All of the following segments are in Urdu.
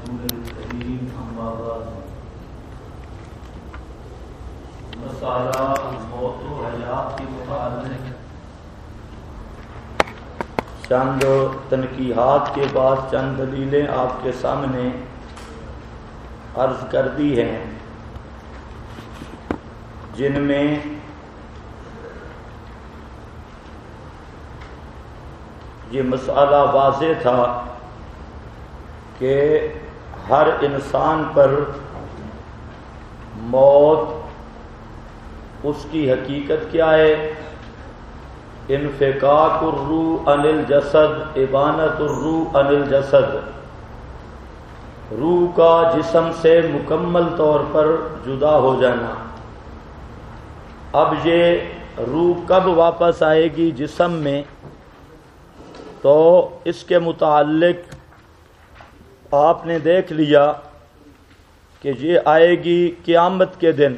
رسول الکریم اما بعد مسئلہ موت و حیات کے متعلق چند تنقیحات کے بعد چند دلیلیں آپ کے سامنے عرض کر دی ہیں، جن میں یہ مسئلہ واضح تھا کہ ہر انسان پر موت اس کی حقیقت کیا ہے؟ انفکاک الروح عن الجسد، ابانت الروح عن الجسد، روح کا جسم سے مکمل طور پر جدا ہو جانا۔ اب یہ روح کب واپس آئے گی جسم میں، تو اس کے متعلق آپ نے دیکھ لیا کہ یہ آئے گی قیامت کے دن،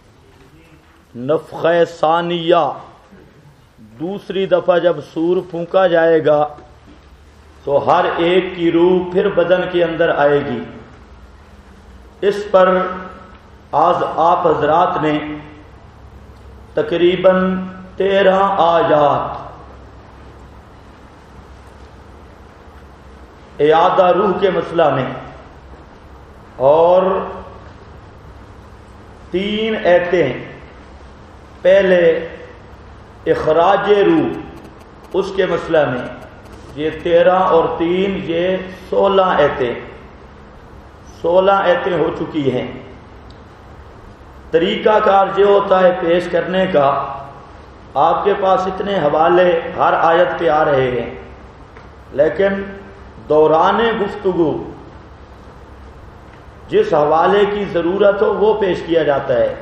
نفخہ ثانیہ، دوسری دفعہ جب سور پھونکا جائے گا تو ہر ایک کی روح پھر بدن کے اندر آئے گی۔ اس پر آج آپ حضرات نے تقریباً 13 آیات اعادہ روح کے مسئلہ میں اور 3 آیتیں پہلے اخراج روح اس کے مسئلہ میں، یہ 13 اور 3 یہ 16 آیتیں ہو چکی ہیں۔ طریقہ کار یہ ہوتا ہے پیش کرنے کا، آپ کے پاس اتنے حوالے ہر آیت پہ آ رہے ہیں، لیکن دوران گفتگو جس حوالے کی ضرورت ہو وہ پیش کیا جاتا ہے۔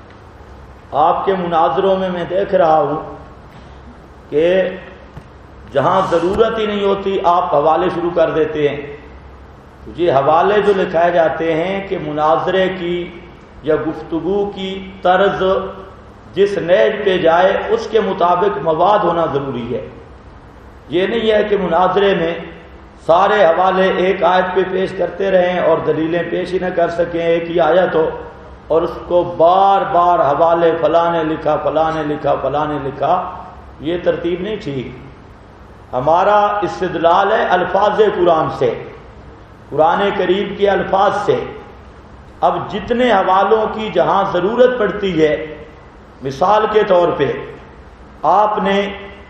آپ کے مناظروں میں میں دیکھ رہا ہوں کہ جہاں ضرورت ہی نہیں ہوتی آپ حوالے شروع کر دیتے ہیں۔ یہ حوالے جو لکھائے جاتے ہیں کہ مناظرے کی یا گفتگو کی طرز جس نیج پہ جائے اس کے مطابق مواد ہونا ضروری ہے۔ یہ نہیں ہے کہ مناظرے میں سارے حوالے ایک آیت پہ پیش کرتے رہیں اور دلیلیں پیش ہی نہ کر سکیں، ایک ہی آیت ہو اور اس کو بار بار حوالے فلاں نے لکھا، فلاں نے لکھا، فلاں نے لکھا، یہ ترتیب نہیں ٹھیک۔ ہمارا استدلال ہے الفاظ قرآن سے، قرآن کریم کے الفاظ سے۔ اب جتنے حوالوں کی جہاں ضرورت پڑتی ہے، مثال کے طور پہ آپ نے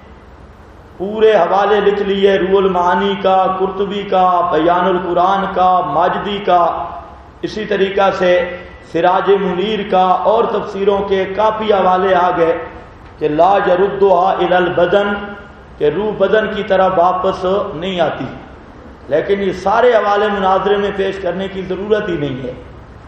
پورے حوالے لکھ لیے، روح المعانی کا، قرطبی کا، بیان القرآن کا، ماجدی کا، اسی طریقہ سے سراج منیر کا اور تفسیروں کے کافی حوالے آ گئے کہ لا یردھا الی البدن، کہ روح بدن کی طرح واپس نہیں آتی، لیکن یہ سارے حوالے مناظرے میں پیش کرنے کی ضرورت ہی نہیں ہے۔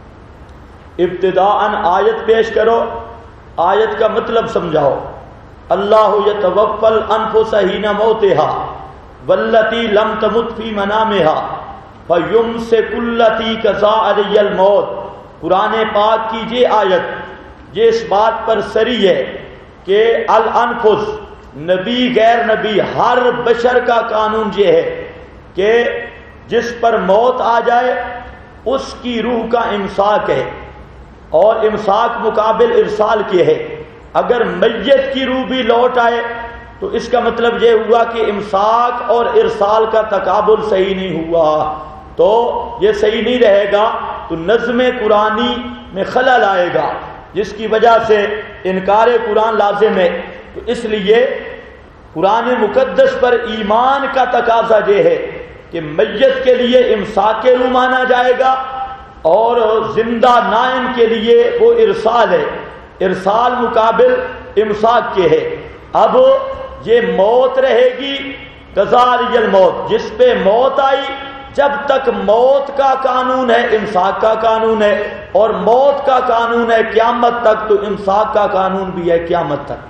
ابتداءً آیت پیش کرو، آیت کا مطلب سمجھاؤ۔ اللہ یتوفی الانفس حین موتها واللتی لم تمت فی منامها فیمسک التی قضی علیہا الموت۔ قرآن پاک کی یہ آیت یہ اس بات پر سری ہے کہ الانفس، نبی غیر نبی ہر بشر کا قانون یہ ہے کہ جس پر موت آ جائے اس کی روح کا امساک ہے، اور امساک مقابل ارسال کے ہے۔ اگر میت کی روح بھی لوٹ آئے تو اس کا مطلب یہ ہوا کہ امساک اور ارسال کا تقابل صحیح نہیں ہوا، تو یہ صحیح نہیں رہے گا تو نظم قرآنی میں خلل آئے گا، جس کی وجہ سے انکار قرآن لازم ہے۔ تو اس لیے قرآن مقدس پر ایمان کا تقاضا یہ ہے کہ میت کے لیے امساک روح مانا جائے گا اور زندہ نائم کے لیے وہ ارسال ہے، ارسال مقابل امساک کے ہے۔ اب یہ موت رہے گی، قضا علی الموت، جس پہ موت آئی، جب تک موت کا قانون ہے امساک کا قانون ہے، اور موت کا قانون ہے قیامت تک، تو امساک کا قانون بھی ہے قیامت تک۔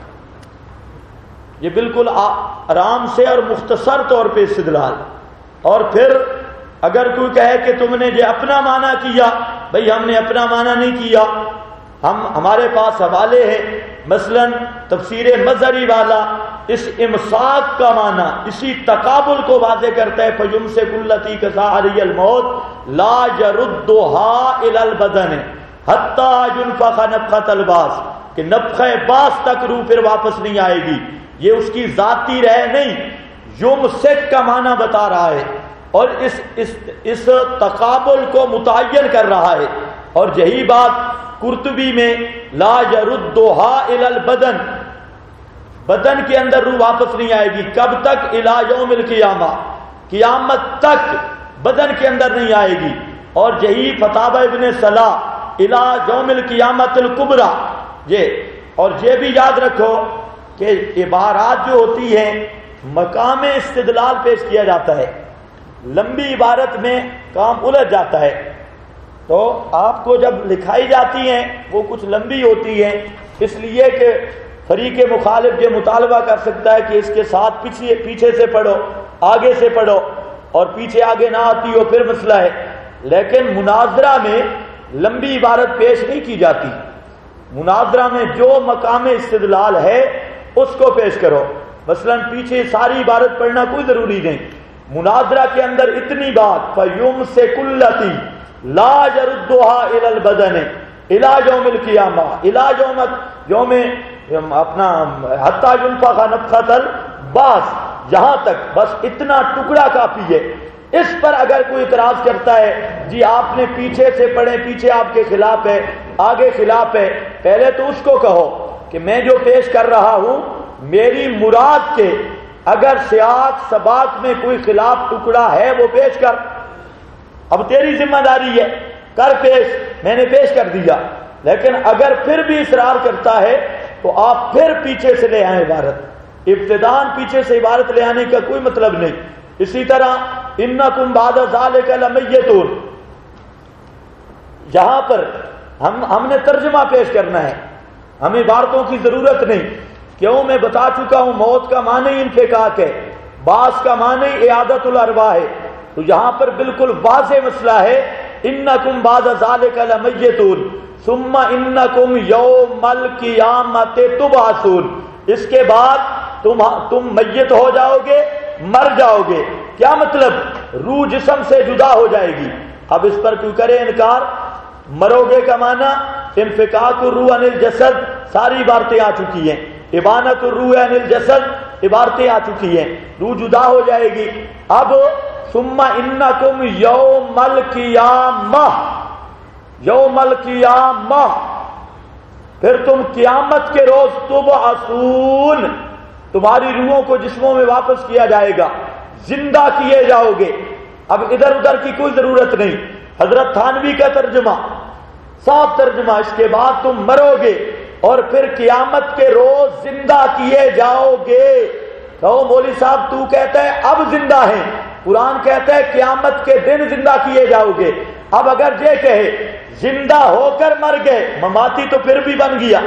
یہ بالکل آرام سے اور مختصر طور پہ استدلال۔ اور پھر اگر کوئی کہے کہ تم نے یہ اپنا معنی کیا، بھئی ہم نے اپنا معنی نہیں کیا، ہمارے پاس حوالے ہیں، مثلا تفسیر مظہری والا اس امساک کا معنی اسی تقابل کو واضح کرتا ہے. فَيُمْسِكُ الَّتِي كَسَعَرِيَ الْمَوْتِ لَا يَرُدُّهَا إِلَى الْبَدَنِ حَتَّى يُنْفَخَ نَفْخَةَ الْبَعْثِ کہ نفخہ بعث تک روح پھر واپس نہیں آئے گی. یہ اس کی ذاتی رہ نہیں، یمسک کا معنی بتا رہا ہے اور اس تقابل کو متعین کر رہا ہے. اور یہی بات قرطبی میں لا يردها الى البدن، بدن کے اندر روح واپس نہیں آئے گی. کب تک؟ الى یوم القیامہ، قیامت تک بدن کے اندر نہیں آئے گی. اور یہی فتاوی ابن صلاح الى یوم القیامت الکبریٰ. اور یہ بھی یاد رکھو کہ عبارات جو ہوتی ہیں مقام استدلال پیش کیا جاتا ہے. لمبی عبارت میں کام الجھ جاتا ہے، تو آپ کو جب لکھائی جاتی ہیں وہ کچھ لمبی ہوتی ہیں، اس لیے کہ فریق مخالف یہ مطالبہ کر سکتا ہے کہ اس کے ساتھ پیچھے سے پڑھو، آگے سے پڑھو، اور پیچھے آگے نہ آتی ہو پھر مسئلہ ہے. لیکن مناظرہ میں لمبی عبارت پیش نہیں کی جاتی. مناظرہ میں جو مقام استدلال ہے اس کو پیش کرو. مثلا پیچھے ساری عبارت پڑھنا کوئی ضروری نہیں. مناظرہ کے اندر اتنی بات فَيُمْسِكُ الَّتِي لَا يَرُدُّهَا إِلَى الْبَدَنِ إِلَى يَوْمِ الْقِيَامَةِ إِلَى يوم اپنا حَتَّى يُنْفَخَ نَفْخَةَ الْبَعْثِ، جہاں تک بس اتنا ٹکڑا کافی ہے. اس پر اگر کوئی اعتراض کرتا ہے جی آپ نے پیچھے سے پڑھے، پیچھے آپ کے خلاف ہے، آگے خلاف ہے، پہلے تو اس کو کہو کہ میں جو پیش کر رہا ہوں میری مراد کے اگر سیاق سباق میں کوئی خلاف ٹکڑا ہے وہ پیش کر. اب تیری ذمہ داری ہے، کر پیش، میں نے پیش کر دیا. لیکن اگر پھر بھی اصرار کرتا ہے تو آپ پھر پیچھے سے لے آئیں عبارت. ابتداءً پیچھے سے عبارت لے آنے کا کوئی مطلب نہیں. اسی طرح انکم بعد ذالک لمیتون، یہاں پر ہم نے ترجمہ پیش کرنا ہے، ہمیں عبارتوں کی ضرورت نہیں. کیوں؟ میں بتا چکا ہوں موت کا معنی انفکاک ہے، بعث کا معنی اعادت الارواح ہے. تو یہاں پر بالکل واضح مسئلہ ہے انکم بعد ذالک لمیتون ثم انکم یوم القیامت تبعثون. اس کے بعد تم میت ہو جاؤ گے، مر جاؤ گے. کیا مطلب؟ روح جسم سے جدا ہو جائے گی. اب اس پر کیوں کرے انکار؟ مرو گے کا معنی انفکاک الروح عن الجسد، ساری عبارتیں آ چکی ہیں. ابانت الروح عن الجسد عبارتیں آ چکی ہیں، روح جدا ہو جائے گی. اب ثم انکم یوم القیامہ، یوم القیامہ، پھر تم قیامت کے روز تبعثون، تمہاری روحوں کو جسموں میں واپس کیا جائے گا، زندہ کیے جاؤ گے. اب ادھر ادھر کی کوئی ضرورت نہیں. حضرت تھانوی کا ترجمہ، صاف ترجمہ، اس کے بعد تم مرو گے اور پھر قیامت کے روز زندہ کیے جاؤ گے. کہو مولوی صاحب تو کہتا ہے اب زندہ ہیں، قرآن کہتا ہے قیامت کے دن زندہ کیے جاؤ گے. اب اگر یہ کہے زندہ ہو کر مر گئے، مماتی تو پھر بھی بن گیا.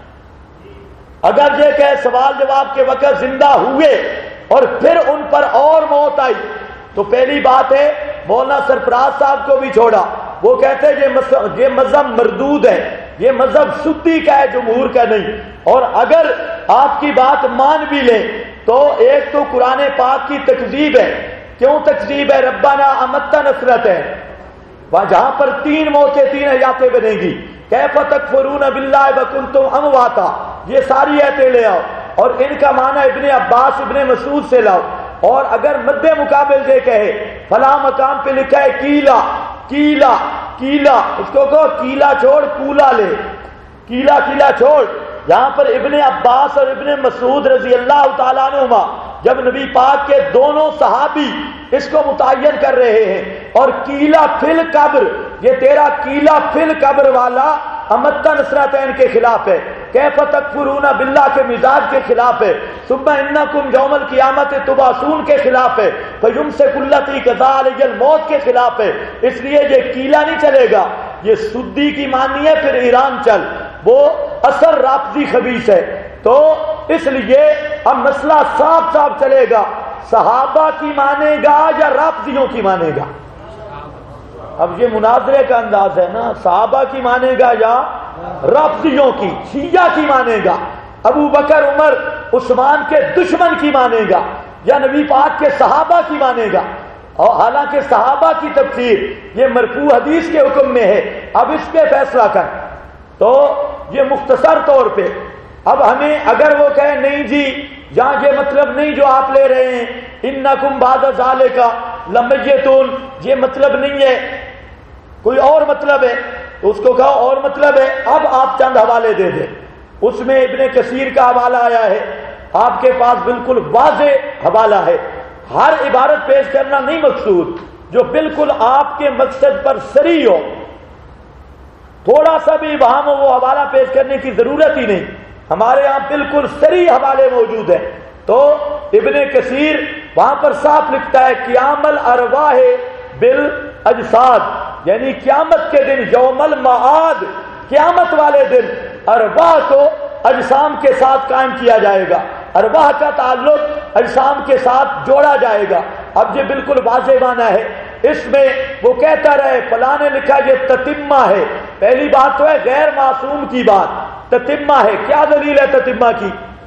اگر یہ کہے سوال جواب کے وقت زندہ ہوئے اور پھر ان پر اور موت آئی، تو پہلی بات ہے مولانا سرفراز صاحب کو بھی چھوڑا. وہ کہتے ہیں یہ مذہب مردود ہے، یہ مذہب سدی کا ہے، جمہور کا نہیں. اور اگر آپ کی بات مان بھی لیں تو ایک تو قرآن پاک کی تکذیب ہے. کیوں تکذیب ہے؟ ربنا امتنا نصرت ہے، وہاں جہاں پر 3 موتیں 3 حیاتیں بنیں گی. کیف تکفرون باللہ وکنتم امواتا، یہ ساری آیتیں لے آؤ اور ان کا معنی ابن عباس ابن مسعود سے لاؤ. اور اگر مد مقابل یہ کہے فلاں مقام پہ لکھا ہے کیلا کیلا کیلا، اس کو کہو کیلا چھوڑ کولا لے، کیلا کیلا چھوڑ. یہاں پر ابن عباس اور ابن مسعود رضی اللہ تعالیٰ عنہما جب نبی پاک کے دونوں صحابی اس کو متعین کر رہے ہیں، اور کیلا فل قبر، یہ تیرا کیلا فل قبر والا امتا نصرتین کے خلاف ہے، کیف تکفرون باللہ کے مزاج کے خلاف ہے، ثم انکم یوم القیامت تبعثون کے خلاف ہے، فیمسک التی کذالک الموت کے خلاف ہے. اس لیے یہ کیلا نہیں چلے گا، یہ سدی کی مانی ہے. پھر ایران چل، وہ اثر رافضی خبیث ہے. تو اس لیے اب مسئلہ صاف صاف چلے گا، صحابہ کی مانے گا یا رافضیوں کی مانے گا؟ اب یہ مناظرے کا انداز ہے نا، صحابہ کی مانے گا یا رافضیوں کی، شیعہ کی مانے گا. ابو بکر عمر عثمان کے دشمن کی مانے گا یا نبی پاک کے صحابہ کی مانے گا؟ اور حالانکہ صحابہ کی تفسیر یہ مرفوع حدیث کے حکم میں ہے، اب اس پہ فیصلہ کر۔ تو یہ مختصر طور پہ اب ہمیں اگر وہ کہے نہیں جی یہاں یہ مطلب نہیں جو آپ لے رہے ہیں انکم بعد ذالک لمیتون، یہ مطلب نہیں ہے، کوئی اور مطلب ہے، تو اس کو کہو اور مطلب ہے۔ اب آپ چند حوالے دے دیں، اس میں ابن کثیر کا حوالہ آیا ہے، آپ کے پاس بالکل واضح حوالہ ہے۔ ہر عبارت پیش کرنا نہیں مقصود، جو بالکل آپ کے مقصد پر صریح ہو، تھوڑا سا بھی ابہام ہو وہ حوالہ پیش کرنے کی ضرورت ہی نہیں، ہمارے یہاں بالکل صریح حوالے موجود ہیں۔ تو ابن کثیر وہاں پر صاف لکھتا ہے قیام الارواح بالاجساد، یعنی قیامت کے دن یوم المعاد، قیامت والے دن ارواح کو اجسام کے ساتھ قائم کیا جائے گا، ارواح کا تعلق اجسام کے ساتھ جوڑا جائے گا۔ اب یہ بالکل واضح معنی ہے، اس میں وہ کہتا رہے فلاں نے لکھا یہ تتمہ ہے، پہلی بات تو ہے غیر معصوم کی بات، تتمہ ہے، کیا دلیل ہے تتمہ کی؟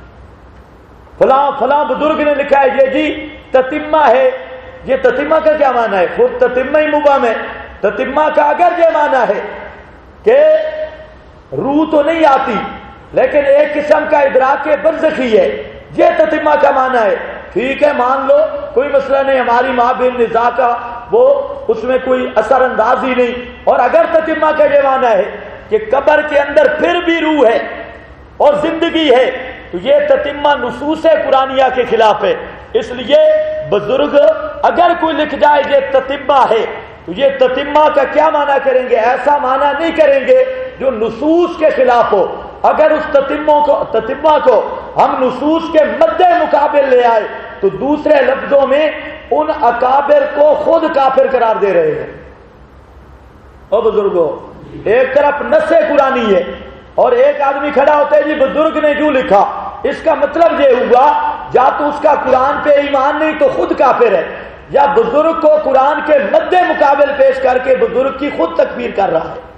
فلاں فلاں بزرگ نے لکھا ہے یہ جی تتمہ ہے، یہ تتمہ کا کیا معنی ہے؟ خود تتمہ ہی مبہم ہے۔ تتمہ کا اگر یہ معنی ہے کہ روح تو نہیں آتی لیکن ایک قسم کا ادراک برزخی ہے، یہ تتمہ کا معنی ہے، ٹھیک ہے مان لو، کوئی مسئلہ نہیں، ہماری مابین نزاع کا وہ اس میں کوئی اثر اندازی نہیں۔ اور اگر تتمہ کا یہ معنی ہے کہ قبر کے اندر پھر بھی روح ہے اور زندگی ہے، تو یہ تتمہ نصوص قرآنیہ کے خلاف ہے۔ اس لیے بزرگ اگر کوئی لکھ جائے یہ تتمہ ہے تو یہ تتمہ کا کیا معنی کریں گے؟ ایسا معنی نہیں کریں گے جو نصوص کے خلاف ہو۔ اگر اس تتمہ کو ہم نصوص کے مد مقابل لے آئے تو دوسرے لفظوں میں ان اکابر کو خود کافر قرار دے رہے ہیں۔ او بزرگوں، ایک طرف نص قرآنی ہے اور ایک آدمی کھڑا ہوتا ہے جی بزرگ نے جو لکھا، اس کا مطلب یہ ہوا یا تو اس کا قرآن پہ ایمان نہیں تو خود کافر ہے، یا بزرگ کو قرآن کے مد مقابل پیش کر کے بزرگ کی خود تکفیر کر رہا ہے۔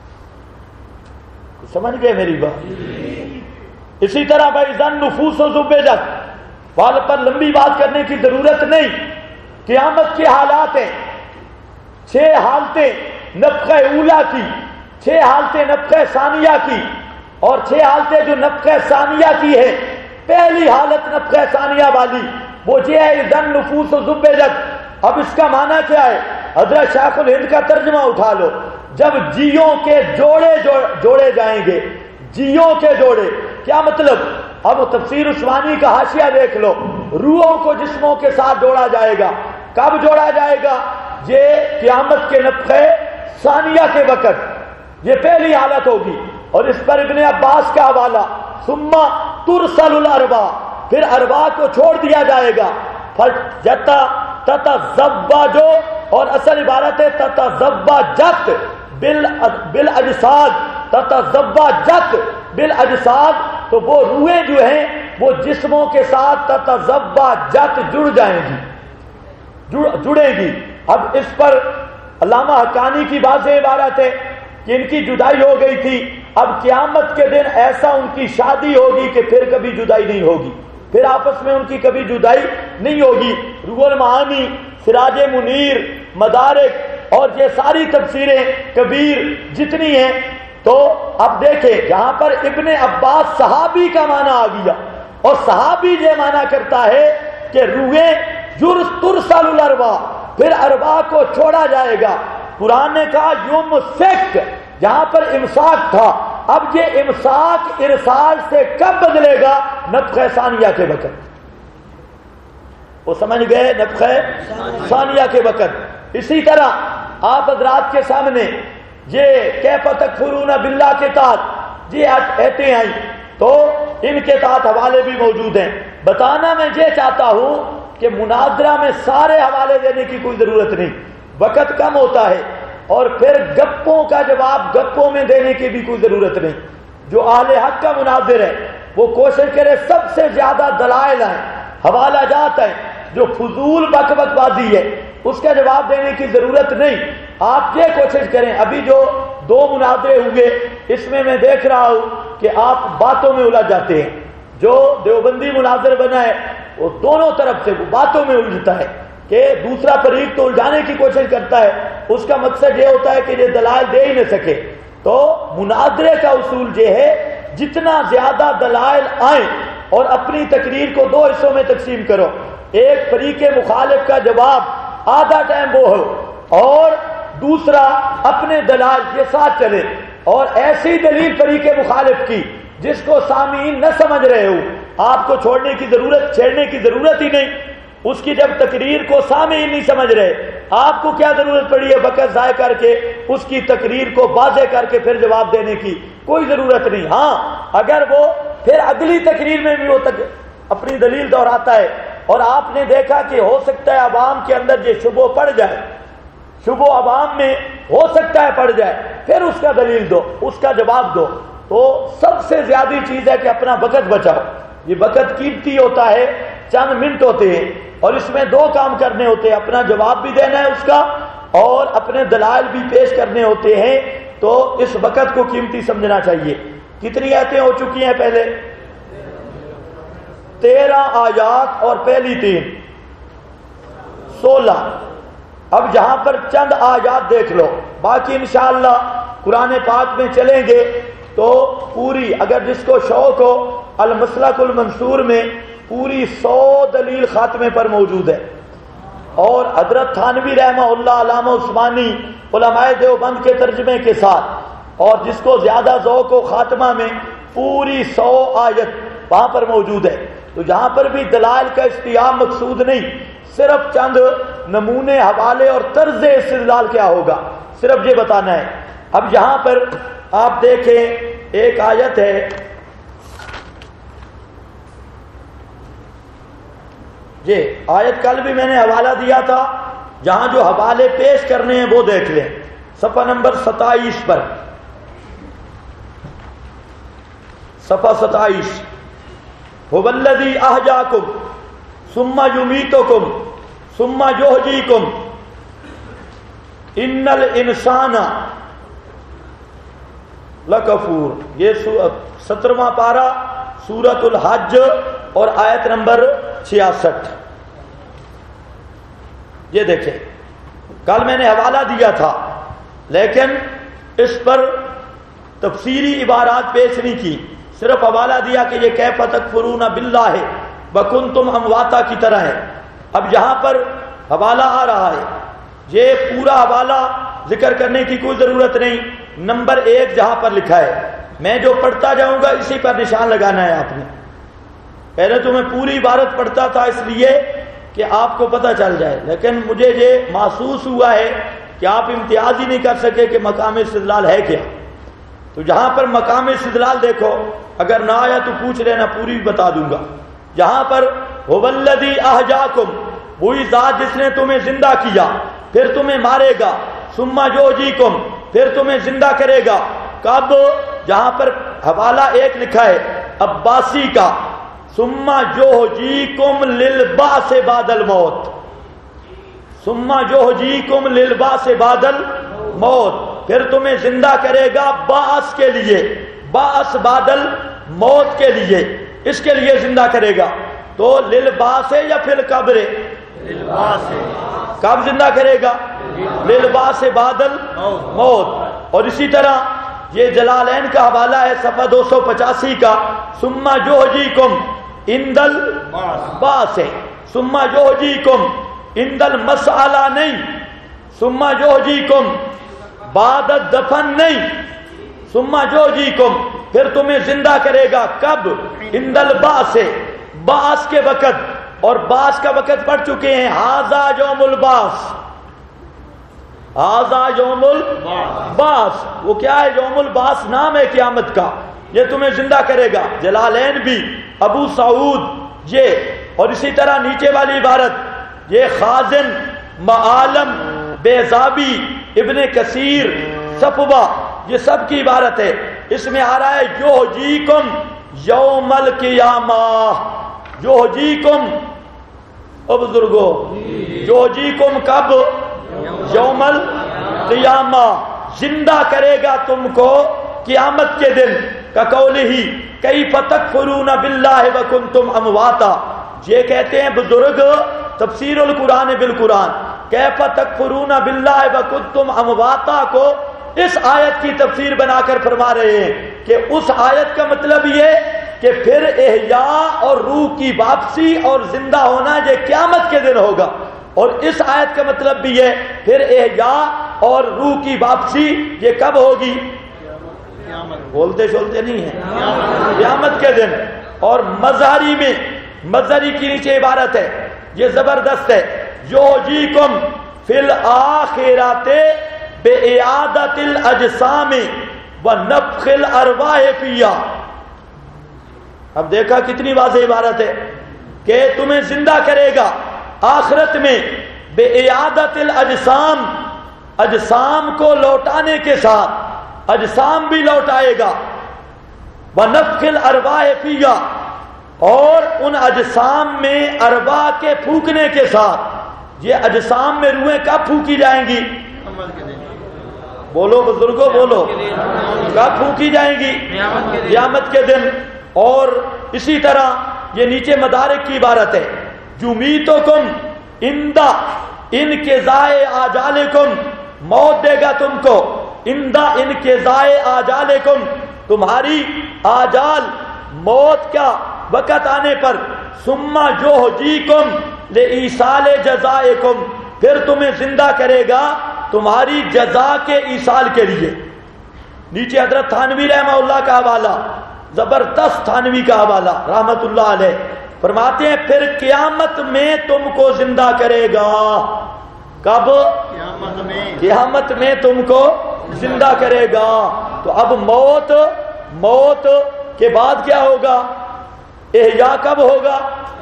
سمجھ گئے میری بات؟ اسی طرح بھائی زن نفوس و زبیدت وال پر لمبی بات کرنے کی ضرورت نہیں، قیامت کے حالات ہیں، 6 حالتیں نفخہ اولا کی، 6 حالتیں نفخہ ثانیہ کی، اور 6 حالتیں جو نفخہ ثانیہ کی ہے، پہلی حالت نفخہ ثانیہ والی وہ یہ ہے زن نفوس و زبیدت۔ اب اس کا معنی کیا ہے؟ حضرت شیخ الہند کا ترجمہ اٹھا لو، جب جیوں کے جوڑے جائیں گے، جیوں کے جوڑے کیا مطلب؟ اب تفسیر عثمانی کا حاشیہ دیکھ لو، روحوں کو جسموں کے ساتھ جوڑا جائے گا۔ کب جوڑا جائے گا؟ یہ قیامت کے نفخہ ثانیہ کے وقت، یہ پہلی حالت ہوگی۔ اور اس پر ابن عباس کا حوالہ ثم ترسل الارواح، پھر ارواح کو چھوڑ دیا جائے گا، تتزوج، اور اصل عبارت ہے تتزوجت بالاجساد، تتزوجت بالاجساد، تو وہ روحیں جو ہیں وہ جسموں کے ساتھ تتزوجت جڑ جائیں گی، جڑیں گی۔ اب اس پر علامہ حقانی کی واضح عبارت ہے کہ ان کی جدائی ہو گئی تھی، اب قیامت کے دن ایسا ان کی شادی ہوگی کہ پھر کبھی جدائی نہیں ہوگی، پھر آپس میں ان کی کبھی جدائی نہیں ہوگی۔ روح المعانی، سراج منیر، مدارک اور یہ ساری تفسیریں کبیر جتنی ہیں، تو اب دیکھیں یہاں پر ابن عباس صحابی کا معنی آ گیا، اور صحابی یہ معنی کرتا ہے کہ روحیں ترسل الارواح، پھر ارواح کو چھوڑا جائے گا۔ قرآن نے کہا یمسک، جہاں پر امساک تھا، اب یہ امساک ارسال سے کب بدلے گا؟ نفخہ ثانیہ کے وقت۔ وہ سمجھ گئے؟ نفخہ ثانیہ کے وقت۔ اسی طرح آپ حضرات کے سامنے یہ کیف تکفرون باللہ کے تحت یہ آیتیں آئیں، تو ان کے تحت حوالے بھی موجود ہیں۔ بتانا میں یہ چاہتا ہوں کہ مناظرہ میں سارے حوالے دینے کی کوئی ضرورت نہیں، وقت کم ہوتا ہے، اور پھر گپوں کا جواب گپوں میں دینے کی بھی کوئی ضرورت نہیں۔ جو اہل حق کا مناظر ہے وہ کوشش کرے سب سے زیادہ دلائل ہیں، حوالہ جات ہیں، جو فضول بک بک بازی ہے اس کا جواب دینے کی ضرورت نہیں۔ آپ یہ کوشش کریں، ابھی جو 2 مناظرے ہوں گے اس میں دیکھ رہا ہوں کہ آپ باتوں میں الجھ جاتے ہیں، جو دیوبندی مناظر بنا ہے وہ دونوں طرف سے وہ باتوں میں الجھتا ہے کہ دوسرا فریق تو الجھانے کی کوشش کرتا ہے، اس کا مقصد یہ ہوتا ہے کہ یہ دلائل دے ہی نہ سکے۔ تو مناظرے کا اصول یہ ہے جتنا زیادہ دلائل آئیں اور اپنی تقریر کو دو حصوں میں تقسیم کرو، ایک فریق مخالف کا جواب آدھا ٹائم وہ ہو اور دوسرا اپنے دلائل کے ساتھ چلے، اور ایسی دلیل فریق مخالف کی جس کو سامعین نہ سمجھ رہے ہو، آپ کو چھیڑنے کی ضرورت ہی نہیں، اس کی جب تقریر کو سامعین نہیں سمجھ رہے، آپ کو کیا ضرورت پڑی ہے وقت ضائع کر کے اس کی تقریر کو واضح کر کے پھر جواب دینے کی؟ کوئی ضرورت نہیں۔ ہاں اگر وہ پھر اگلی تقریر میں بھی وہ اپنی دلیل دہراتا ہے اور آپ نے دیکھا کہ ہو سکتا ہے عوام کے اندر یہ شبہ پڑ جائے، شبہ عوام میں ہو سکتا ہے پڑ جائے، پھر اس کا دلیل دو، اس کا جواب دو۔ تو سب سے زیادہ چیز ہے کہ اپنا وقت بچاؤ، یہ وقت قیمتی ہوتا ہے، چند منٹ ہوتے ہیں اور اس میں دو کام کرنے ہوتے ہیں، اپنا جواب بھی دینا ہے اس کا اور اپنے دلائل بھی پیش کرنے ہوتے ہیں، تو اس وقت کو قیمتی سمجھنا چاہیے۔ کتنی آیتیں ہو چکی ہیں پہلے؟ 13 آیات اور پہلی 3 16۔ اب جہاں پر چند آیات دیکھ لو، باقی انشاءاللہ قرآن پاک میں چلیں گے تو پوری، اگر جس کو شوق ہو، المسلک المنصور میں پوری 100 دلیل خاتمے پر موجود ہے، اور حضرت تھانوی رحمہ اللہ، علامہ عثمانی، علماء دیوبند کے ترجمے کے ساتھ، اور جس کو زیادہ ذوق ہو خاتمہ میں پوری 100 آیت وہاں پر موجود ہے۔ تو جہاں پر بھی دلائل کا استعمال مقصود نہیں، صرف چند نمونے، حوالے اور طرز استدلال کیا ہوگا، صرف یہ بتانا ہے۔ اب یہاں پر آپ دیکھیں ایک آیت ہے، یہ آیت کل بھی میں نے حوالہ دیا تھا، جہاں جو حوالے پیش کرنے ہیں وہ دیکھ لیں، صفحہ نمبر 27 پر، صفحہ 27۔ هو الذی احیاکم ثم یمیتکم ثم یحییکم ان الانسان لکفور، یہ 17واں پارہ سورۃ الحج اور آیت نمبر 66۔ یہ دیکھیں، کل میں نے حوالہ دیا تھا لیکن اس پر تفسیری عبارات پیش نہیں کی، صرف حوالہ دیا کہ یہ کیف تکفرون باللہ وکنتم امواتا کی طرح ہے۔ اب یہاں پر حوالہ آ رہا ہے، یہ پورا حوالہ ذکر کرنے کی کوئی ضرورت نہیں، نمبر 1 جہاں پر لکھا ہے، میں جو پڑھتا جاؤں گا اسی پر نشان لگانا ہے آپ نے۔ پہلے تو میں پوری عبارت پڑھتا تھا اس لیے کہ آپ کو پتہ چل جائے، لیکن مجھے یہ محسوس ہوا ہے کہ آپ امتیاز ہی نہیں کر سکے کہ مقام استدلال ہے کیا۔ تو جہاں پر مقام استدلال دیکھو، اگر نہ آیا تو پوچھ لینا، پوری بتا دوں گا۔ جہاں پر هو الذی احیاکم، وہی ذات جس نے تمہیں زندہ کیا پھر تمہیں مارے گا، ثم یحییکم، پھر تمہیں زندہ کرے گا، کب؟ جہاں پر حوالہ 1 لکھا ہے عباسی کا، ثم یحییکم للبعث بعد الموت، ثم یحییکم للبعث بعد الموت، پھر تمہیں زندہ کرے گا بعث کے لیے، بعث بعد الموت کے لیے، اس کے لیے زندہ کرے گا۔ تو للبعث یا فی القبر؟ للبعث۔ کب زندہ کرے گا؟ للبعث بعد الموت۔ اور اسی طرح یہ جلالین کا حوالہ ہے، صفحہ 285 کا، ثم یحییکم عند البعث، ثم یحییکم عند المسئلہ نہیں، ثم یحییکم بعد الدفن نہیں، ثم یحییکم، پھر تمہیں زندہ کرے گا کب؟ عند البعث، بعث کے وقت، اور بعث کا وقت پڑھ چکے ہیں، ھذا یوم البعث، ھذا یوم البعث، وہ کیا ہے؟ یوم البعث نام ہے قیامت کا، یہ تمہیں زندہ کرے گا۔ جلالین بھی، ابو سعود یہ، اور اسی طرح نیچے والی عبارت یہ خازن، معالم، بیضابی، ابن کثیر، صفوہ، یہ سب کی عبارت ہے۔ اس میں آ رہا ہے یحییکم یوم القیامہ، یحییکم، او بزرگو، یحییکم کب؟ یوم القیامہ، زندہ کرے گا تم کو قیامت کے دن، کا قول ہی کیف تکفرون باللہ وکنتم امواتا. یہ کہتے ہیں بزرگ تفسیر القرآن بالقرآن، کیف تکفرون باللہ وکنتم امواتا کو اس آیت کی تفسیر بنا کر فرما رہے ہیں کہ اس آیت کا مطلب یہ کہ پھر احیاء اور روح کی واپسی اور زندہ ہونا یہ قیامت کے دن ہوگا. اور اس آیت کا مطلب بھی ہے پھر احیاء اور روح کی واپسی یہ کب ہوگی؟ بولتے شولتے نہیں ہیں، قیامت کے دن. اور مظہری میں، مظہری کی نیچے عبارت ہے، یہ زبردست ہے، یحییکم فی الآخرۃ بإعادۃ الاجسام ونفخ الارواح فیہا. اب دیکھا کتنی واضح عبارت ہے کہ تمہیں زندہ کرے گا آخرت میں بإعادۃ الاجسام، اجسام کو لوٹانے کے ساتھ، اجسام بھی لوٹائے گا، ونفخ الارواح فیہا، اور ان اجسام میں ارواح کے پھونکنے کے ساتھ. یہ اجسام میں روحیں کب پھونکی جائیں گی؟ بولو بزرگوں بولو، کب پھونکی جائیں گی؟ قیامت کے دن. اور اسی طرح یہ نیچے مدارک کی عبارت ہے، یمیتکم عند انقضاء آجالکم، موت دے گا تم کو عند انقضاء آجالکم، تمہاری آجال موت کا وقت آنے پر، ثم یحییکم لایصال جزائکم، پھر تمہیں زندہ کرے گا تمہاری جزا کے ایصال کے لیے. نیچے حضرت تھانوی رحمہ اللہ کا حوالہ، زبردست تھانوی کا حوالہ رحمت اللہ علیہ، فرماتے ہیں پھر قیامت میں تم کو زندہ کرے گا. کب؟ قیامت میں تم کو زندہ کرے گا. تو اب موت کے بعد کیا ہوگا؟ احیاء کب ہوگا؟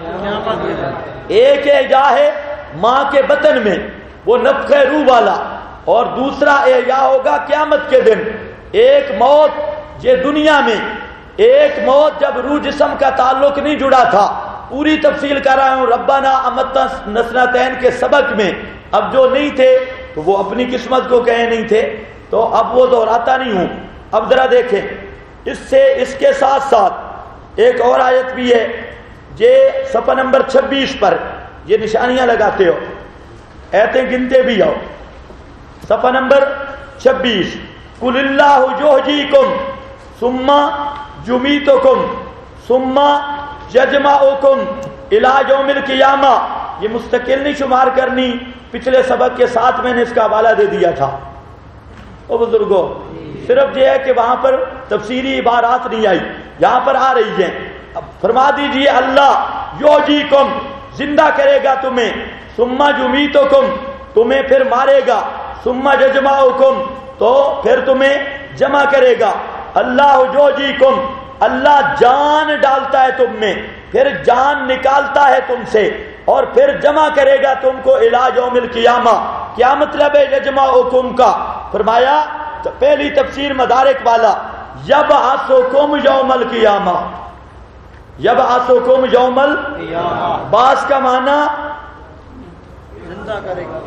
ایک احیاء ہے ماں کے بطن میں، وہ نفخ روح والا، اور دوسرا احیاء ہوگا قیامت کے دن. ایک موت یہ دنیا میں، ایک موت جب روح جسم کا تعلق نہیں جڑا تھا، پوری تفصیل کر رہا ہوں ربنا امتنا نسنتین کے سبق میں. اب جو نہیں تھے تو وہ اپنی قسمت کو کہے نہیں تھے، تو اب وہ دہراتا نہیں ہوں. اب ذرا دیکھیں، اس کے ساتھ ساتھ ایک اور آیت بھی ہے، یہ صفحہ نمبر 26 پر یہ نشانیاں لگاتے ہو، ایتیں گنتے بھی ہو. صفحہ نمبر 26، قل اللہ یحییکم ثم یمیتکم ثم یجمعکم الی یوم القیامہ. یہ مستقل نہیں شمار کرنی، پچھلے سبق کے ساتھ میں نے اس کا حوالہ دے دیا تھا. او بزرگوں، صرف یہ ہے کہ وہاں پر تفسیری عبارات نہیں آئی، یہاں پر آ رہی ہیں. اب فرما دیجئے اللہ یحییکم، زندہ کرے گا تمہیں، ثم یمیتکم، تمہیں پھر مارے گا، ثم یجمعکم، تو پھر تمہیں جمع کرے گا. اللہ یحییکم، اللہ جان ڈالتا ہے تم میں، پھر جان نکالتا ہے تم سے، اور پھر جمع کرے گا تم کو الی یوم القیامہ. کیا مطلب ہے یجمعکم کا؟ فرمایا پہلی تفسیر مدارک والا، یبعثکم یوم القیامہ، یبعثکم یوم القیامہ، باس کا معنی زندہ کرے گا.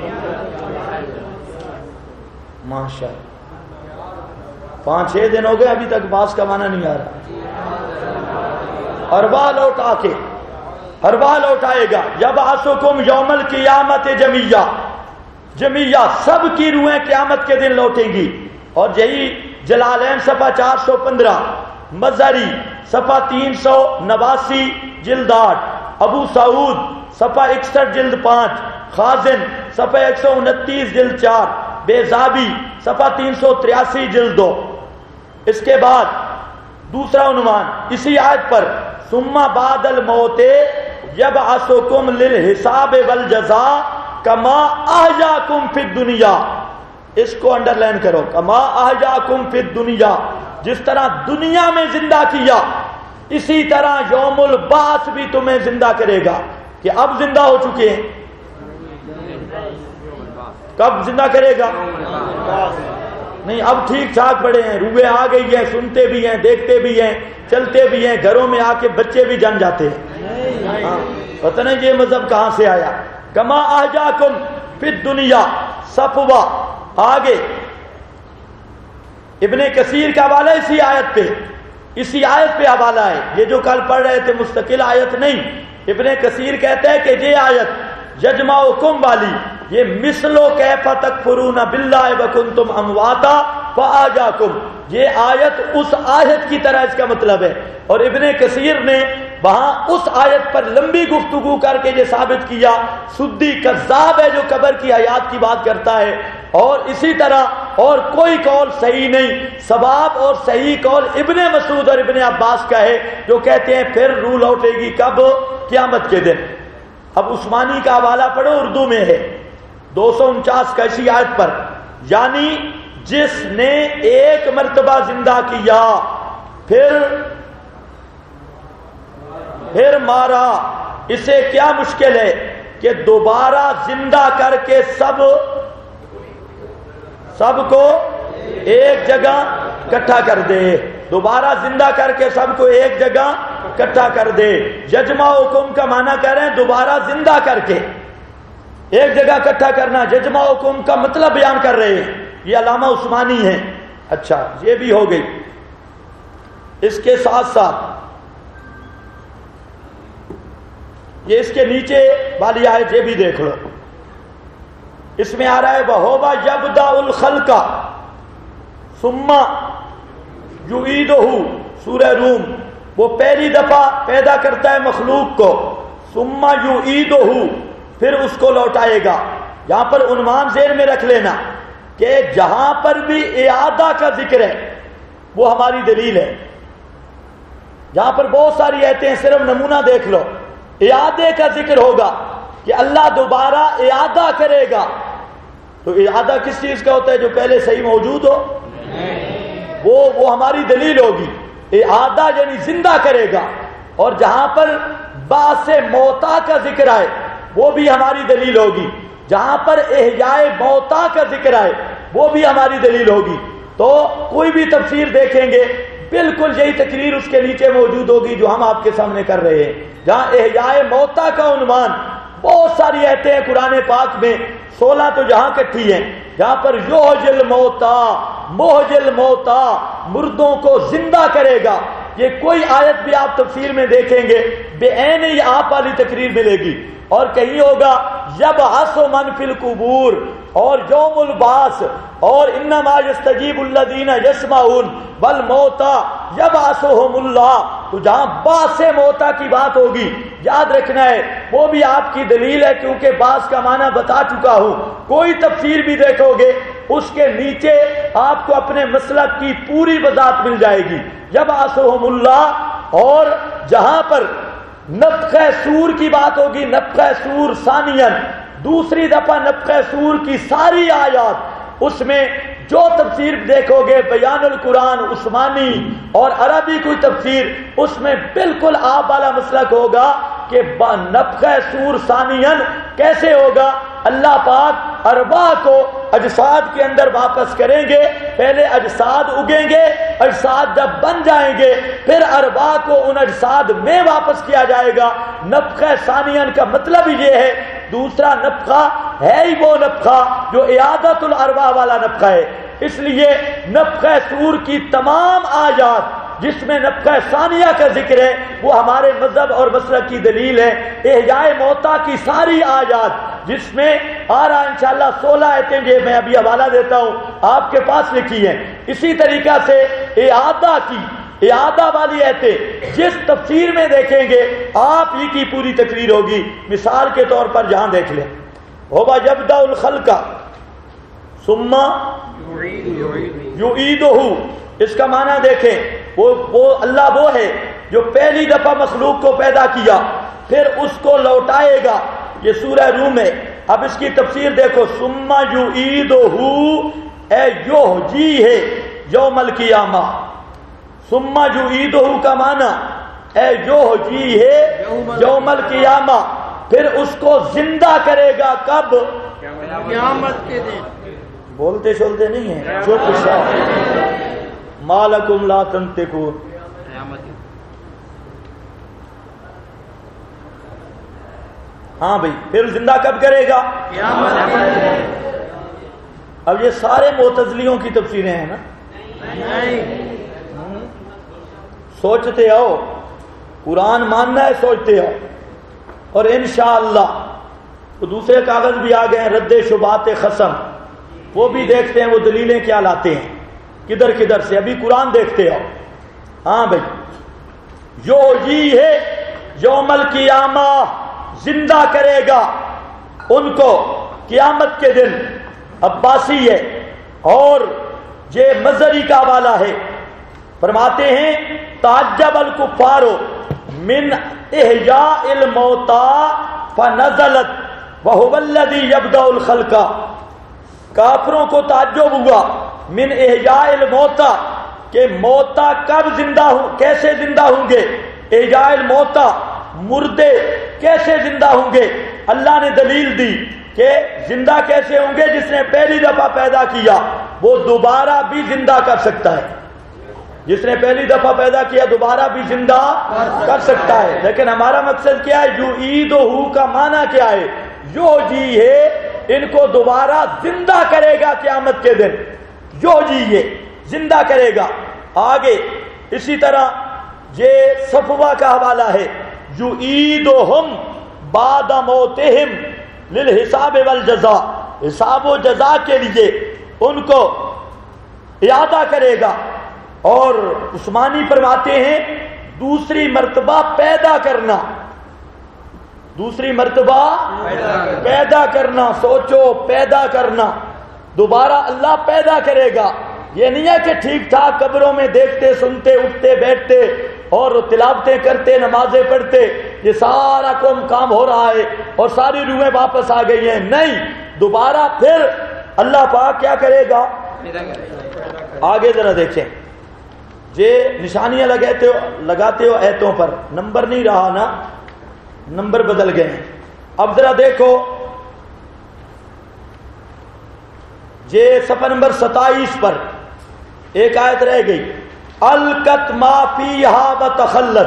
ماشاء اللہ، 5-6 دن ہو گئے ابھی تک باس کا معنی نہیں آ رہا. ارواح لوٹا کے، ارواح لوٹائے گا. یبعثکم یوم القیامت جمیعا، جمیعا سب کی روحیں قیامت کے دن لوٹیں گی. اور یہی جلالین صفحہ 415، مظہری صفحہ 389 جلد 8، ابو سعود صفحہ 61 جلد 5، خازن صفحہ 129 جلد 4، بیزابی صفحہ 383 جلد 2. اس کے بعد دوسرا عنوان اسی آیت پر، ثم بعد الموت یبعثکم للحساب والجزاء کما احیاکم فی الدنیا. اس کو انڈر لائن کرو، کما احیاکم فی الدنیا، جس طرح دنیا میں زندہ کیا اسی طرح یوم البعث بھی تمہیں زندہ کرے گا. کہ اب زندہ ہو چکے ہیں، کب زندہ کرے گا؟ نہیں، اب ٹھیک ٹھاک پڑے ہیں، روحیں آ گئی ہیں، سنتے بھی ہیں، دیکھتے بھی ہیں، چلتے بھی ہیں، گھروں میں آ کے بچے بھی جن جاتے ہیں. پتہ نہیں یہ مذہب کہاں سے آیا. کما احیاکم فی الدنیا، صفوہ آگے ابن کثیر کا حوالہ اسی آیت پہ، اسی آیت پہ حوالہ ہے، یہ جو کل پڑھ رہے تھے مستقل آیت نہیں۔ ابن کثیر کہتے ہیں کہ یہ آیت یجمعکم والی، یہ مثلو کیف تکفرون باللہ وکنتم امواتا فاحیاکم، یہ آیت اس آیت کی طرح اس کا مطلب ہے۔ اور ابن کثیر نے وہاں اس آیت پر لمبی گفتگو کر کے یہ ثابت کیا سدی کذاب ہے جو قبر کی حیات کی بات کرتا ہے، اور اسی طرح اور کوئی قول صحیح نہیں، صواب اور صحیح قول ابن مسعود اور ابن عباس کا ہے جو کہتے ہیں پھر روح لوٹے گی کب؟ قیامت کے دن۔ اب عثمانی کا حوالہ پڑھو، اردو میں ہے 249 کا اسی آیت پر، یعنی جس نے ایک مرتبہ زندہ کیا پھر مارا، اسے کیا مشکل ہے کہ دوبارہ زندہ کر کے سب کو ایک جگہ اکٹھا کر دے، دوبارہ زندہ کر کے سب کو ایک جگہ اکٹھا کر دے۔ یجمعکم کا معنی کہہ رہے ہیں دوبارہ زندہ کر کے ایک جگہ اکٹھا کرنا، یجمعکم کا مطلب بیان کر رہے ہیں، یہ علامہ عثمانی ہے۔ اچھا یہ بھی ہو گئی۔ اس کے ساتھ ساتھ یہ اس کے نیچے والی آیت یہ بھی دیکھ لو، اس میں آ رہا ہے وَهُوَ يَبْدَأُ الْخَلْقَ ثُمَّ يُعِيدُهُ، سورہ روم، وہ پہلی دفعہ پیدا کرتا ہے مخلوق کو، ثُمَّ يُعِيدُهُ، پھر اس کو لوٹائے گا۔ یہاں پر عنوان ذہن میں رکھ لینا کہ جہاں پر بھی اعادہ کا ذکر ہے وہ ہماری دلیل ہے۔ جہاں پر بہت ساری آیتیں ہیں، صرف نمونہ دیکھ لو، اعادے کا ذکر ہوگا کہ اللہ دوبارہ اعادہ کرے گا، تو اعادہ کس چیز کا ہوتا ہے؟ جو پہلے صحیح موجود ہو، وہ ہماری دلیل ہوگی۔ اعادہ یعنی زندہ کرے گا، اور جہاں پر بعث موتا کا ذکر آئے وہ بھی ہماری دلیل ہوگی، جہاں پر احیاء موتا کا ذکر آئے وہ بھی ہماری دلیل ہوگی۔ تو کوئی بھی تفسیر دیکھیں گے بالکل یہی تقریر اس کے نیچے موجود ہوگی جو ہم آپ کے سامنے کر رہے ہیں، جہاں احیاء موتا کا عنوان، بہت ساری آیتیں ہیں قرآن پاک میں، 16 تو جہاں کٹھی ہیں، جہاں پر یحیی الموتا، محیی الموتا، مردوں کو زندہ کرے گا، یہ کوئی آیت بھی آپ تفسیر میں دیکھیں گے بے عین ہی آپ والی تقریر ملے گی۔ اور کہیں ہوگا یبعث من فی القبور، اور یوم البعث، اور انما یستجیب الذین یسمعون والموتى یبعثهم اللہ، تو جہاں بعث موتا کی بات ہوگی یاد رکھنا ہے وہ بھی آپ کی دلیل ہے، کیونکہ بعث کا معنی بتا چکا ہوں۔ کوئی تفسیر بھی دیکھو گے اس کے نیچے آپ کو اپنے مسلک کی پوری وضاحت مل جائے گی، یبعثهم اللہ۔ اور جہاں پر نفخہ سور کی بات ہوگی، نفخہ سور ثانیاً، دوسری دفعہ نفخہ سور کی ساری آیات، اس میں جو تفسیر دیکھو گے بیان القرآن عثمانی اور عربی کوئی تفسیر، اس میں بالکل آپ والا مسلک ہوگا کہ نفخہ سور ثانیاً کیسے ہوگا؟ اللہ پاک ارواح کو اجساد کے اندر واپس کریں گے، پہلے اجساد اگیں گے، اجساد جب بن جائیں گے پھر ارواح کو ان اجساد میں واپس کیا جائے گا۔ نفخہ ثانیاً کا مطلب یہ ہے دوسرا نفخہ ہے ہی وہ نفخہ جو اعادت الارواح والا نفخہ ہے۔ اس لیے نفخہ سور کی تمام آیات جس میں نفخہ ثانیہ کا ذکر ہے وہ ہمارے مذہب اور مسلک کی دلیل ہے۔ احیاء موتا کی ساری آیات جس میں آ رہا انشاءاللہ 16 آیتیں، یہ میں ابھی حوالہ دیتا ہوں، آپ کے پاس لکھی ہیں۔ اسی طریقہ سے اعادہ کی، اعادہ والی آیتیں جس تفسیر میں دیکھیں گے آپ ہی کی پوری تقریر ہوگی۔ مثال کے طور پر جہاں دیکھ لیں ہوگا یبدأ الخلق ثم یعیدہ، اس کا معنی دیکھیں، وہ اللہ وہ ہے جو پہلی دفعہ مخلوق کو پیدا کیا پھر اس کو لوٹائے گا، یہ سورہ روم ہے۔ اب اس کی تفسیر دیکھو، ثم یعیدہ اے یحیی ہے یوم القیامہ، ثم یعیدہ کا معنی اے یحیی ہے یوم القیامہ، پھر اس کو زندہ کرے گا کب؟ قیامت کے دن۔ بولتے شولتے نہیں ہیں، چپ ما لکم لا تنطقون۔ ہاں بھائی، پھر زندہ کب کرے گا؟ اب یہ سارے معتزلیوں کی تفسیریں ہیں نا، سوچتے ہو قرآن ماننا ہے سوچتے ہو، اور انشاءاللہ تو دوسرے کاغذ بھی آ گئے ہیں رد شبہات خصم، وہ بھی دیکھتے ہیں وہ دلیلیں کیا لاتے ہیں کدھر کدھر سے، ابھی قرآن دیکھتے ہو۔ ہاں بھائی، جو یہ ہے یوم القیامہ زندہ کرے گا ان کو قیامت کے دن۔ عباسی ہے اور یہ مزری کا حوالہ ہے، فرماتے ہیں تعجب الکفار من احیاء الموتى فنزلت وهو الذي يبدأ الخلق، کافروں کو تعجب ہوا من احیاء الموتى کہ موتا کب زندہ ہوں، کیسے زندہ ہوں گے، احیاء الموتى مردے کیسے زندہ ہوں گے۔ اللہ نے دلیل دی کہ زندہ کیسے ہوں گے، جس نے پہلی دفعہ پیدا کیا وہ دوبارہ بھی زندہ کر سکتا ہے، جس نے پہلی دفعہ پیدا کیا دوبارہ بھی زندہ کر سکتا ہے۔ لیکن ہمارا مقصد کیا ہے، یعیدہ کا معنی کیا ہے، جو جی ہے ان کو دوبارہ زندہ کرے گا قیامت کے دن، جو جی ہے زندہ کرے گا۔ آگے اسی طرح یہ صفوہ کا حوالہ ہے، یعیدہم بعد موتہم للحساب والجزاء، حساب و جزا کے لیے ان کو اعادہ کرے گا۔ اور عثمانی فرماتے ہیں دوسری مرتبہ پیدا کرنا، دوسری مرتبہ پیدا کرنا، سوچو پیدا کرنا، دوبارہ اللہ پیدا کرے گا۔ یہ نہیں ہے کہ ٹھیک ٹھاک قبروں میں دیکھتے سنتے اٹھتے بیٹھتے اور تلاوتیں کرتے نمازیں پڑھتے یہ سارا کام ہو رہا ہے اور ساری روحیں واپس آ گئی ہیں، نہیں، دوبارہ پھر اللہ پاک کیا کرے گا۔ آگے ذرا دیکھیں، یہ نشانیاں لگاتے ہو ایتوں پر، نمبر نہیں رہا نا، نمبر بدل گئے ہیں۔ اب ذرا دیکھو یہ صفحہ نمبر 27 پر ایک آیت رہ گئی، القت ما فیہا وتخلت،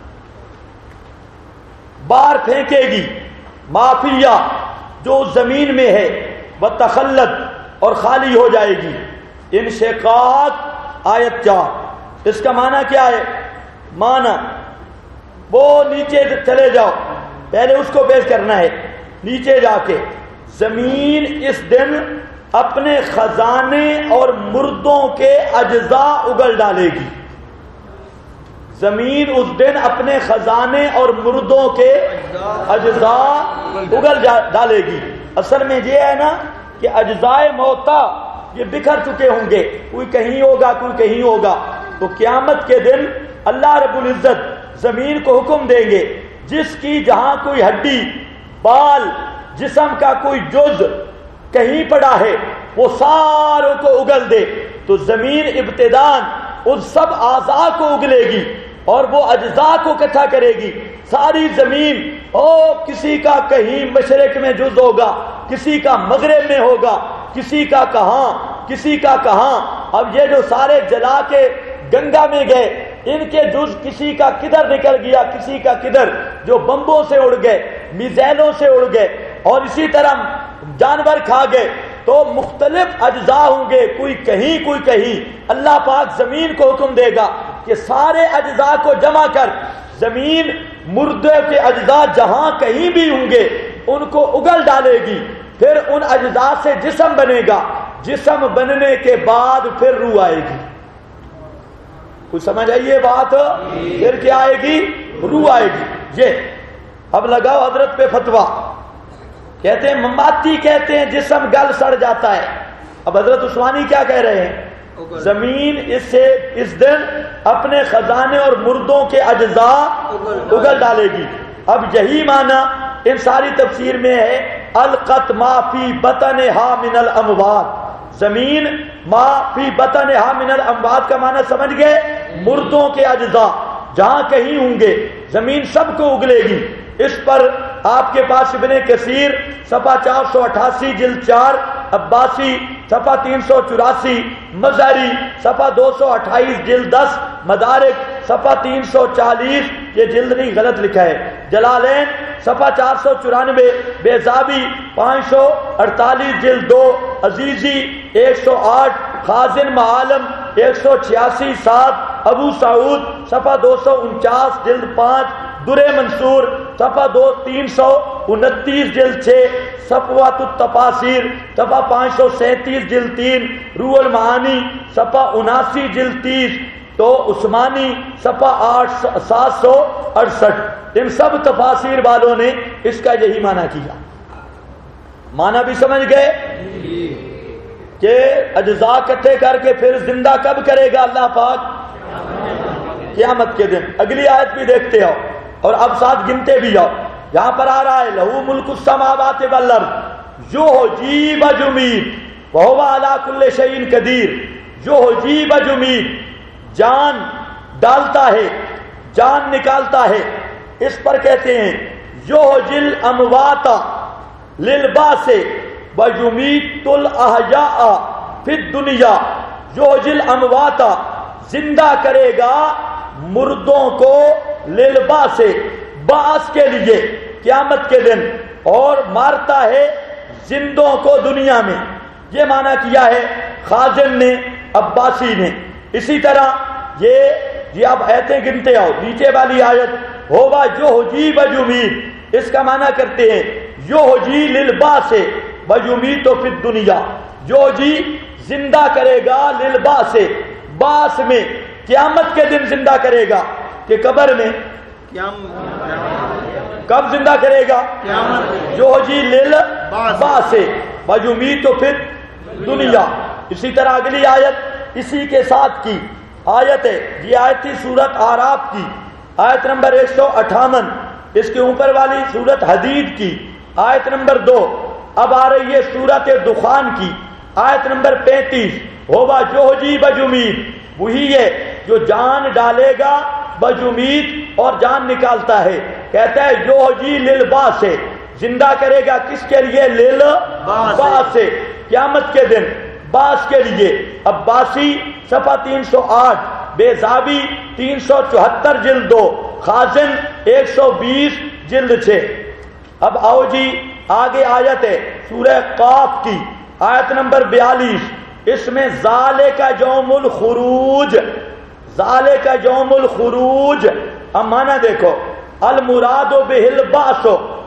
باہر پھینکے گی ما فیہا جو زمین میں ہے، وتخلت اور خالی ہو جائے گی۔ انشقاق آیت 4، اس کا معنی کیا ہے، معنی وہ نیچے چلے جاؤ، پہلے اس کو پیش کرنا ہے، نیچے جا کے زمین اس دن اپنے خزانے اور مردوں کے اجزاء اگل ڈالے گی، زمین اس دن اپنے خزانے اور مردوں کے اجزاء اگل ڈالے گی۔ اصل میں یہ ہے نا کہ اجزاء موتا یہ بکھر چکے ہوں گے، کوئی کہیں ہوگا کوئی کہیں ہوگا، تو قیامت کے دن اللہ رب العزت زمین کو حکم دیں گے جس کی جہاں کوئی ہڈی بال جسم کا کوئی جز کہیں پڑا ہے وہ ساروں کو اگل دے، تو زمین ابتدان ان سب اعضاء کو اگلے گی اور وہ اجزاء کو اکٹھا کرے گی۔ ساری زمین کسی کا کہیں مشرق میں جز ہوگا، کسی کا مغرب میں ہوگا، کسی کا کہاں کسی کا کہاں۔ اب یہ جو سارے جلا کے گنگا میں گئے ان کے جز کسی کا کدھر نکل گیا کسی کا کدھر، جو بمبوں سے اڑ گئے میزائلوں سے اڑ گئے اور اسی طرح جانور کھا گئے، تو مختلف اجزاء ہوں گے، کوئی کہیں کوئی کہیں۔ اللہ پاک زمین کو حکم دے گا کہ سارے اجزاء کو جمع کر، زمین مردے کے اجزاء جہاں کہیں بھی ہوں گے ان کو اگل ڈالے گی، پھر ان اجزاء سے جسم بنے گا، جسم بننے کے بعد پھر روح آئے گی۔ کچھ سمجھ آئیے بات، پھر کیا آئے گی، روح آئے گی۔ یہ اب لگاؤ حضرت پہ فتویٰ، کہتے ہیں مماتی کہتے ہیں جسم گل سڑ جاتا ہے، اب حضرت عثمانی کیا کہہ رہے ہیں، زمین اس دن اپنے خزانے اور مردوں کے اجزاء اگل ڈالے گی۔ اب یہی معنی ان ساری تفسیر میں ہے، القت ما فی بطنہا من الاموات، زمین ما فی بطنہا من الاموات کا معنی سمجھ گئے، مردوں کے اجزاء جہاں کہیں ہوں گے زمین سب کو اگلے گی۔ اس پر آپ کے پاس ابن کثیر صفحہ 488 جلد 4، عباسی صفحہ 384، مظہری صفحہ 228 جلد 10، مدارک صفحہ 340، یہ جلد نہیں غلط لکھا ہے، جلالین صفحہ 494، بیضابی 548 جلد 2، عزیزی 108، خازن معالم 186 7، ابو سعود صفحہ 249 جلد 5، در منصور صفحہ 329 جلد 6، صفوات التفاسیر صفحہ 537 جلد 3، روح المعانی صفحہ 79 جلد 30، تو عثمانی صفحہ 768۔ ان سب تفاسیر والوں نے اس کا یہی معنی کیا۔ معنی بھی سمجھ گئے کہ اجزاء اکٹھے کر کے پھر زندہ کب کرے گا اللہ پاک؟ قیامت کے دن۔ اگلی آیت بھی دیکھتے ہو اور اب ساتھ گنتے بھی آؤ۔ یہاں پر آ رہا ہے لہو ملک السماوات والارض یحیی و یمیت وہو علی کل شیء قدیر۔ یحیی و یمیت، جان ڈالتا ہے، جان نکالتا ہے، اس پر کہتے ہیں یحیی الاموات للباس وَيُمِيتُ الْأَحْيَاءَ فِي الدُّنْيَا۔ یحیی الاموات، زندہ کرے گا مردوں کو، للباس، باس کے لیے قیامت کے دن، اور مارتا ہے زندوں کو دنیا میں۔ یہ معنی کیا ہے خازن نے، عباسی نے۔ اسی طرح یہ اب ایتیں گنتے آؤ، نیچے والی آیت ہوگا یحیی و یمیت، اس کا معنی کرتے ہیں یحیی للباس وَيُمِيتُ فِي الدُّنْيَا۔ یحیی زندہ کرے گا للباس، باس میں، قیامت کے دن زندہ کرے گا، کہ قبر میں کب زندہ کرے گا؟ یحیی للباس وَيُمِيتُ فِي الدُّنْيا۔ اسی طرح اگلی آیت اسی کے ساتھ کی آیت ہے، یہ آیت تھی سورت اعراف کی، آیت نمبر 158، اس کے اوپر والی سورت حدید کی آیت نمبر 2۔ اب آ رہی ہے سورت دخان کی آیت نمبر 35، ہوگا یحیی و یمیت، وہی ہے جو جان ڈالے گا، بجمیت، اور جان نکالتا ہے۔ کہتا ہے یحیی للباس، زندہ کرے گا کس کے لیے؟ للباس، قیامت کے دن، باس کے لیے۔ عباسی صفحہ 308، بیضابی 374 جلد 2، خازن 120 جلد 6۔ اب آؤ جی آگے آیت ہے سورہ قاف کی آیت نمبر 42، اس میں ذالک یوم الخروج، ذالک یوم الخروج، اب معنی دیکھو، المراد بہ البعث،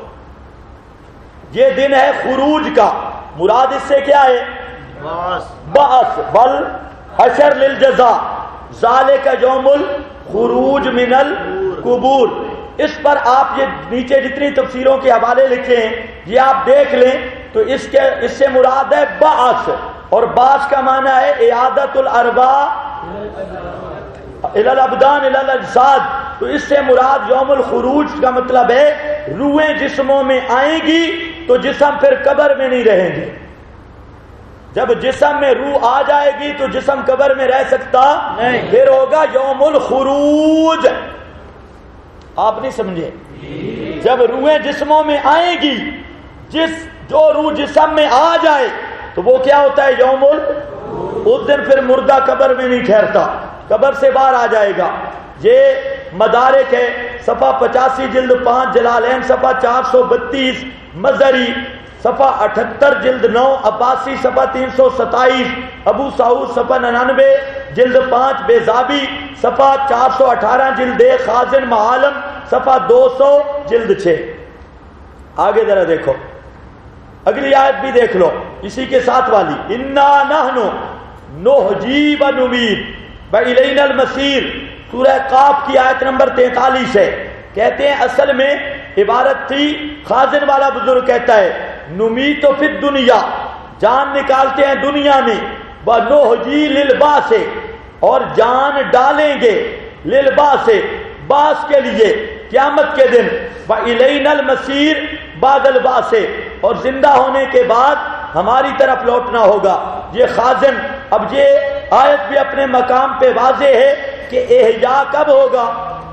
یہ دن ہے خروج کا، مراد اس سے کیا ہے؟ بعث، بل حشر للجزاء، ذالک یوم الخروج من القبور۔ اس پر آپ یہ نیچے جتنی تفسیروں کے حوالے لکھے ہیں یہ آپ دیکھ لیں تو اس سے مراد ہے بعث، اور بعث کا معنی ہے اعادت الارواح الی الابدان الی الاجساد، تو اس سے مراد یوم الخروج کا مطلب ہے روحیں جسموں میں آئیں گی تو جسم پھر قبر میں نہیں رہیں گے۔ جب جسم میں روح آ جائے گی تو جسم قبر میں رہ سکتا نہیں، پھر ہوگا یوم الخروج۔ آپ نہیں سمجھے؟ جب روحیں جسموں میں آئیں گی، جو روح جسم میں آ جائے تو وہ کیا ہوتا ہے؟ یوم اس دن پھر مردہ قبر میں نہیں ٹھہرتا، قبر سے باہر آ جائے گا۔ یہ مدارک ہے صفحہ 85 جلد 5، جلالین صفحہ 432، مظہری صفحہ 78 جلد 9، عباسی صفحہ 327، ابو سعود صفحہ 99 جلد 5، بیضابی صفحہ 418 جلد 1، خازن معالم صفحہ 200 جلد 6۔ آگے ذرا دیکھو، اگلی آیت بھی دیکھ لو اسی کے ساتھ والی، انا نحن نحیی و نمیت والینا المصیر، سورہ قاف کی آیت نمبر 43 ہے۔ کہتے ہیں اصل میں عبارت تھی، خازن والا بزرگ کہتا ہے نمیت فی الدنیا، جان نکالتے ہیں دنیا میں، ونحیی للباس، اور جان ڈالیں گے للباس، باس کے لیے قیامت کے دن، والینا المصیر بعد الباس، اور زندہ ہونے کے بعد ہماری طرف لوٹنا ہوگا۔ یہ خازن، اب یہ آیت بھی اپنے مقام پہ واضح ہے کہ احیاء کب ہوگا؟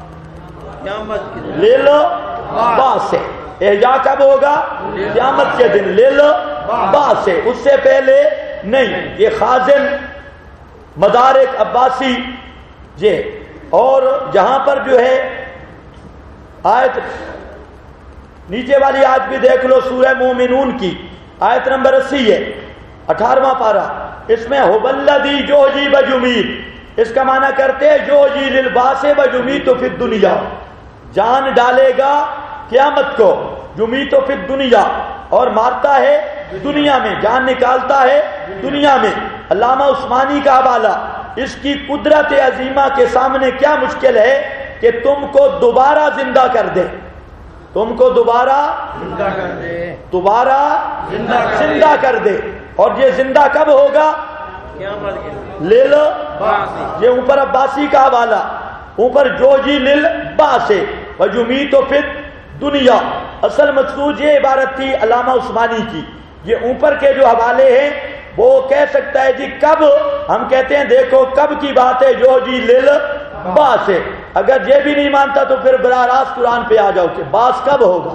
للباس، احیاء کب ہوگا؟ قیامت کے دن، للباس، اس سے پہلے نہیں۔ یہ خازن، مدارک، عباسی، یہ، اور یہاں پر جو ہے آیت نیچے والی آیت بھی دیکھ لو، سورہ مومنون کی آیت نمبر 80 ہے، 18واں پارہ، اس میں هو الذی یحیی و یمیت، اس کا معنی کرتے ہیں جو جی للباس بجمیت فی الدنیا، جان ڈالے گا قیامت کو، جمیت فی الدنیا، اور مارتا ہے دنیا میں، جان نکالتا ہے دنیا میں۔ علامہ عثمانی کا حوالہ، اس کی قدرت عظیمہ کے سامنے کیا مشکل ہے کہ تم کو دوبارہ زندہ کر دے، تم کو دوبارہ زندہ کر دے، دوبارہ زندہ کر دے۔ اور یہ زندہ کب ہوگا؟ قیامت کے دن۔ لیل باسی، یہ اوپر عباسی کا حوالہ، اوپر جو جی لل باسے وجمیت فی دنیا، اصل مقصود یہ عبارت تھی علامہ عثمانی کی۔ یہ اوپر کے جو حوالے ہیں وہ کہہ سکتا ہے جی کب، ہم کہتے ہیں دیکھو کب کی بات ہے، جو جی لل باس ہے۔ اگر یہ بھی نہیں مانتا تو پھر براہ راست قرآن پہ آ جاؤ کہ باس کب ہوگا،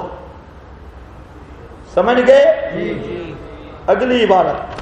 سمجھ گئے؟ اگلی عبارت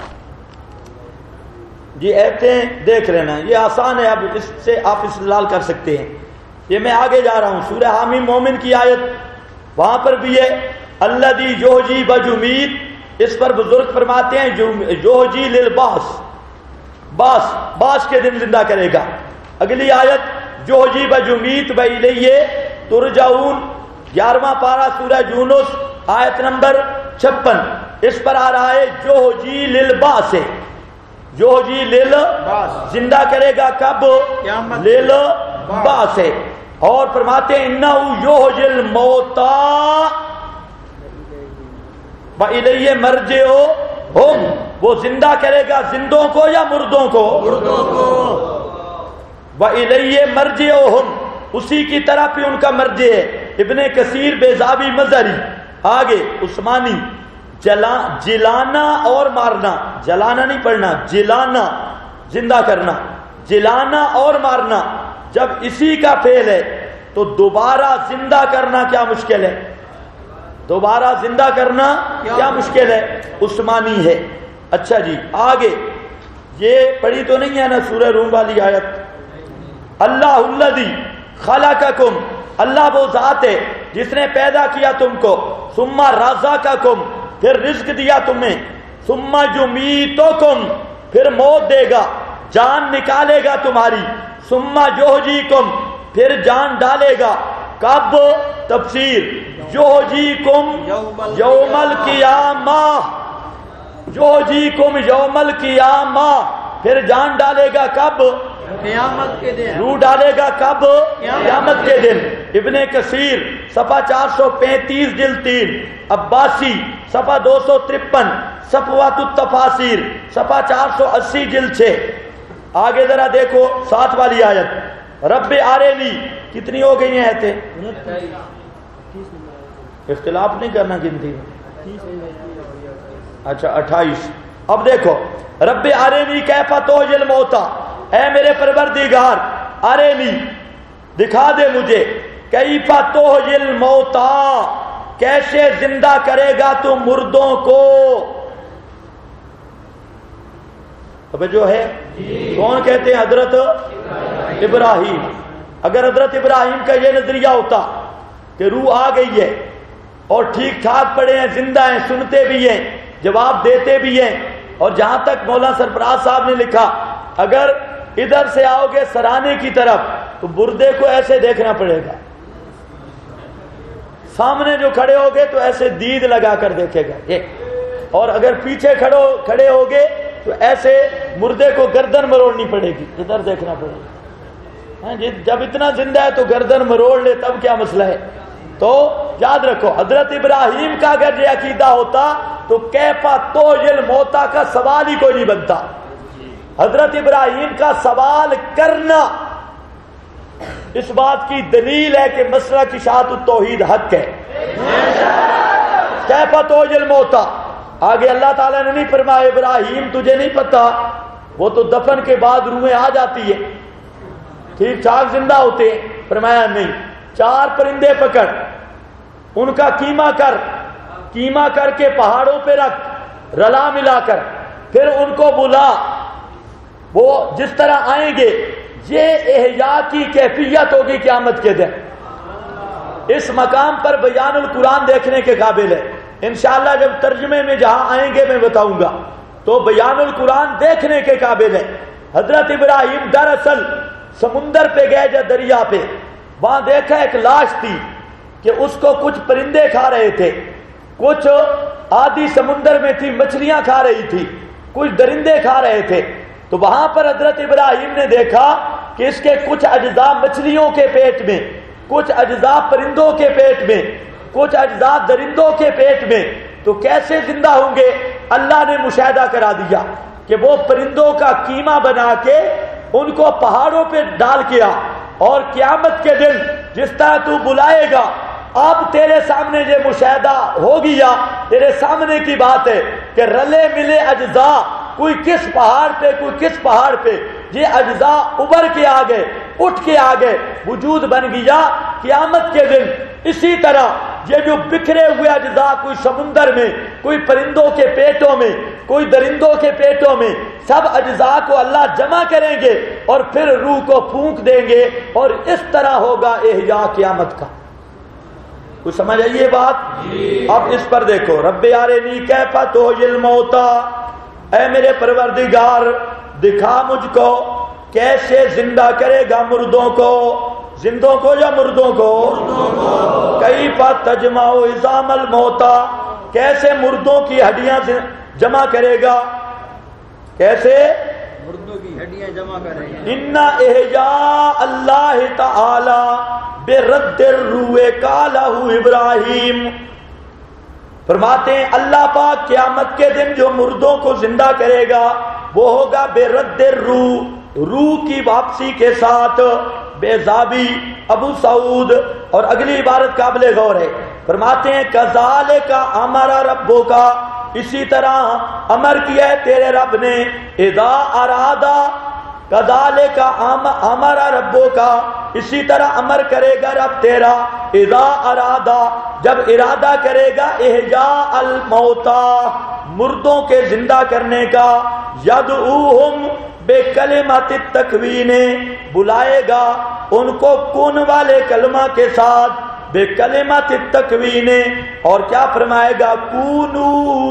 جی ایتیں دیکھ لینا، یہ آسان ہے، اب اس سے آپ استدلال کر سکتے ہیں۔ یہ میں آگے جا رہا ہوں، سورہ حامیم مومن کی آیت، وہاں پر بھی ہے الذی یحیی بجمیت، اس پر بزرگ فرماتے ہیں یحیی للباس، باس کے دن زندہ کرے گا۔ اگلی آیت یحیی بجمیت والیہ ترجعون، 11واں پارہ سورہ یونس آیت نمبر 56، اس پر آ رہا ہے یحیی للباس، یحیی للباس، زندہ کرے گا کب؟ قیامت، للباس ہے۔ اور فرماتے ہیں انہ یحیی الموتى وإلیہ مرجعہم، وہ زندہ کرے گا زندوں کو یا مردوں کو؟ مردوں کو۔ وإلیہ مرجعہم، اسی کی طرف ہی ان کا مرجع ہے۔ ابن کثیر، بیضاوی، مظہری، آگے عثمانی، جلانا اور مارنا، جلانا نہیں پڑھنا، جلانا زندہ کرنا، جلانا اور مارنا، جب اسی کا فعل ہے تو دوبارہ زندہ کرنا کیا مشکل ہے، دوبارہ زندہ کرنا کیا مشکل ہے، عثمانی ہے۔ اچھا جی آگے، یہ پڑھی تو نہیں ہے نا سورہ روم والی آیت، اللہ الذی خلقکم، اللہ وہ ذات ہے جس نے پیدا کیا تم کو، ثم رزقکم، پھر رزق دیا تمہیں، ثم یمیتکم، پھر موت دے گا، جان نکالے گا تمہاری، ثم یحییکم، پھر جان ڈالے گا، کب؟ تفسیر یحییکم یوم القیامہ، یحییکم یوم القیامہ، پھر جان ڈالے گا کب؟ قیامت کے دن۔ روح ڈالے گا کب؟ قیامت کے دن۔ ابن کثیر صفحہ 435 جلد 3، عباسی صفحہ 253، صفوات التفاسیر صفحہ 480 جلد 6۔ آگے ذرا دیکھو 7 والی آیت، رب آرینی، کتنی ہو گئی ہیں آیتیں؟ اختلاف نہیں کرنا گنتی میں، اچھا 28۔ اب دیکھو رب آرینی کیف تحیی الموتى، اے میرے پروردگار آرینی دکھا دے مجھے، کیف تحیی الموتى، کیسے زندہ کرے گا تو مردوں کو۔ اب جو ہے کون کہتے ہیں؟ حضرت ابراہیم۔ اگر حضرت ابراہیم کا یہ نظریہ ہوتا کہ روح آ گئی ہے اور ٹھیک ٹھاک پڑے ہیں، زندہ ہیں، سنتے بھی ہیں، جواب دیتے بھی ہیں، اور جہاں تک مولانا سرفراز صاحب نے لکھا اگر ادھر سے آؤ گے سرانے کی طرف تو بردے کو ایسے دیکھنا پڑے گا، سامنے جو کھڑے ہوگے تو ایسے دید لگا کر دیکھے گا، اور اگر پیچھے کھڑے ہوگے تو ایسے مردے کو گردن مروڑنی پڑے گی، ادھر دیکھنا پڑے گا۔ جب اتنا زندہ ہے تو گردن مروڑ لے تب کیا مسئلہ ہے؟ تو یاد رکھو حضرت ابراہیم کا اگر یہ عقیدہ ہوتا تو کیف تحیی الموتى کا سوال ہی کوئی نہیں بنتا۔ حضرت ابراہیم کا سوال کرنا اس بات کی دلیل ہے کہ مسلک اشاعت التوحید حق ہے۔ کیف تحیی الموتى، آگے اللہ تعالیٰ نے نہیں فرمایا ابراہیم تجھے نہیں پتا، وہ تو دفن کے بعد روحیں آ جاتی ہے، ٹھیک ٹھاک زندہ ہوتے ہیں، فرمایا نہیں، 4 پرندے پکڑ، ان کا کیما کر کے پہاڑوں پہ رکھ، رلا ملا کر، پھر ان کو بلا، وہ جس طرح آئیں گے، یہ احیاء کی کیفیت ہوگی قیامت کے دن۔ اس مقام پر بیان القرآن دیکھنے کے قابل ہے، انشاءاللہ جب ترجمے میں جہاں آئیں گے میں بتاؤں گا، تو بیان القرآن دیکھنے کے قابل ہے۔ حضرت ابراہیم دراصل سمندر پہ گئے یا دریا پہ، وہاں دیکھا ایک لاش تھی کہ اس کو کچھ پرندے کھا رہے تھے، کچھ آدھی سمندر میں تھی مچھلیاں کھا رہی تھی، کچھ درندے کھا رہے تھے۔ تو وہاں پر حضرت ابراہیم نے دیکھا کہ اس کے کچھ اجزاء مچھلیوں کے پیٹ میں، کچھ اجزاء پرندوں کے پیٹ میں، کچھ اجزاء درندوں کے پیٹ میں، تو کیسے زندہ ہوں گے؟ اللہ نے مشاہدہ کرا دیا کہ وہ پرندوں کا قیمہ بنا کے ان کو پہاڑوں پہ ڈال کے آ، اور قیامت کے دن جس طرح تو بلائے گا، اب تیرے سامنے یہ مشاہدہ ہو گیا، تیرے سامنے کی بات ہے کہ رلے ملے اجزاء، کوئی کس پہاڑ پہ کوئی کس پہاڑ پہ، یہ اجزاء ابھر کے آ گئے، اٹھ کے آ گئے، وجود بن گیا۔ قیامت کے دن اسی طرح یہ جو بکھرے ہوئے اجزاء، کوئی سمندر میں، کوئی پرندوں کے پیٹوں میں، کوئی درندوں کے پیٹوں میں، سب اجزاء کو اللہ جمع کریں گے اور پھر روح کو پھونک دیں گے، اور اس طرح ہوگا احیاء قیامت کا۔ کچھ سمجھ آئیے بات؟ اب اس پر دیکھو، رب ارنی کیف تحیی الموتی، اے میرے پروردگار دکھا مجھ کو کیسے زندہ کرے گا مردوں کو، زندوں کو یا مردوں کو؟ کیف تجمع عظام الموتی، کیسے مردوں کی ہڈیاں جمع کرے گا، کیسے مردوں کی ہڈیاں جمع کریں گے۔ ان احیاء اللہ تعالی برد الروح قالہ ابراہیم، فرماتے ہیں اللہ پاک قیامت کے دن جو مردوں کو زندہ کرے گا وہ ہوگا برد الروح، روح کی واپسی کے ساتھ۔ بے زابی ابو سعود، اور اگلی عبارت قابل غور ہے، فرماتے ہیں کذالک امر ربک، اسی طرح امر کیا ہے تیرے رب نے، اذا ارادہ کذالک امر ربک، اسی طرح امر کرے گا رب تیرا، اذا ارادہ جب ارادہ کرے گا، احیاء الموتی مردوں کے زندہ کرنے کا، یدعوہم بکلمۃ التکوین بلائے گا ان کو کون والے کلمہ کے ساتھ، بکلمۃ التکوین، اور کیا فرمائے گا، کونو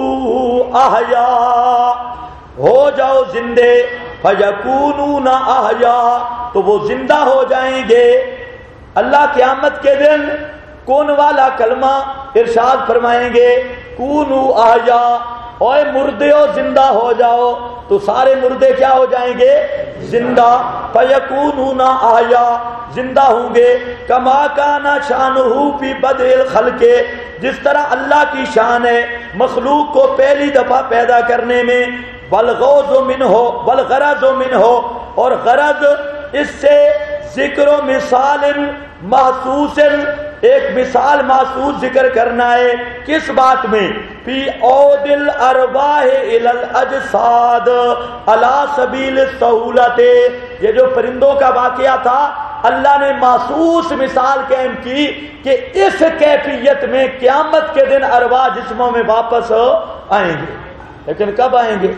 احیاء، ہو جاؤ زندے، فیکونون احیاء، تو وہ زندہ ہو جائیں گے۔ اللہ قیامت کے دن کون والا کلمہ ارشاد فرمائیں گے، کونو احیاء، اوے مردیو زندہ ہو جاؤ، تو سارے مردے کیا ہو جائیں گے، زندہ، فیکونون احیاء، زندہ ہوں گے، کما کان شانہ فی بدء الخلق، جس طرح اللہ کی شان ہے مخلوق کو پہلی دفعہ پیدا کرنے میں، والغوض منہ والغرض منہ، اور غرض اس سے ذکر و مثال محسوس، ایک مثال محسوس ذکر کرنا ہے، کس بات میں، فی عود الارواح الی الاجساد علی سبیل السہولت، یہ جو پرندوں کا واقعہ تھا اللہ نے محسوس مثال قائم کی کہ اس کیفیت میں قیامت کے دن ارواح جسموں میں واپس آئیں گے، لیکن کب آئیں گے؟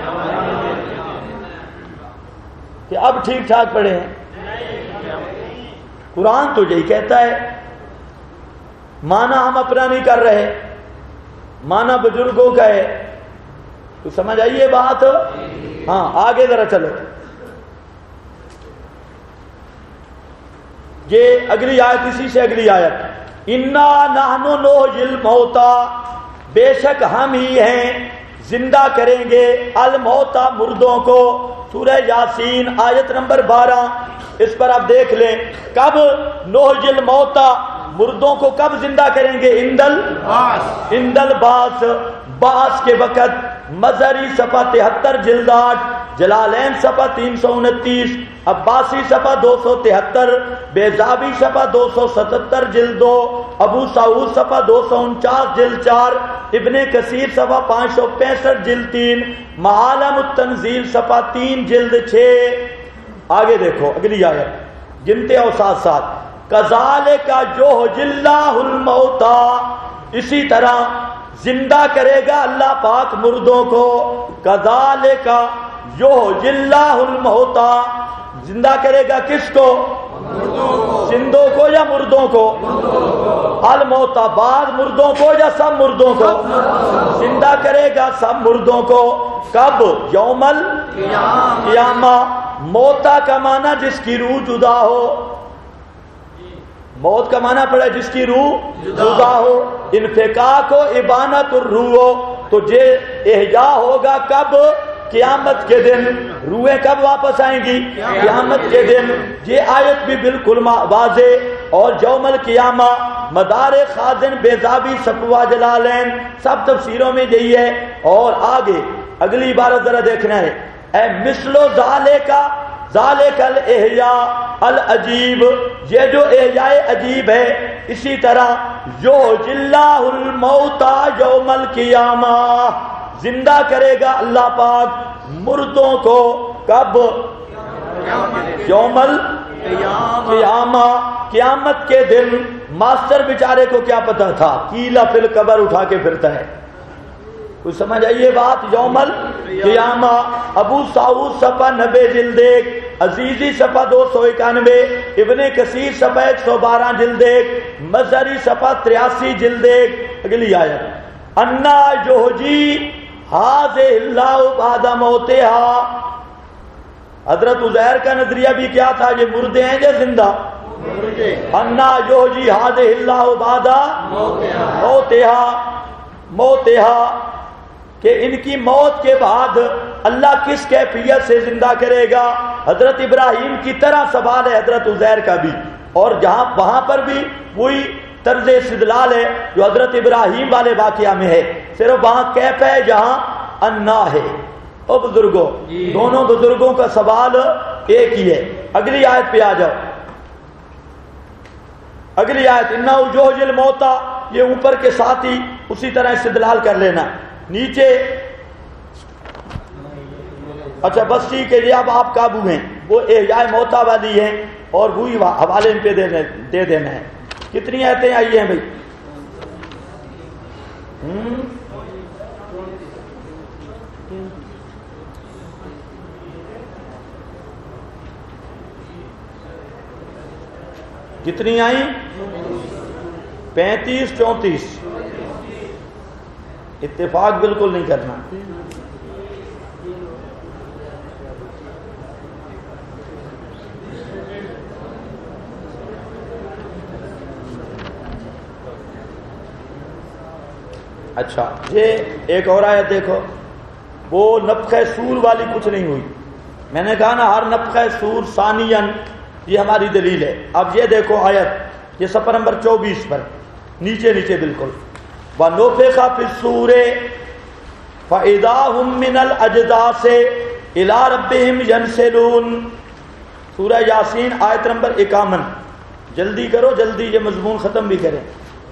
کہ اب ٹھیک ٹھاک پڑے ہیں؟ قرآن تو یہی کہتا ہے، معنی ہم اپنا نہیں کر رہے، معنی بزرگوں کا ہے، تو سمجھ آئیے بات؟ ہاں آگے ذرا چلو، یہ اگلی آیت، اسی سے اگلی آیت، انا نحن نحیی الموتی، بے شک ہم ہی ہیں زندہ کریں گے الموتی مردوں کو، سورہ یاسین آیت نمبر 12، اس پر آپ دیکھ لیں کب نحیی الموتی مردوں کو کب زندہ کریں گے، اندل باس، باس کے وقت، مظہری صفحہ 73 جلد 8، جلالین صفحہ 329، عباسی صفحہ 273، بیضابی صفحہ 277 جلد 2، ابو سعود صفحہ 249 جلد 4، ابن کثیر صفحہ 565 جلد 3، معالم التنزیل صفحہ 3 جلد 6۔ آگے دیکھو اگلی آیت، گنتے اور ساتھ ساتھ، کذالک یحیی اللہ الموتی، اسی طرح زندہ کرے گا اللہ پاک مردوں کو، کذالک یحیی اللہ الموتی، زندہ کرے گا کس کو؟ زندوں کو یا مردوں کو؟ الموتا بعض مردوں کو یا سب مردوں کو؟ زندہ کرے گا سب مردوں کو. کب؟ یوم القیامہ. موتا کا معنی جس کی روح جدا ہو. موت کا معنی پڑا جس کی روح جدا ہو. انفکاک و ابانت الروح ہو. تو یہ احیا ہوگا کب؟ قیامت کے دن. روحیں کب واپس آئیں گی؟ قیامت کے دن. یہ آیت بھی بالکل واضح. اور یوم القیامہ مدار خازن بیضابی صفوہ جلالین سب تفسیروں میں یہی ہے. اور آگے اگلی عبارت ذرا دیکھنا ہے. اے مثل ذالک الاحیاء العجیب. یہ جو احیاء عجیب ہے اسی طرح یحیی اللہ الموتى یوم القیامہ. زندہ کرے گا اللہ پاک مردوں کو. کب؟ یوم القیامہ. قیامت کے دن. ماسٹر بیچارے کو کیا پتا تھا؟ کیلا فی القبر اٹھا کے پھرتا ہے. کچھ سمجھ آئیے بات؟ یوم القیامہ. ابو سعود صفحہ 90 جلد 1، عزیزی صفحہ 291، ابن کثیر صفحہ 112 جلد 1، مظہری صفحہ 83 جلد 1. اگلی آیت. انا یحیی ھذہ اللہ بعد موتہا. حضرت عزیر کا نظریہ بھی کیا تھا؟ یہ مردے ہیں یا زندہ؟ انا یحیی ھذہ اللہ بعد موتہا. کہ ان کی موت کے بعد اللہ کس کیفیت سے زندہ کرے گا؟ حضرت ابراہیم کی طرح سوال ہے حضرت عزیر کا بھی. اور جہاں وہاں پر بھی وہی طرز استدلال ہے جو حضرت ابراہیم والے واقعہ میں ہے. صرف وہاں کیف ہے جہاں انا ہے. او بزرگوں، دونوں بزرگوں کا سوال ایک ہی ہے. اگلی آیت پہ آ جاؤ. اگلی آیت. انہ یحیی الموتى. یہ اوپر کے ساتھ ہی اسی طرح استدلال کر لینا. نیچے اچھا بس ٹھیک ہے. یہ اب آپ قابو ہیں. وہ احیاء موتى والی ہیں اور وہی حوالے ان پہ دے دینا ہے. کتنی آیتیں آئی ہیں بھائی؟ کتنی آئیں؟ 35 34. اتفاق بالکل نہیں کرنا. اچھا یہ ایک اور آیت دیکھو. وہ نفخہ سور والی کچھ نہیں ہوئی. میں نے کہا نا ہر نفخہ سور ثانیاً. یہ ہماری دلیل ہے. اب یہ دیکھو آیت. یہ صفحہ نمبر 24 پر نیچے بالکل. وَنُفِخَ فِي الصُّورِ فَإِذَا هُم مِّنَ الْأَجْدَاثِ إِلَىٰ رَبِّهِمْ يَنْسِلُونَ. سورہ یاسین آیت نمبر 51. جلدی کرو جلدی، یہ مضمون ختم بھی کریں.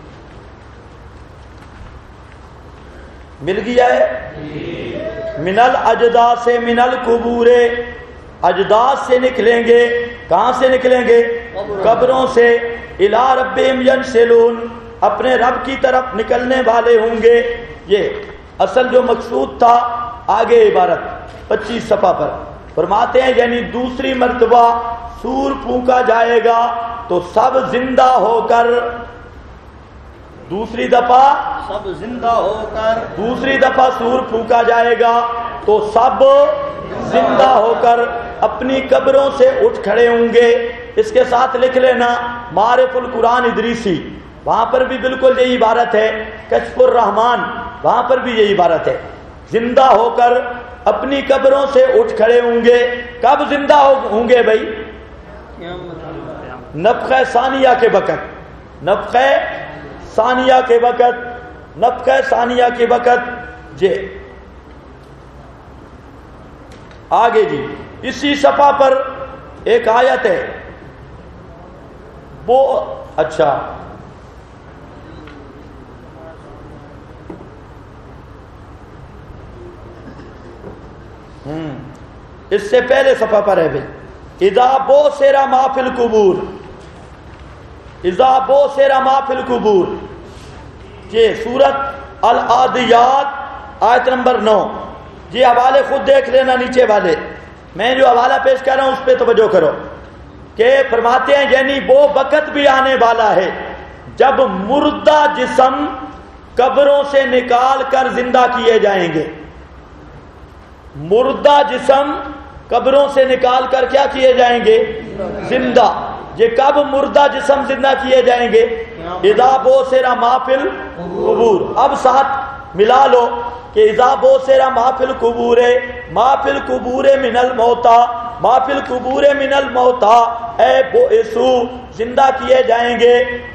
مل گیا ہے؟ من الاجداث من القبور. اجداث سے نکلیں گے. کہاں سے نکلیں گے؟ قبروں سے. الی ربہم ینسلون. اپنے رب کی طرف نکلنے والے ہوں گے. یہ اصل جو مقصود تھا آگے عبارت 25 صفحہ پر فرماتے ہیں یعنی دوسری مرتبہ سور پھونکا جائے گا تو سب زندہ ہو کر، دوسری دفعہ سب زندہ ہو کر، دوسری دفعہ سور پھونکا جائے گا تو سب زندہ ہو کر اپنی قبروں سے اٹھ کھڑے ہوں گے. اس کے ساتھ لکھ لینا معارف القرآن ادریسی، وہاں پر بھی بالکل یہی عبارت ہے. کشف الرحمان وہاں پر بھی یہی عبارت ہے. زندہ ہو کر اپنی قبروں سے اٹھ کھڑے ہوں گے. کب زندہ ہوں گے بھائی؟ نفخہ ثانیہ کے وقت. نفخہ ثانیہ کے وقت. نفخہ ثانیہ کے وقت. جی آگے جی اسی صفحہ پر ایک آیت ہے وہ. اچھا اس سے پہلے صفحہ پر ہے بھائی. اذا بوسر ما فی القبور. اذا بوسر ما فی القبور. یہ سورت العادیات آیت نمبر 9. یہ حوالے خود دیکھ لینا نیچے والے. میں جو حوالہ پیش کر رہا ہوں اس پہ توجہ کرو کہ فرماتے ہیں یعنی وہ وقت بھی آنے والا ہے جب مردہ جسم قبروں سے نکال کر زندہ کیے جائیں گے. مردہ جسم قبروں سے نکال کر کیا کیے جائیں گے؟ زندہ. یہ کب مردہ جسم زندہ کیے جائیں گے؟ اذا بوسر ما فی القبور. اب ساتھ ملا لو کہ اذا بوسر ما فی القبور، ما فی القبور من الموتى، ما فی القبور من الموتى، اے بوئسو زندہ کیے جائیں گے.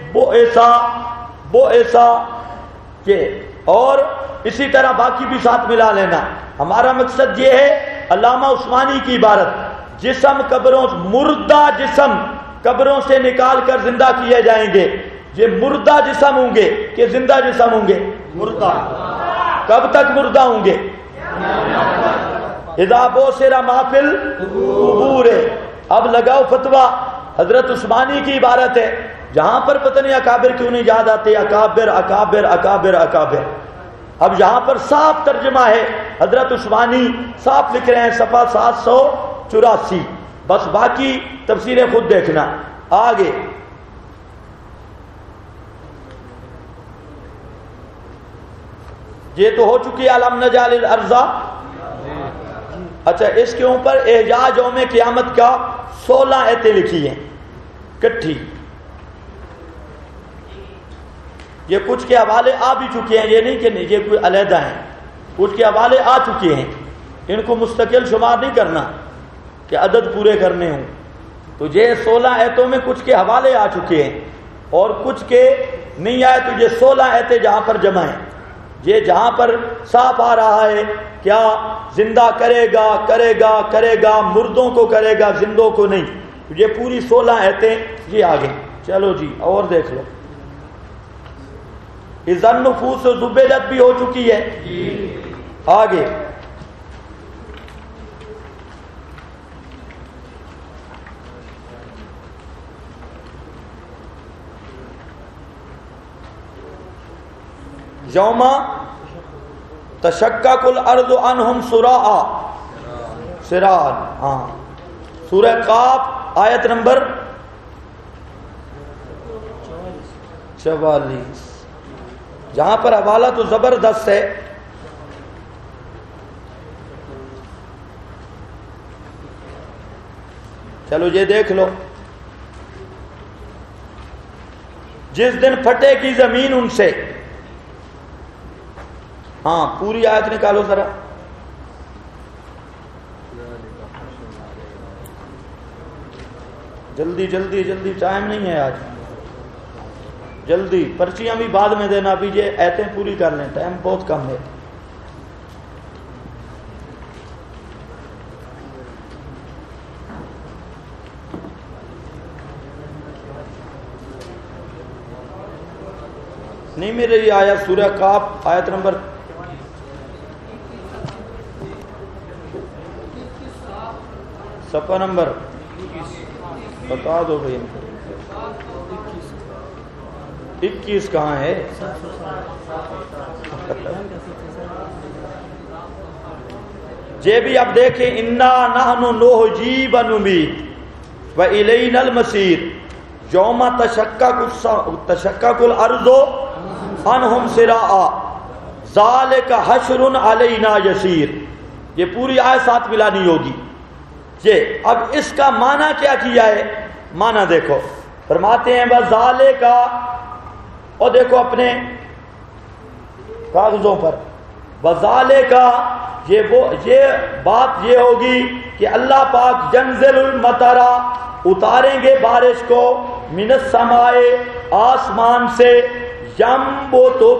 بوئسا کہ اور اسی طرح باقی بھی ساتھ ملا لینا. ہمارا مقصد یہ ہے علامہ عثمانی کی عبارت، جسم قبروں، مردہ جسم قبروں سے نکال کر زندہ کیے جائیں گے. یہ مردہ جسم ہوں گے کہ زندہ جسم ہوں گے؟ مردہ. کب تک مردہ ہوں گے؟ اذا بوسر ما فی القبور. اب لگاؤ فتویٰ، حضرت عثمانی کی عبارت ہے. جہاں پر پتہ نہیں اکابر کیوں نہیں یاد آتے، اکابر اکابر اکابر اکابر. اب یہاں پر صاف ترجمہ ہے، حضرت عثمانی صاف لکھ رہے ہیں صفحہ 784. بس باقی تفسیریں خود دیکھنا. آگے یہ تو ہو چکی علم نجعل الارض. اچھا، اس کے اوپر احجاج یوم قیامت کا 16 آیتیں لکھی ہیں کٹھی. یہ کچھ کے حوالے آ بھی چکے ہیں، یہ نہیں کہ یہ کوئی علیحدہ ہیں، کچھ کے حوالے آ چکے ہیں. ان کو مستقل شمار نہیں کرنا کہ عدد پورے کرنے ہوں. تو یہ 16 آیتوں میں کچھ کے حوالے آ چکے ہیں اور کچھ کے نہیں آئے. تو یہ 16 آیتیں جہاں پر جمع ہیں، یہ جہاں پر صاف آ رہا ہے کیا زندہ کرے گا کرے گا کرے گا، مردوں کو کرے گا، زندوں کو نہیں. یہ پوری 16 آیتیں یہ آگے. چلو جی اور دیکھ لو. اذا النفوس زبلت بھی ہو چکی ہے. آگے یوم تشقق الارض عنہم سراعا. ہاں، سورہ قاف آیت نمبر 44. جہاں پر حوالہ تو زبردست ہے. چلو یہ دیکھ لو. جس دن پھٹے کی زمین ان سے. ہاں پوری آیت نکالو ذرا. جلدی جلدی جلدی، ٹائم نہیں ہے آج. جلدی، پرچیاں بھی بعد میں دینا. ابھی یہ آیتیں پوری کر لیں، ٹائم بہت کم ہے. نہیں میرے یہ آیا سورہ قاف آیت نمبر صفحہ نمبر بتا دو بھائی. 21 کہاں ہے؟ یہ بھی اب دیکھیں. انا نحن نحیی و نمیت و الینا المصیر یوم تشقق الارض عنہم سراعا ذالک حشر علینا یسیر. یہ پوری آیت ساتھ ملانی ہوگی. یہ اب اس کا معنی کیا کیا ہے؟ معنی دیکھو. فرماتے ہیں وذالک، اور دیکھو اپنے کاغذوں پر، وذالک یہ بات یہ ہوگی کہ اللہ پاک ینزل المطر، اتاریں گے بارش کو، من السماء، آسمان سے، ینبت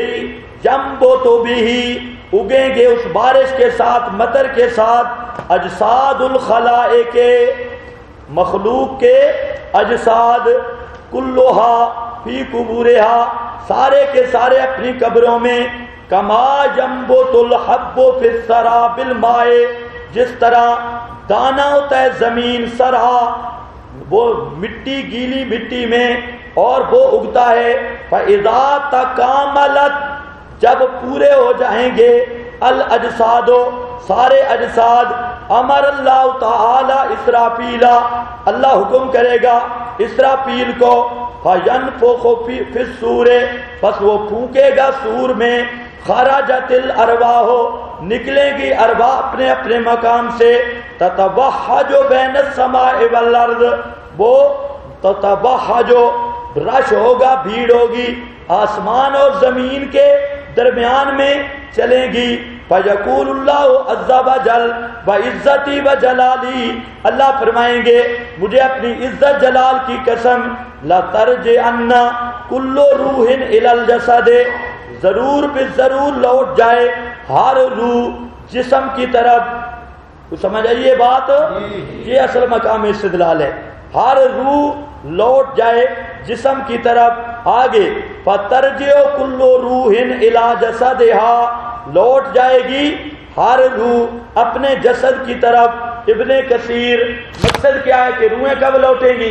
بہ، اگیں گے اس بارش کے ساتھ، مطر کے ساتھ، اجساد الخلائق، مخلوق کے اجساد، کلھا فی قبورہا، سارے کے سارے اپنی قبروں میں، کما ینبت الحب فی الثری بالماء، جس طرح دانہ ہوتا ہے زمین سرا، وہ مٹی گیلی مٹی میں، اور وہ اگتا ہے. فَإِذَا تَكَامَلَتْ، جب پورے ہو جائیں گے، الاجساد، سارے اجساد، امر اللہ تعالی اسرافیل، اللہ حکم کرے گا اسرافیل کو، فینفخ فی الصور، پس وہ پھونکے گا سور میں، خرجت الارواح، نکلیں گی ارواح اپنے اپنے مقام سے، تتوحج بین السماء والارض، وہ تتوحج رش ہوگا، بھیڑ ہوگی آسمان اور زمین کے درمیان میں چلیں گی، فیقول اللہ عز وجل وعزتی وجلالی، اللہ فرمائیں گے مجھے اپنی عزت جلال کی قسم، لترجعن کل روح الی الجسد، ضرور بالضرور لوٹ جائے ہر روح جسم کی طرف، تو سمجھ آئیے بات، یہ اصل مقام استدلال ہے، ہر روح لوٹ جائے جسم کی طرف، آگے فترجع کل روح الی جسدها، لوٹ جائے گی ہر روح اپنے جسد کی طرف۔ ابن کثیر مقصد کیا ہے کہ روحیں کب لوٹیں گی؟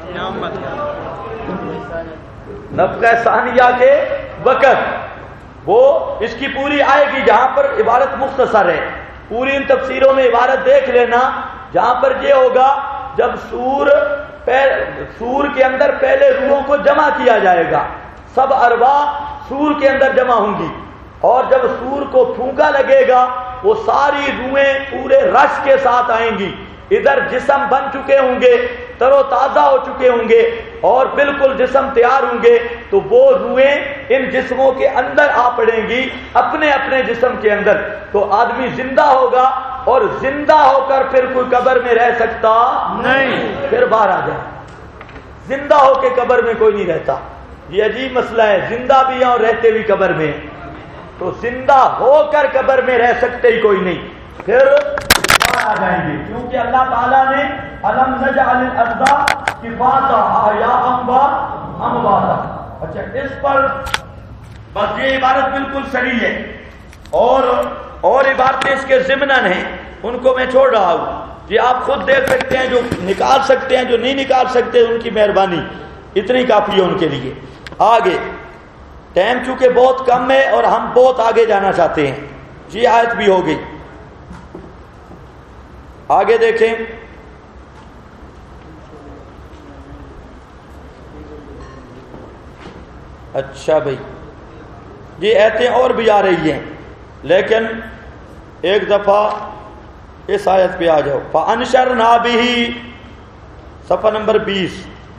نفخہ ثانیہ کے وقت، وہ اس کی پوری آئے گی، جہاں پر عبارت مختصر ہے، پوری ان تفسیروں میں عبارت دیکھ لینا، جہاں پر یہ ہوگا جب سور کے اندر پہلے روحوں کو جمع کیا جائے گا، سب ارواح سور کے اندر جمع ہوں گی، اور جب سور کو پھونکا لگے گا وہ ساری روحیں پورے رش کے ساتھ آئیں گی، ادھر جسم بن چکے ہوں گے، تر و تازہ ہو چکے ہوں گے، اور بالکل جسم تیار ہوں گے، تو وہ روحیں ان جسموں کے اندر آ پڑیں گی، اپنے اپنے جسم کے اندر، تو آدمی زندہ ہوگا، اور زندہ ہو کر پھر کوئی قبر میں رہ سکتا نہیں، پھر باہر آ جائے، زندہ ہو کے قبر میں کوئی نہیں رہتا، یہ عجیب مسئلہ ہے، زندہ بھی ہیں اور رہتے بھی قبر میں، تو زندہ ہو کر قبر میں رہ سکتے ہی کوئی نہیں، پھر باہر آ جائیں گے، کیونکہ اللہ تعالیٰ نے الم نجعل الارض کفاتا احیاء و امواتا، اچھا اس پر بس یہ عبارت بالکل صحیح ہے، اور عبارتیں اس کے ضمناً ہیں، ان کو میں چھوڑ رہا ہوں، یہ آپ خود دیکھ سکتے ہیں، جو نکال سکتے ہیں، جو نہیں نکال سکتے ان کی مہربانی، اتنی کافی ہے ان کے لیے۔ آگے ٹائم چونکہ بہت کم ہے اور ہم بہت آگے جانا چاہتے ہیں، یہ آیت بھی ہو گئی، آگے دیکھیں، اچھا بھائی یہ آیتیں اور بھی آ رہی ہیں، لیکن ایک دفعہ اس آیت پہ آ جاؤ، فَأَنشَرْنَا بِهِ، صفحہ نمبر 20،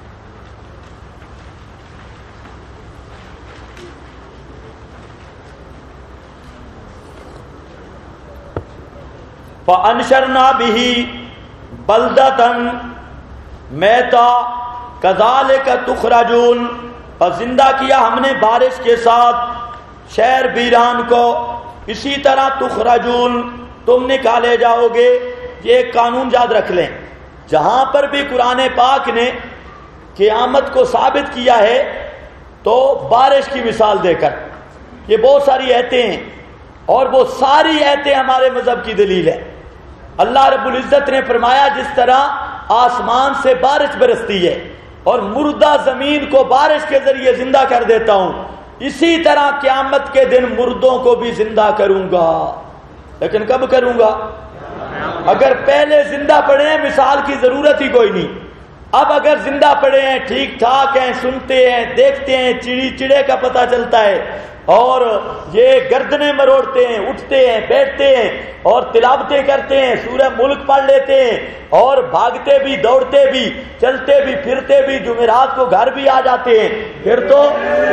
فَأَنشَرْنَا بِهِ بَلْدَةً مَيْتًا كَذَلِكَ تُخْرَجُونَ، اور زندہ کیا ہم نے بارش کے ساتھ شہر ویران کو، اسی طرح تخرجون، تم نکالے جاؤ گے۔ یہ ایک قانون یاد رکھ لیں، جہاں پر بھی قرآن پاک نے قیامت کو ثابت کیا ہے تو بارش کی مثال دے کر، یہ بہت ساری آیتیں ہیں، اور وہ ساری آیتیں ہمارے مذہب کی دلیل ہے۔ اللہ رب العزت نے فرمایا جس طرح آسمان سے بارش برستی ہے اور مردہ زمین کو بارش کے ذریعے زندہ کر دیتا ہوں، اسی طرح قیامت کے دن مردوں کو بھی زندہ کروں گا، لیکن کب کروں گا؟ اگر پہلے زندہ پڑے ہیں مثال کی ضرورت ہی کوئی نہیں، اب اگر زندہ پڑے ہیں، ٹھیک ٹھاک ہیں، سنتے ہیں، دیکھتے ہیں، چڑی چڑے کا پتہ چلتا ہے، اور یہ گردنیں مروڑتے ہیں، اٹھتے ہیں، بیٹھتے ہیں اور تلاوتیں کرتے ہیں، سورہ ملک پڑھ لیتے ہیں، اور بھاگتے بھی، دوڑتے بھی، چلتے بھی، پھرتے بھی، جمعرات کو گھر بھی آ جاتے ہیں، پھر تو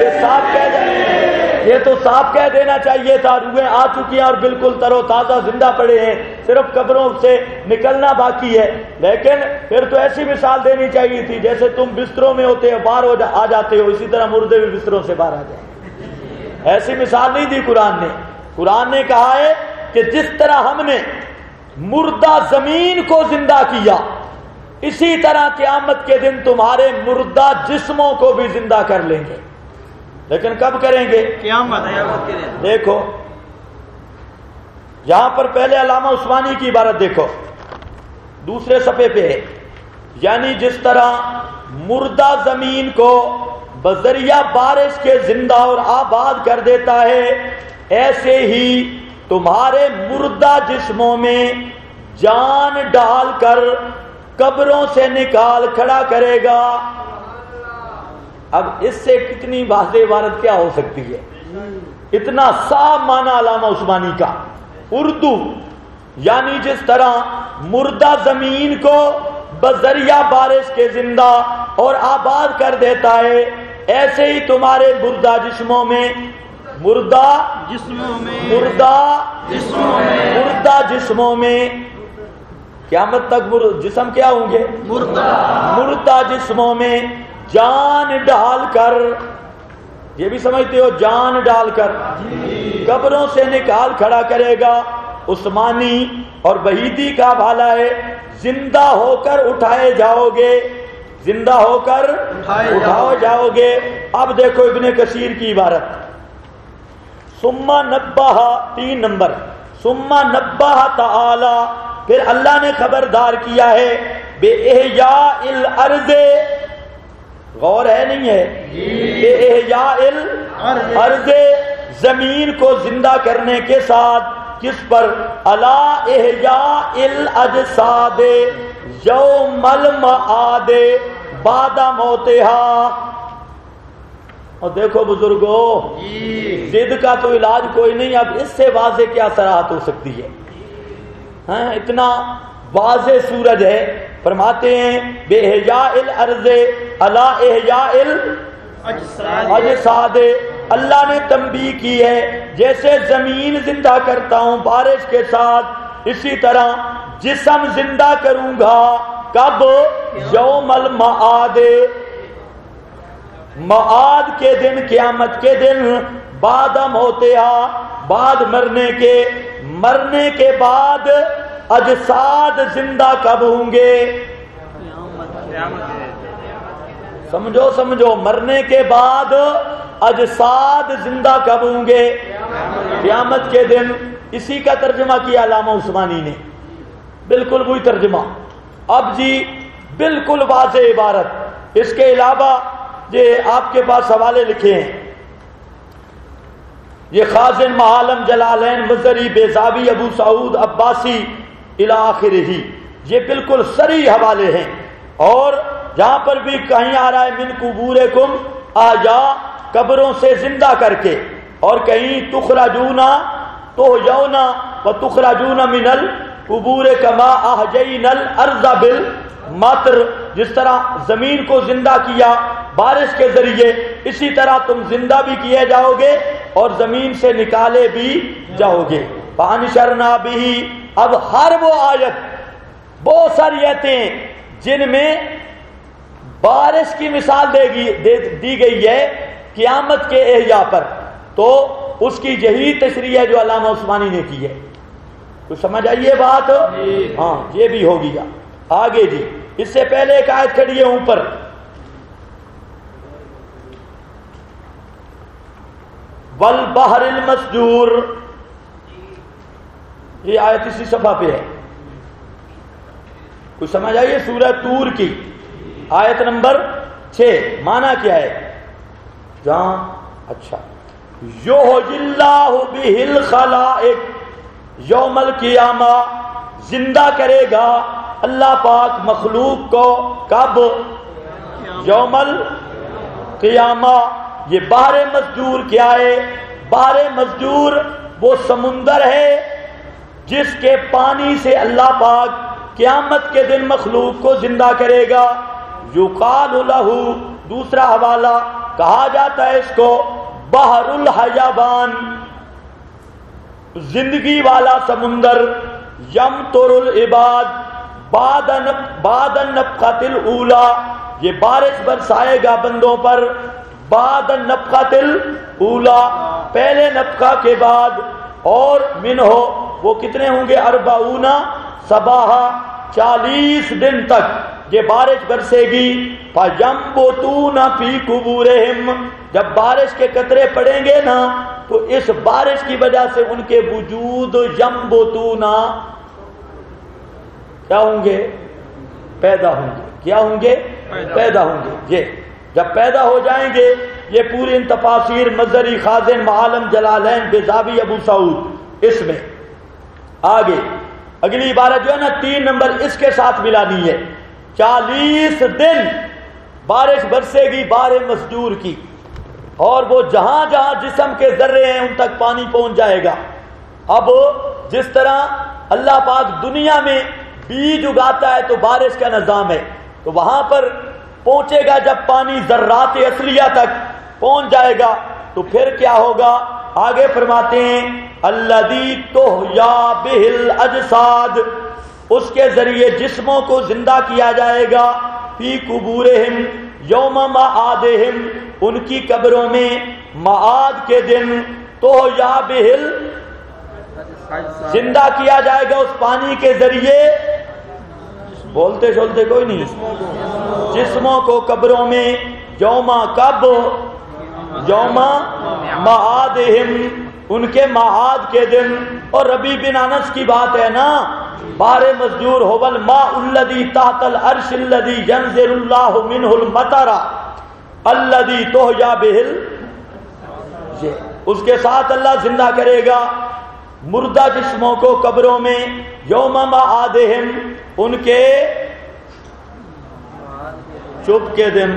یہ تو صاف کہہ دینا چاہیے تھا روحیں آ چکی ہیں اور بالکل تر و تازہ زندہ پڑے ہیں، صرف قبروں سے نکلنا باقی ہے۔ لیکن پھر تو ایسی مثال دینی چاہیے تھی جیسے تم بستروں میں ہوتے ہو باہر آ جاتے ہو، اسی طرح مردے بھی بستروں سے باہر آ جائیں۔ ایسی مثال نہیں دی قرآن نے۔ قرآن نے کہا ہے کہ جس طرح ہم نے مردہ زمین کو زندہ کیا، اسی طرح قیامت کے دن تمہارے مردہ جسموں کو بھی زندہ کر لیں گے، لیکن کب کریں گے؟ قیامت کے دن۔ دیکھو یہاں پر پہلے علامہ عثمانی کی عبارت دیکھو، دوسرے صفحے پہ ہے، یعنی جس طرح مردہ زمین کو بذریعہ بارش کے زندہ اور آباد کر دیتا ہے، ایسے ہی تمہارے مردہ جسموں میں جان ڈال کر قبروں سے نکال کھڑا کرے گا۔ اب اس سے کتنی واضح عبارت کیا ہو سکتی ہے؟ اتنا صاف معنی علامہ عثمانی کا اردو، یعنی جس طرح مردہ زمین کو بذریعہ بارش کے زندہ اور آباد کر دیتا ہے، ایسے ہی تمہارے مردہ جسموں میں قیامت تک جسم کیا ہوں گے؟ مردہ جسموں میں جان ڈال کر، یہ بھی سمجھتے ہو، جان ڈال کر قبروں سے نکال کھڑا کرے گا۔ عثمانی اور وحیدی کا حوالہ ہے زندہ ہو کر اٹھائے جاؤ گے، زندہ ہو کر اٹھاؤ جاؤ گے۔ اب دیکھو ابن کثیر کی عبارت، ثم نبہ 3 نمبر، ثم نبہ تعالی، پھر اللہ نے خبردار کیا ہے بے احیاء الارض، غور ہے نہیں ہے، بے احیاء الارض، زمین کو زندہ کرنے کے ساتھ، کس پر؟ الا احیاء الاجساد یوم المعاد بعد موتها۔ اور دیکھو بزرگوں، ضد کا تو علاج کوئی نہیں، اب اس سے واضح کیا صراحت ہو سکتی ہے؟ اتنا واضح سورج ہے، فرماتے ہیں بے احیاء الارض الا احیاء الاجساد، اللہ نے تنبیہ کی ہے جیسے زمین زندہ کرتا ہوں بارش کے ساتھ، اسی طرح جسم زندہ کروں گا۔ کب؟ یوم المعاد، معاد کے دن، قیامت کے دن، بعد موتها، بعد مرنے کے بعد اجساد زندہ کب ہوں گے؟ سمجھو، مرنے کے بعد اجساد زندہ کب ہوں گے؟ قیامت کے دن۔ اسی کا ترجمہ کیا علامہ عثمانی نے، بالکل وہی ترجمہ۔ اب جی بالکل واضح عبارت، اس کے علاوہ یہ آپ کے پاس حوالے لکھے ہیں، یہ خازن معالم جلالین مزری بیضاوی ابو سعود عباسی الی آخرہ، یہ بالکل صریح حوالے ہیں۔ اور جہاں پر بھی کہیں آ رہا ہے من قبورکم احیاء، قبروں سے زندہ کر کے، اور کہیں تخرجون و تخرجون من القبور کما احیینا الارض بالمطر، جس طرح زمین کو زندہ کیا بارش کے ذریعے، اسی طرح تم زندہ بھی کیے جاؤ گے اور زمین سے نکالے بھی جاؤ گے۔ فانشرنا بہ، اب ہر وہ آیت، بہت ساری آیتیں جن میں بارش کی مثال دی گئی ہے قیامت کے احیاء پر، تو اس کی یہی تشریح ہے جو علامہ عثمانی نے کی ہے۔ تو سمجھ آئیے بات؟ ہاں، یہ بھی ہو گیا۔ آگے جی، اس سے پہلے ایک آیت کھڑی ہے اوپر، والبحر المسجور، یہ آیت اسی صفحہ پہ ہے، کچھ سمجھ آئیے؟ سورہ طور کی آیت نمبر 6، معنی کیا ہے جہاں؟ اچھا، یحیی اللہ بہ الخلائق یوم القیامہ، زندہ کرے گا اللہ پاک مخلوق کو، کب؟ یوم القیامہ۔ یہ بحر مسجور کیا ہے؟ بحر مسجور وہ سمندر ہے جس کے پانی سے اللہ پاک قیامت کے دن مخلوق کو زندہ کرے گا۔ یقال لہ، دوسرا حوالہ، کہا جاتا ہے اس کو بحر الحیوان، زندگی والا سمندر۔ یمطر العباد بعد النفخۃ الاولی، یہ بارش برسائے گا بندوں پر بعد النفخۃ الاولی، پہلے نفخہ کے بعد۔ اور منہ، وہ کتنے ہوں گے؟ 40 صباحا، 40 دن تک یہ بارش برسے گی۔ فَيَنبُتُونَ فِي قُبُورِهِمْ، جب بارش کے قطرے پڑیں گے نا تو اس بارش کی وجہ سے ان کے وجود يَنبُتُونَ کیا ہوں گے؟ پیدا ہوں گے۔ کیا ہوں گے؟ پیدا ہوں گے۔ یہ جب پیدا ہو جائیں گے، یہ پوری ان تفاسیر مزری، خازن معالم جلالین بیضاوی ابو سعود، اس میں آگے اگلی عبارت جو ہے نا 3 نمبر اس کے ساتھ ملانی ہے. 40 دن بارش برسے گی بار مسجور کی، اور وہ جہاں جہاں جسم کے ذرے ہیں ان تک پانی پہنچ جائے گا. اب جس طرح اللہ پاک دنیا میں بیج اگاتا ہے تو بارش کا نظام ہے، تو وہاں پر پہنچے گا جب پانی ذرات اصلیہ تک پہنچ جائے گا تو پھر کیا ہوگا؟ آگے فرماتے ہیں الذی تحیا بہ الاجساد، اس کے ذریعے جسموں کو زندہ کیا جائے گا. فی قبورہم یوم معادہم، ان کی قبروں میں معاد کے دن. تحیا بہ، زندہ کیا جائے گا اس پانی کے ذریعے. بولتے چھولتے کوئی نہیں. جسموں کو قبروں میں یوم، کب؟ یوم معادہم، ان کے معاد کے دن. اور ربیع بن انس کی بات ہے نا، بار مسجور هو الماء الذي تحت العرش الذي ينزل الله منه المطر الذي تحيا به. اس کے ساتھ اللہ زندہ کرے گا مردہ جسموں کو قبروں میں یوم معادہم، ان کے چپ کے دن.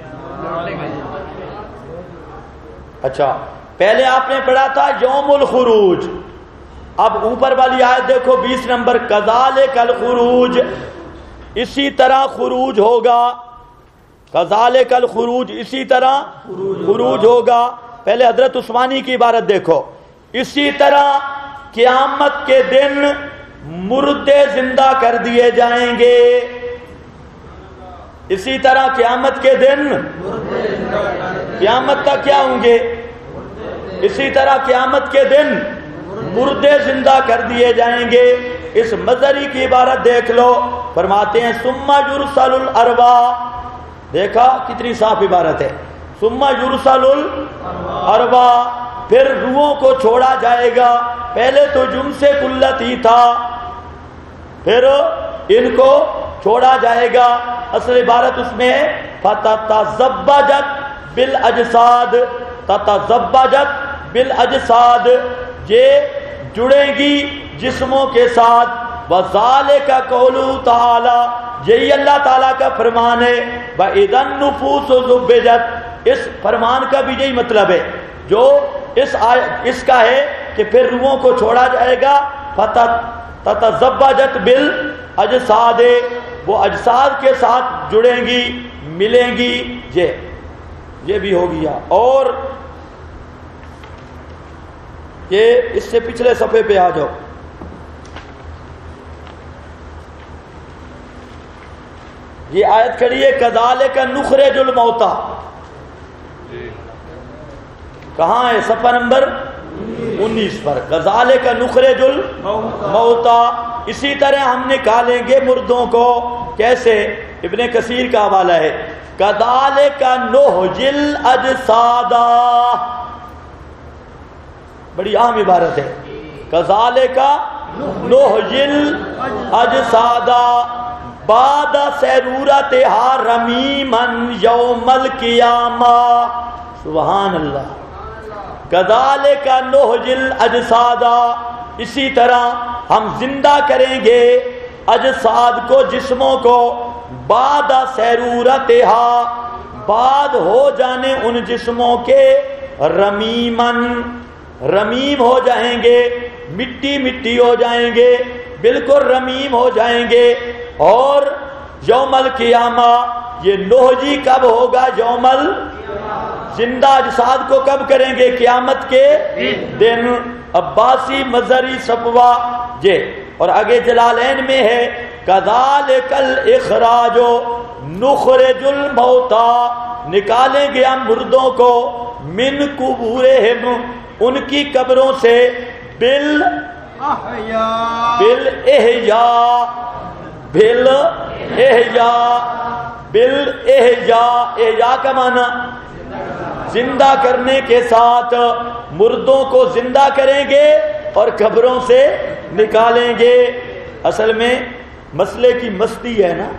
اچھا پہلے آپ نے پڑھا تھا یوم الخروج، اب اوپر والی آیت دیکھو 20 نمبر. کذالک الخروج، اسی طرح خروج ہوگا. کذالک الخروج، اسی طرح خروج ہوگا. پہلے حضرت عثمانی کی عبارت دیکھو. اسی طرح قیامت کے دن مردے زندہ کر دیے جائیں گے. اسی طرح قیامت کے دن، قیامت تک کیا ہوں گے؟ اسی طرح قیامت کے دن مردے زندہ کر دیے جائیں گے. اس مظہری کی عبارت دیکھ لو، فرماتے ہیں ثم یرسل الارواح. دیکھا کتنی صاف عبارت ہے. ثم یرسل الارواح، پھر روحوں کو چھوڑا جائے گا. پہلے تو جن سے قلت ہی تھا، پھر ان کو چھوڑا جائے گا. اصل عبارت اس میں ہے فتتزبجت بالاجساد. تتزبجت بالاجساد، یہ جڑیں گی جسموں کے ساتھ. وذالک قولہ تعالی، یہی اللہ تعالیٰ کا فرمان ہے. وَإِذَا النُّفُوسُ زُوِّجَتْ، اس فرمان کا بھی یہی مطلب ہے جو اس کا ہے کہ پھر روحوں کو چھوڑا جائے گا. تتزبجت بالاجساد، وہ اجساد کے ساتھ جڑیں گی، ملیں گی. یہ بھی ہو گیا. اور یہ اس سے پچھلے صفحے پہ آ جاؤ. یہ آیت کھڑی ہے کذالک نخرج الموتى. کہاں ہے؟ صفحہ نمبر 19 پر. کذالک نخرج الموتى، اسی طرح ہم نکالیں گے مردوں کو. کیسے؟ ابن کثیر کا حوالہ ہے کذالک نخرج الاجساد. بڑی اہم عبارت ہے. کذالک نخرج الاجساد بعد سیرورتھا رمیما یوم القیامہ. سبحان اللہ. کذالک نخرج الاجساد، اسی طرح ہم زندہ کریں گے اجساد کو، جسموں کو. بعد سیرورتھا، بعد ہو جانے ان جسموں کے. رمیمن، رمیم ہو جائیں گے، مٹی مٹی ہو جائیں گے، بالکل رمیم ہو جائیں گے. اور یوم القیامہ، یہ نوح جی کب ہوگا؟ یوم زندہ اجساد کو کب کریں گے؟ قیامت کے دن. عباسی مظہری صفوہ یہ. اور آگے جلالین میں ہے کذالک الاخراج نخرج الموتى، نکالیں گے ہم مردوں کو. من قبورہم، ان کی قبروں سے. بالاحیاء، بالاحیاء، احیاء کا معنی زندہ کرنے کے ساتھ. مردوں کو زندہ کریں گے اور قبروں سے نکالیں گے. اصل میں مسئلے کی مستی ہے نا،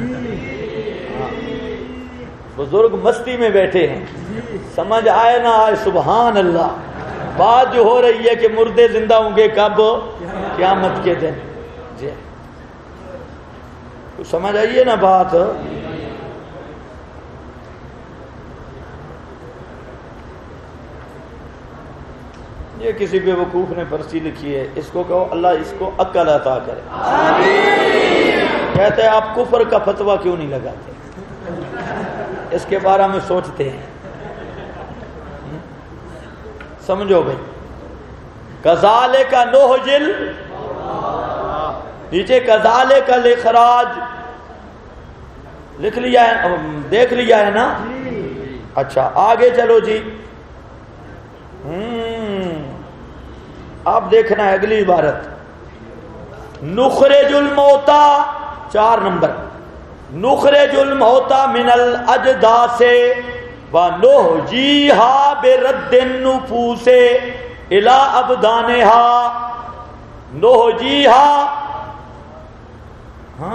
بزرگ مستی میں بیٹھے ہیں. سمجھ آئے نہ آئے سبحان اللہ. بات جو ہو رہی ہے کہ مردے زندہ ہوں گے کب؟ قیامت کے دن. جی سمجھ آئیے نا بات. یہ کسی بے وقوف نے پرچی لکھی ہے, اس کو کہو اللہ اس کو عقل عطا کرے. کہتے ہیں آپ کفر کا فتویٰ کیوں نہیں لگاتے, اس کے بارے میں سوچتے ہیں. سمجھو بھائی, کذالک نہجل, نیچے کذالک الاخراج لکھ لیا ہے, دیکھ لیا ہے نا. اچھا آگے چلو جی. اب دیکھنا ہے اگلی عبارت, نخرج الموتا, 4 نمبر, نخرج الموتا من الاجداث ونحییھا برد النفوس الی ابدانھا. نحییھا, ہاں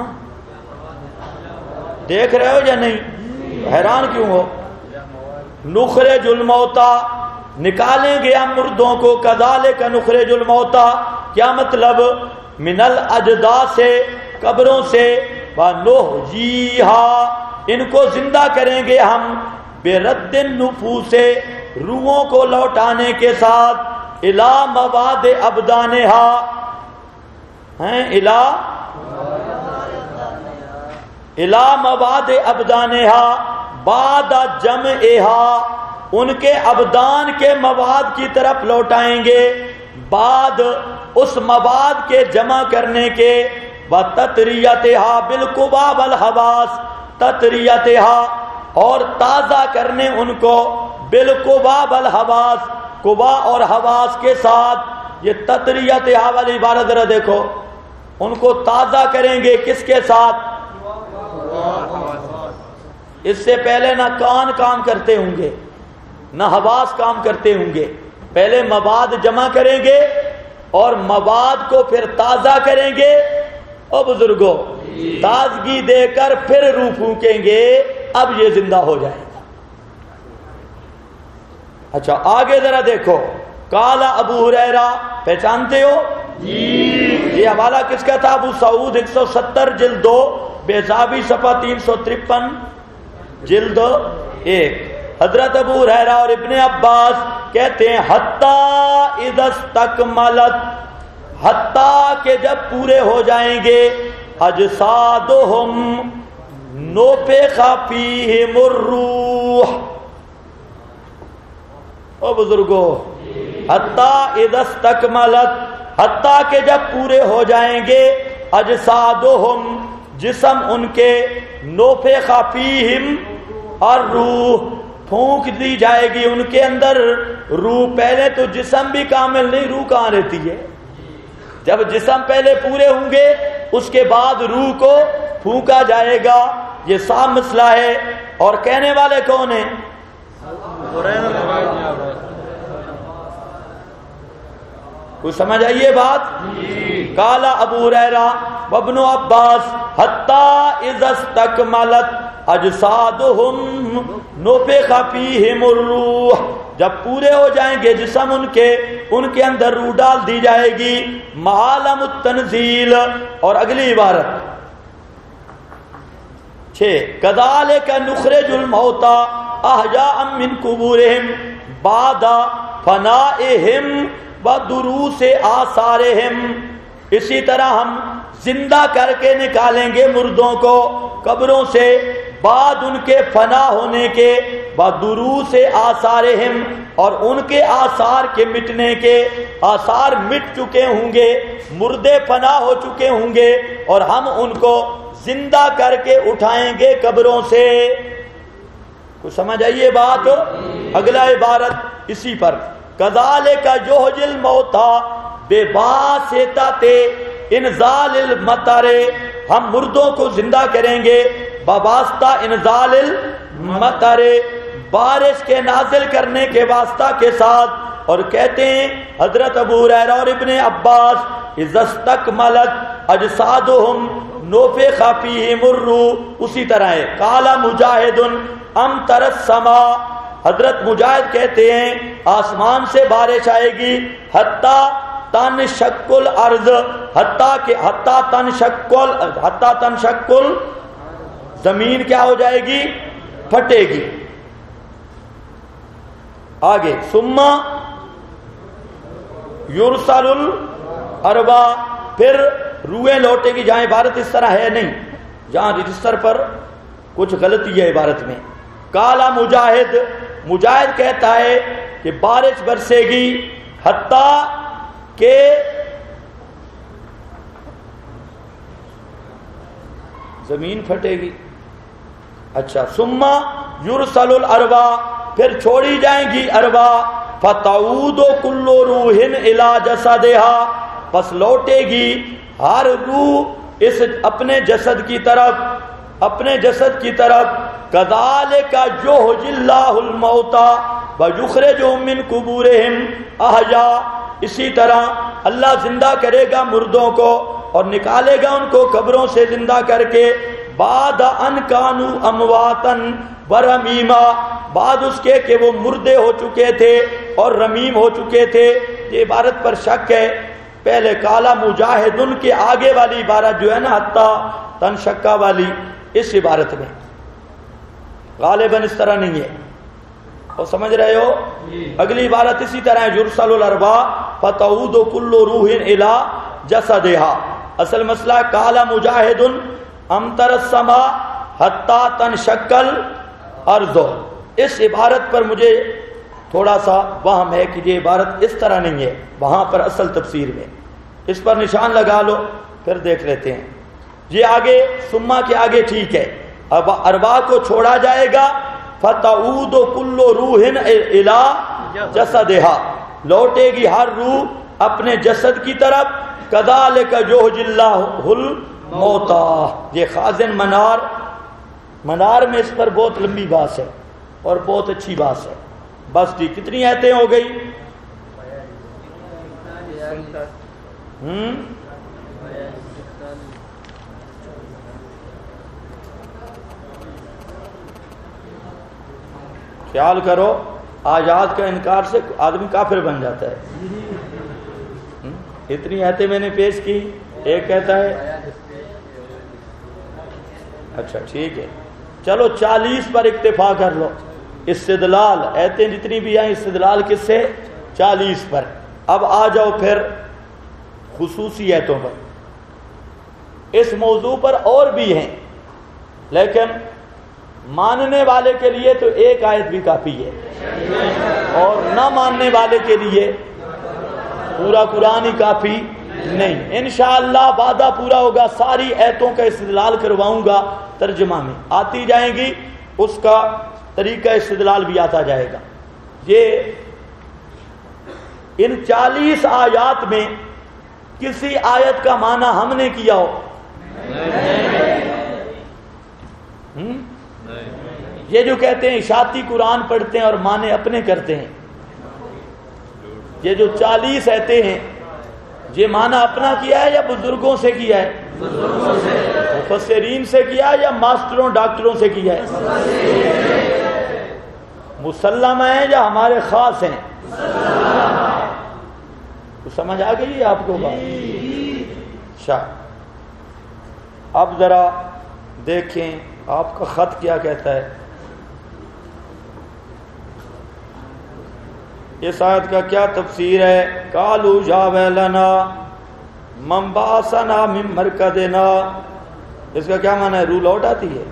دیکھ رہے ہو یا نہیں, حیران کیوں ہو. نخرج الموتا, نکالیں گے ہم مردوں کو. کذالک نخرج الموتا, کیا مطلب, من الاجداث سے, قبروں سے, ونحییھا, ان کو زندہ کریں گے ہم, برد النفوس, روحوں کو لوٹانے کے ساتھ, الی مواد ابدانھا, ہیں الی مواد ابدانھا, بعد جمعھا, ان کے ابدان کے مواد کی طرف لوٹائیں گے, بعد اس مواد کے جمع کرنے کے, وتطریتھا بالقوا والحواس, تطریتھا اور تازہ کرنے ان کو, بالقوا والحواس, قوا اور حواس کے ساتھ. یہ تطریتھا والی عبارت ذرا دیکھو, ان کو تازہ کریں گے کس کے ساتھ, اس سے پہلے نہ کان کام کرتے ہوں گے نہ حواس کام کرتے ہوں گے. پہلے مواد جمع کریں گے اور مواد کو پھر تازہ کریں گے. او بزرگوں, تازگی دے کر پھر روح پھونکیں گے, اب یہ زندہ ہو جائے گا. اچھا آگے ذرا دیکھو, قال ابو ہریرہ, پہچانتے ہو جی, یہ حوالہ کس کا تھا, ابو سعود 170 جلد 2, بیضابی صفحہ 353 جلد 1. حضرت ابو ہریرہ اور ابن عباس کہتے ہیں حتی اذا استکملت, حتی کہ جب پورے ہو جائیں گے, اجسادہم نفخ فیہم الروح. او بزرگو, حتی اذا استکملت, حتی کہ جب پورے ہو جائیں گے, اجسادہم جسم ان کے, نفخ فیہم الروح پھونک دی جائے گی ان کے اندر روح. پہلے تو جسم بھی کامل نہیں, روح کہاں رہتی ہے, جب جسم پہلے پورے ہوں گے اس کے بعد روح کو پھونکا جائے گا. یہ صاف مسئلہ ہے. اور کہنے والے کون ہیں, کوئی سمجھ آئیے بات. قال ابو ہریرہ وابن عباس حتی اذا استکملت اجسادہم نفخ فیہم الروح, جب پورے ہو جائیں گے جسم ان کے اندر روح ڈال دی جائے گی. معالم التنزیل, اور اگلی عبارت 6, کذالک نخرج الموتى احیاء من قبورہم بعد فنائہم ودروس آثارہم, اسی طرح ہم زندہ کر کے نکالیں گے مردوں کو قبروں سے بعد ان کے فنا ہونے کے, ودروس آثارہم, اور ان کے آثار کے مٹنے کے, آثار مٹ چکے ہوں گے, مردے فنا ہو چکے ہوں گے, اور ہم ان کو زندہ کر کے اٹھائیں گے قبروں سے. کچھ سمجھ آئیے بات. اگلا عبارت اسی پر, کذالک یحیی الموتى بواسطۃ انزال المطر, ہم مردوں کو زندہ کریں گے بواسطہ انزال المطر, بارش کے نازل کرنے کے واسطہ کے ساتھ. اور کہتے ہیں حضرت ابو ہریرہ اور ابن عباس اذا استکملت اجسادہم نفخ فیہم الروح, اسی طرح ہے. قال مجاہد امطر السماء, حضرت مجاہد کہتے ہیں آسمان سے بارش آئے گی, حتی تنشق الارض، حتی تنشق زمین کیا ہو جائے گی؟ پھٹے گی. آگے ثم یرسل الاروا، پھر روحیں لوٹے گی. جہاں عبارت اس طرح ہے نہیں، جہاں رجسٹر پر کچھ غلطی ہے عبارت میں. کالا مجاہد کہتا ہے کہ بارش برسے گی حتیٰ کہ زمین پھٹے گی. اچھا ثم یرسل الاروا، پھر چھوڑی جائیں گی اروا. فتعود کل روح الی جسدها، پس لوٹے گی ہر روح اس اپنے جسد کی طرف. کذالک یحیی اللہ الموتى ویخرجهم من قبورهم احیاء، اسی طرح اللہ زندہ کرے گا مردوں کو اور نکالے گا ان کو قبروں سے زندہ کر کے. بعد ان کانوا امواتا ورمیما، بعد اس کے کہ وہ مردے ہو چکے تھے اور رمیم ہو چکے تھے. یہ عبارت پر شک ہے. پہلے کالا مجاہدن کے آگے والی عبارت جو ہے نا حتی تنشقہ والی، اس عبارت میں غالباً اس طرح نہیں ہے. اور سمجھ رہے ہو؟ اگلی عبارت اسی طرح ہے یرسل الاروا فتعود کل روح الی جسدها. اصل مسئلہ کالا مجاہدن امطر السماء حتی تنشق الارض. اس عبارت پر مجھے تھوڑا سا وہم ہے کہ یہ عبارت اس طرح نہیں ہے وہاں پر اصل تفسیر میں. اس پر نشان لگا لو پھر دیکھ لیتے ہیں. یہ آگے ثم کے آگے ٹھیک ہے. اب ارواح کو چھوڑا جائے گا. فتعود کل روح الی جسدها، لوٹے گی ہر روح اپنے جسد کی طرف. کذالک یحیی اللہ الموتى. یہ خازن منار میں اس پر بہت لمبی بات ہے اور بہت اچھی بات ہے. بس جی کتنی آیتیں ہو گئی؟ خیال کرو، آیات کا انکار سے آدمی کافر بن جاتا ہے. اتنی آیتیں میں نے پیش کی. ایک کہتا ہے اچھا ٹھیک ہے چلو 40 پر اکتفا کر لو. استدلال ایتیں جتنی بھی آئیں استدلال کس سے؟ 40 پر. اب آ جاؤ پھر خصوصی ایتوں پر. اس موضوع پر اور بھی ہیں لیکن ماننے والے کے لیے تو ایک آیت بھی کافی ہے اور نہ ماننے والے کے لیے پورا قرآن ہی کافی نہیں. انشاءاللہ وعدہ پورا ہوگا. ساری ایتوں کا استدلال کرواؤں گا ترجمہ میں آتی جائیں گی، اس کا طریقہ استدلال بھی آتا جائے گا. یہ ان 40 آیات میں کسی آیت کا معنی ہم نے کیا ہو؟ یہ جو کہتے ہیں اشاعتی قرآن پڑھتے ہیں اور معنی اپنے کرتے ہیں، یہ جو 40 آیتیں ہیں یہ معنی اپنا کیا ہے یا بزرگوں سے کیا ہے؟ مفسرین سے کیا ہے یا ماسٹروں ڈاکٹروں سے کیا ہے؟ مسلم ہیں یا ہمارے خاص ہیں؟ تو سمجھ آ گئی آپ کو بات؟ اچھا اب ذرا دیکھیں آپ کا خط کیا کہتا ہے. اس آیت کا کیا تفسیر ہے؟ قالوا یا ویلنا من بعثنا من مرقدنا. اس کا کیا معنی ہے؟ روح لوٹ آتی ہے.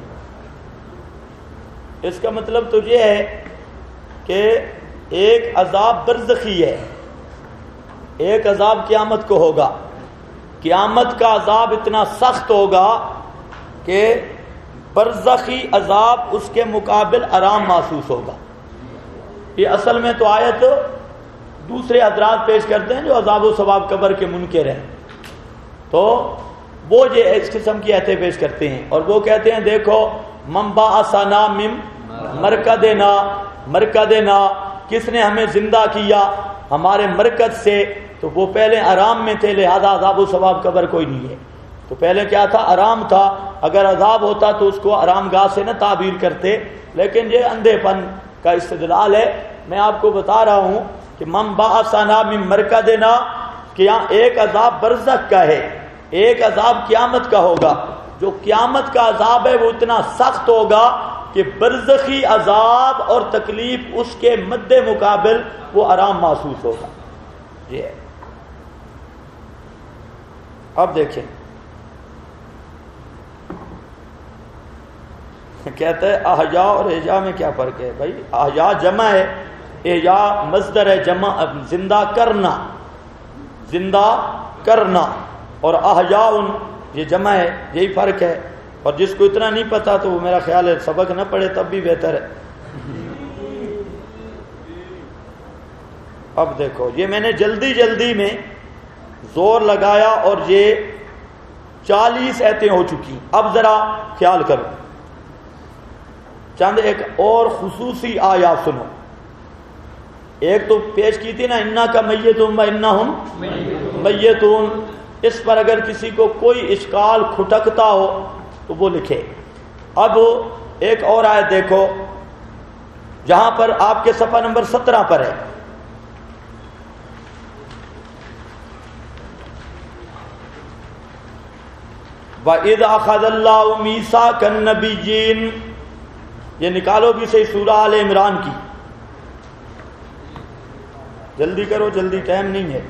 اس کا مطلب تو یہ ہے کہ ایک عذاب برزخی ہے، ایک عذاب قیامت کو ہوگا. قیامت کا عذاب اتنا سخت ہوگا کہ برزخی عذاب اس کے مقابل آرام محسوس ہوگا. یہ اصل میں تو آیت دوسرے حضرات پیش کرتے ہیں جو عذاب و ثواب قبر کے منکر ہیں، تو وہ یہ اس قسم کی آیتیں پیش کرتے ہیں اور وہ کہتے ہیں دیکھو من بعثنا من مرقدنا، مرقدنا کس نے ہمیں زندہ کیا ہمارے مرکز سے. تو وہ پہلے آرام میں تھے لہذا عذاب و ثواب قبر کوئی نہیں ہے. تو پہلے کیا تھا؟ آرام تھا. اگر عذاب ہوتا تو اس کو آرام گاہ سے نہ تعبیر کرتے، لیکن یہ اندھے پن کا استدلال ہے. میں آپ کو بتا رہا ہوں کہ من بعثنا من مرقدنا کہ یہاں ایک عذاب برزخ کا ہے، ایک عذاب قیامت کا ہوگا. جو قیامت کا عذاب ہے وہ اتنا سخت ہوگا کہ برزخی عذاب اور تکلیف اس کے مد مقابل وہ آرام محسوس ہوگا. یہ اب دیکھیں کہتے ہیں احیا اور احیا میں کیا فرق ہے؟ بھائی احیا جمع ہے، احیا مصدر ہے، جمع زندہ کرنا، زندہ کرنا، اور احیاء یہ جمع ہے، یہی فرق ہے. اور جس کو اتنا نہیں پتا تو وہ میرا خیال ہے سبق نہ پڑھے تب بھی بہتر ہے. اب دیکھو یہ میں نے جلدی میں زور لگایا اور یہ 40 آیتیں ہو چکی. اب ذرا خیال کرو، چند ایک اور خصوصی آیات سنو. ایک تو پیش کی تھی نا انا کا میتون و انہم میتون، اس پر اگر کسی کو کوئی اشکال کھٹکتا ہو تو وہ لکھے. اب ایک اور آیت دیکھو جہاں پر آپ کے صفحہ نمبر 17 پر ہے. وَإِذْ أَخَذَ اللَّهُ مِيثَاقَ النَّبِيِّينَ، یہ نکالو بھی صحیح سورہ آل عمران کی. جلدی کرو، جلدی ٹائم نہیں ہے.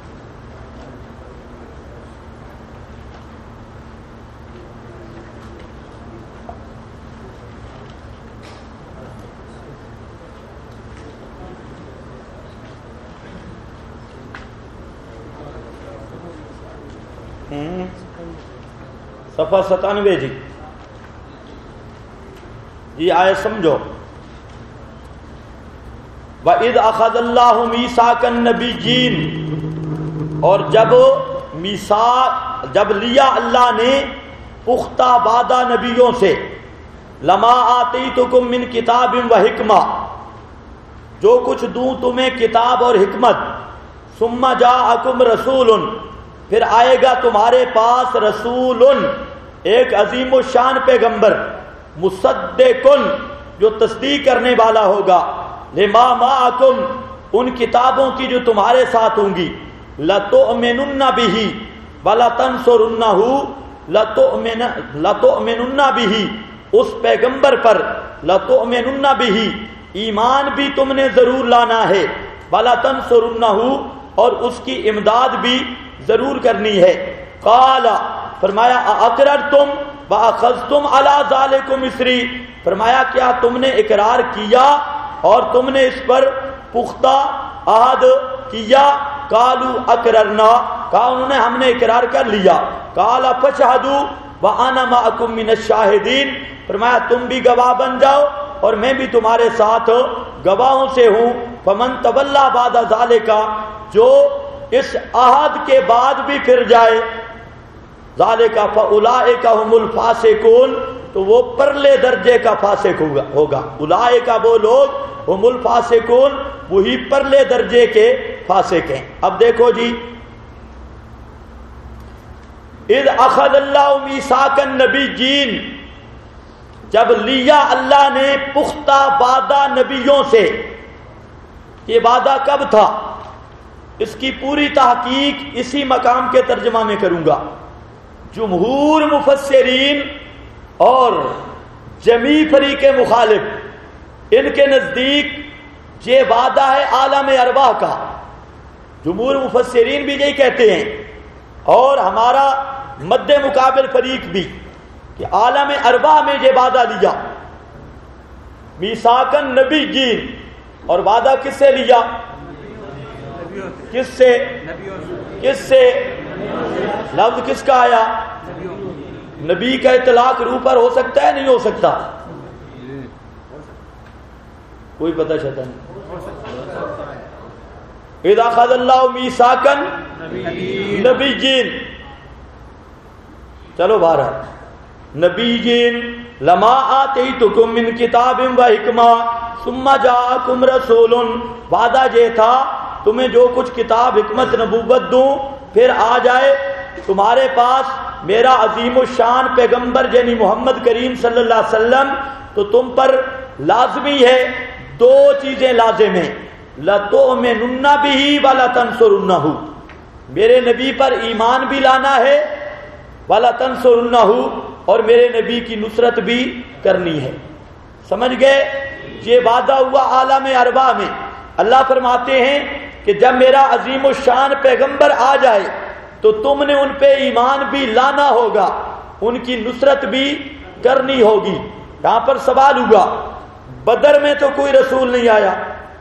صفحہ 97 جی، یہ آئے سمجھو. وَإِذْ أَخَذَ اللَّهُ مِيثَاقَ النَّبِيِّينَ، اور جب لیا اللہ نے پختہ وعدہ نبیوں سے، لَمَا آتَيْتُكُم مِّن كِتَابٍ وَحِكْمَةٍ، جو کچھ دوں تمہیں کتاب اور حکمت، ثُمَّ جَاءَكُمْ رَسُولٌ، پھر آئے گا تمہارے پاس رسول، ایک عظیم الشان پیغمبر، مصدقن، جو تصدیق کرنے والا ہوگا، لما معکم، ان کتابوں کی جو تمہارے ساتھ ہوں گی، لتؤمنن بہ ولتنصرنہ، لتؤمنن بہ، اس پیغمبر پر، لتؤمنن بہ، ایمان بھی تم نے ضرور لانا ہے، ولتنصرنہ، اور اس کی امداد بھی ضرور کرنی ہے. قال، فرمایا اقررتم واخذتم علی ذلکم مصری، فرمایا کیا تم نے اقرار کیا اور تم نے اس پر پختہ عہد کیا؟ قالوا اقررنا، کہا انہوں نے ہم نے اقرار کر لیا. قال فاشهدوا وانا معکم من الشاہدین، فرمایا تم بھی گواہ بن جاؤ اور میں بھی تمہارے ساتھ گواہوں سے ہوں. فمن تولی بعد ذلک، جو اس عہد کے بعد بھی پھر جائے، ذالک فاولئک هم الفاسقون، تو وہ پرلے درجے کا فاسق ہوگا. اولئک وہ لوگ، هم الفاسقون، وہی پرلے درجے کے فاسق ہیں. اب دیکھو جی، اذ اخذ اللہ میثاق النبیین، جب لیا اللہ نے پختہ وعدہ نبیوں سے. یہ وعدہ کب تھا؟ اس کی پوری تحقیق اسی مقام کے ترجمہ میں کروں گا. جمہور مفسرین اور جمیع فریق مخالف، ان کے نزدیک یہ وعدہ ہے عالم ارواح کا. جمہور مفسرین بھی یہی کہتے ہیں، اور ہمارا مد مقابل فریق بھی، کہ عالم ارواح میں یہ وعدہ لیا میثاق النبیین. اور وعدہ کس سے لیا؟ کس سے؟ کس سے؟ لفظ کس کا آیا؟ نبی کا اطلاق روح پر ہو سکتا ہے نہیں ہو سکتا؟ کوئی پتہ چلتا نہیں. اذا اخذ اللہ میثاق النبیین، چلو بہرحال نبیین، لما آتیتکم من کتاب و حکمہ ثم جاءکم رسول، وعدہ یہ تھا تمہیں جو کچھ کتاب حکمت نبوت دوں، پھر آ جائے تمہارے پاس میرا عظیم الشان پیغمبر یعنی محمد کریم صلی اللہ علیہ وسلم، تو تم پر لازمی ہے دو چیزیں لازم ہیں، لَتُؤْمِنُنَّ بِهِ وَلَتَنْصُرُنَّهُ، میرے نبی پر ایمان بھی لانا ہے، وَلَا تَنْصُرُنَّهُ، اور میرے نبی کی نصرت بھی کرنی ہے۔ سمجھ گئے؟ یہ وعدہ ہوا عالم ارواح میں۔ اللہ فرماتے ہیں کہ جب میرا عظیم الشان پیغمبر آ جائے تو تم نے ان پہ ایمان بھی لانا ہوگا، ان کی نصرت بھی کرنی ہوگی۔ یہاں پر سوال ہوا، بدر میں تو کوئی رسول نہیں آیا،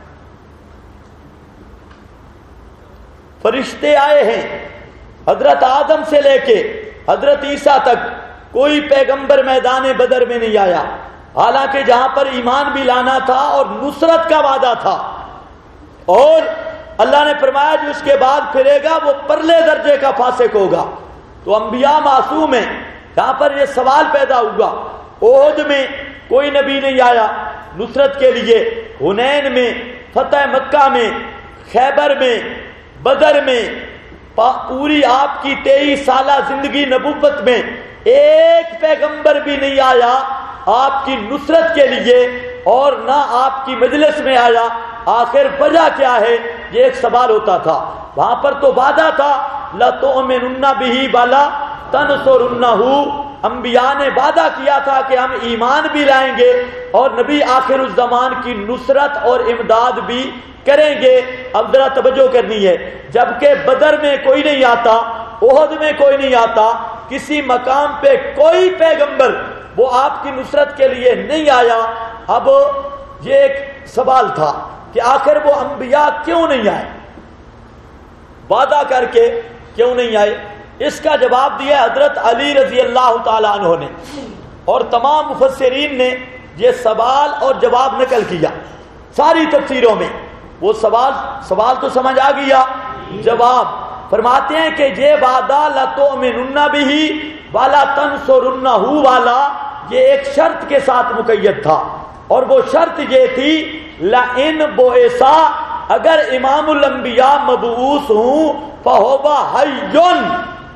فرشتے آئے ہیں، حضرت آدم سے لے کے حضرت عیسیٰ تک کوئی پیغمبر میدان بدر میں نہیں آیا، حالانکہ جہاں پر ایمان بھی لانا تھا اور نصرت کا وعدہ تھا، اور اللہ نے فرمایا جو اس کے بعد پھرے گا وہ پرلے درجے کا فاسق ہوگا۔ تو انبیاء معصوم ہیں۔ یہاں پر یہ سوال پیدا ہوا، احد میں کوئی نبی نہیں آیا نصرت کے لیے، حنین میں، فتح مکہ میں، خیبر میں، بدر میں، پوری آپ کی 23 سالہ زندگی نبوت میں ایک پیغمبر بھی نہیں آیا آپ کی نصرت کے لیے، اور نہ آپ کی مجلس میں آیا۔ آخر وجہ کیا ہے؟ یہ ایک سوال ہوتا تھا۔ وہاں پر تو وعدہ تھا لَتُؤْمِنُنَّ بِهِ وَلَا تَنْصُرُنَّهُ، انبیاء نے وعدہ کیا تھا کہ ہم ایمان بھی لائیں گے اور نبی آخر الزمان کی نصرت اور امداد بھی کریں گے۔ اب ذرا توجہ کرنی ہے، جبکہ بدر میں کوئی نہیں آتا، احد میں کوئی نہیں آتا، کسی مقام پہ کوئی پیغمبر وہ آپ کی نصرت کے لیے نہیں آیا۔ اب یہ ایک سوال تھا کہ آخر وہ انبیاء کیوں نہیں آئے، وعدہ کر کے کیوں نہیں آئے؟ اس کا جواب دیا حضرت علی رضی اللہ تعالیٰ عنہ نے، اور تمام مفسرین نے یہ سوال اور جواب نقل کیا ساری تفسیروں میں۔ وہ سوال تو سمجھ آ گیا، جواب فرماتے ہیں کہ یہ وعدہ لَتُؤْمِنُنَّ بِهِ وَلَا تَنْصُرُنَّهُ والا یہ ایک شرط کے ساتھ مقید تھا، اور وہ شرط یہ تھی لَإِنْ بُعِثَ، اگر امام الانبیاء مبعوث ہوں فَهُوَ حَيٌّ،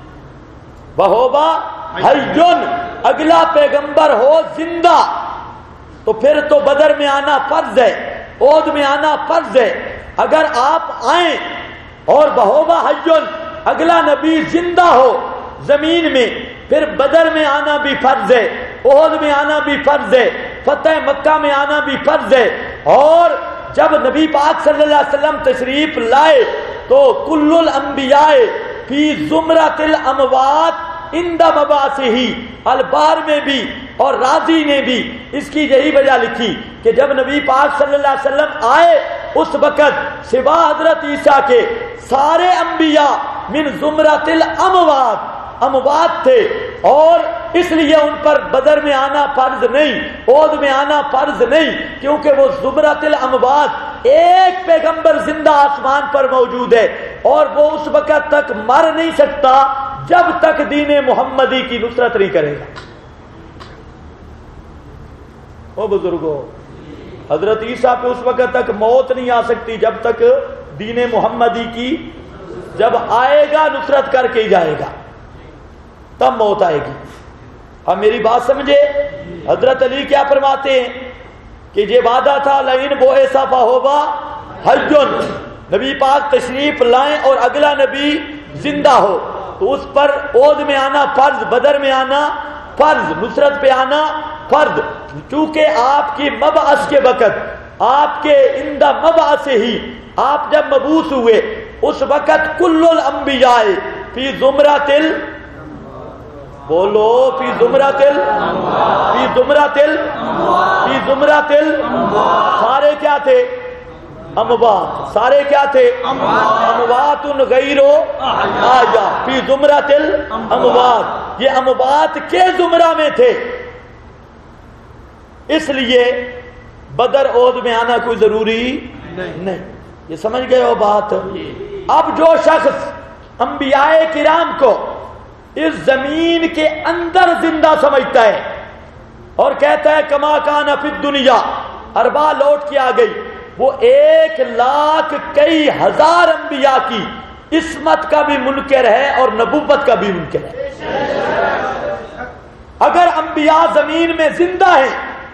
وَهُوَ حَيٌّ، اگلا پیغمبر ہو زندہ، تو پھر تو بدر میں آنا فرض ہے، احد میں آنا فرض ہے۔ اگر آپ آئیں اور بہوبا حجن، اگلا نبی زندہ ہو زمین میں، پھر بدر میں آنا بھی فرض ہے، احد میں آنا بھی فرض ہے، فتح مکہ میں آنا بھی فرض ہے۔ اور جب نبی پاک صلی اللہ علیہ وسلم تشریف لائے تو کل الانبیاء فی زمرۃ الاموات عند مبعثہ، البار میں بھی اور رازی نے بھی اس کی یہی وجہ لکھی کہ جب نبی پاک صلی اللہ علیہ وسلم آئے اس وقت سوا حضرت عیسیٰ کے سارے انبیاء من زمرۃ الاموات، اموات تھے، اور اس لیے ان پر بدر میں آنا فرض نہیں، احد میں آنا فرض نہیں، کیونکہ وہ زمرۃ الاموات، ایک پیغمبر زندہ آسمان پر موجود ہے، اور وہ اس وقت تک مر نہیں سکتا جب تک دین محمدی کی نصرت نہیں کرے گا۔ او بزرگوں، حضرت عیسیٰ پہ اس وقت تک موت نہیں آ سکتی جب تک دین محمدی کی، جب آئے گا نصرت کر کے ہی جائے گا، تب موت آئے گی۔ اب میری بات سمجھے، حضرت علی کیا فرماتے ہیں کہ یہ وعدہ تھا لئن بوئس فہو حج، نبی پاک تشریف لائیں اور اگلا نبی زندہ ہو تو اس پر احد میں آنا فرض، بدر میں آنا فرض، نصرت پہ آنا فرض، چونکہ آپ کی مبعث کے وقت، آپ کے اندہ مبعث ہی، آپ جب مبعوث ہوئے اس وقت کل الانبیاء فی زمرۃ بولو فی زمرۃ سارے کیا تھے؟ اموات، سارے کیا تھے؟ اموات غیر آیا فی زمرۃ الاموات، یہ اموات کے زمرہ میں تھے، اس لیے بدر احد میں آنا کوئی ضروری نہیں۔ یہ سمجھ گئے ہو بات؟ اب جو شخص انبیاء کرام کو اس زمین کے اندر زندہ سمجھتا ہے اور کہتا ہے کما کان فی الدنیا، اربا لوٹ کے آ گئی، وہ 1,00,000 کئی ہزار انبیاء کی عصمت کا بھی منکر ہے اور نبوت کا بھی منکر ہے۔ اگر انبیاء زمین میں زندہ ہیں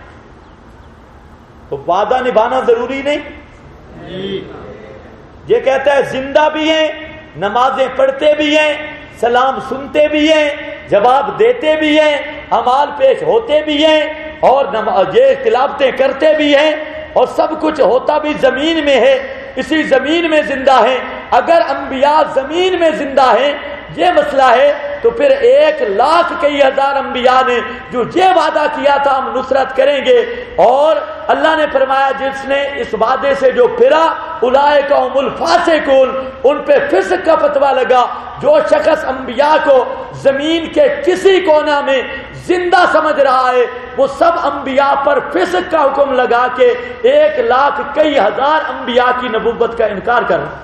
تو وعدہ نبھانا ضروری نہیں؟ یہ کہتا ہے زندہ بھی ہیں نمازیں پڑھتے بھی ہیں، سلام سنتے بھی ہیں، جواب دیتے بھی ہیں، اعمال پیش ہوتے بھی ہیں، اور یہ تلاوتیں کرتے بھی ہیں، اور سب کچھ ہوتا بھی زمین میں ہے، اسی زمین میں زندہ ہیں۔ اگر انبیاء زمین میں زندہ ہیں، یہ مسئلہ ہے، تو پھر 1,00,000 کئی ہزار انبیاء نے جو یہ وعدہ کیا تھا ہم نصرت کریں گے، اور اللہ نے فرمایا جس نے اس وعدے سے جو پھرا اولئک هم الفاسقون، ان پہ فسق کا فتویٰ لگا۔ جو شخص انبیاء کو زمین کے کسی کونا میں زندہ سمجھ رہا ہے، وہ سب انبیاء پر فسق کا حکم لگا کے 1,00,000 کئی ہزار انبیاء کی نبوت کا انکار کر رہا ہے۔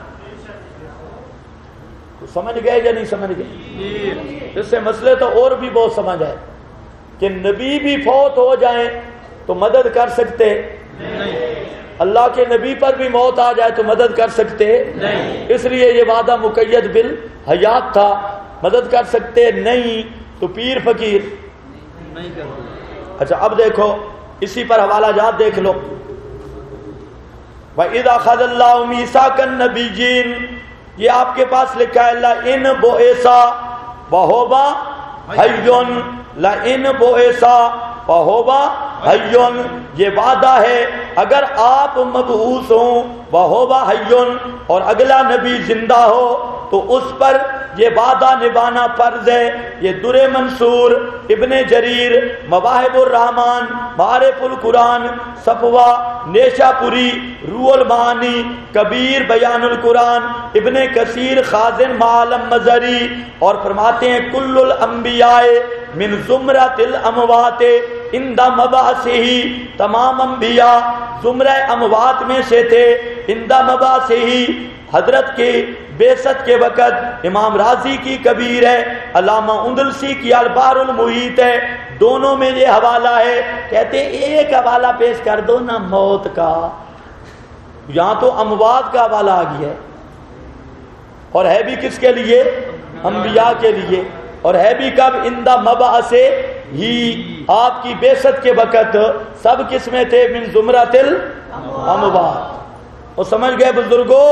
سمجھ گئے یا نہیں سمجھ گئے؟ اس سے مسئلے تو اور بھی بہت سمجھ آئے کہ نبی بھی فوت ہو جائیں تو مدد کر سکتے نہیں، اللہ کے نبی پر بھی موت آ جائے تو مدد کر سکتے نہیں، اس لیے یہ وعدہ مقید بالحیات تھا، مدد کر سکتے نہیں تو پیر فقیر نہیں کرتے۔ اچھا اب دیکھو اسی پر حوالہ جات دیکھ لو، وَإِذَا أَخَذَ اللَّهُ مِيثَاقَ النَّبِيِّينَ، یہ آپ کے پاس لکھا ہے لَإِنْ بُعِثَ وَهُوَ حَيٌّ، لَإِنْ بُعِثَ وَهُوَ حَيٌّ، یہ وعدہ ہے اگر آپ مبعوث ہوں وَهُوَ حَيٌّ، اور اگلا نبی زندہ ہو تو اس پر یہ وعدہ نبھانا فرض ہے۔ یہ در منصور، ابن جریر، مواہب الرحمن، معارف القرآن، صفوہ، نیشہ پوری، روح المعانی، کبیر بیان القرآن، ابن کثیر، خازن معالم مظہری، اور فرماتے ہیں کل الانبیاء من زمرۃ الاموات عند مبعثہ، تمام انبیاء زمرہ اموات میں سے تھے عند مبعثہ، حضرت کے بعثت کے وقت۔ امام راضی کی کبیر ہے، علامہ اندلسی کی البار المحیط ہے، دونوں میں یہ حوالہ ہے۔ کہتے ہیں ایک حوالہ پیش کر دو نا موت کا، یہاں تو اموات کا حوالہ آ گیا ہے، اور ہے بھی کس کے لیے؟ انبیاء کے لیے، اور ہے بھی کب؟ اندہ مبعث ہی، آپ کی بعثت کے وقت سب کس میں تھے؟ من زمرۃ الاموات۔ اور سمجھ گئے بزرگوں؟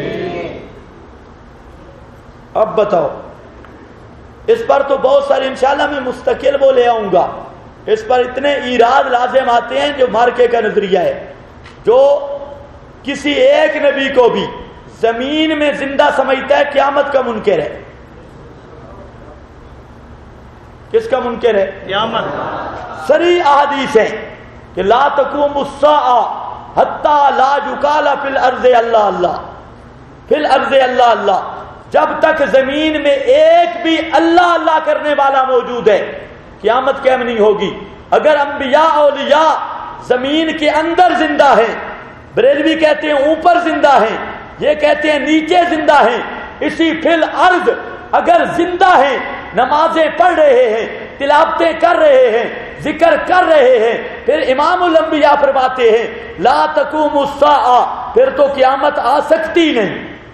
اب بتاؤ، اس پر تو بہت سارے انشاءاللہ میں مستقل وہ لے آؤں گا، اس پر اتنے ایراد لازم آتے ہیں جو مارکے کا نظریہ ہے۔ جو کسی ایک نبی کو بھی زمین میں زندہ سمجھتا ہے قیامت کا منکر ہے۔ کس کا منکر ہے؟ قیامت۔ صریح احادیث ہے کہ لا تقوم الساعہ حتی لا یقال فی الارض اللہ اللہ، فی الارض اللہ اللہ، جب تک زمین میں ایک بھی اللہ اللہ کرنے والا موجود ہے قیامت قائم نہیں ہوگی۔ اگر انبیاء اولیاء زمین کے اندر زندہ ہیں، بریلوی کہتے ہیں اوپر زندہ ہیں، یہ کہتے ہیں نیچے زندہ ہیں، اسی فی الارض اگر زندہ ہیں، نمازیں پڑھ رہے ہیں، تلاوتیں کر رہے ہیں، ذکر کر رہے ہیں، پھر امام الانبیاء فرماتے ہیں لا تقوم الساعہ، پھر تو قیامت آ سکتی نہیں۔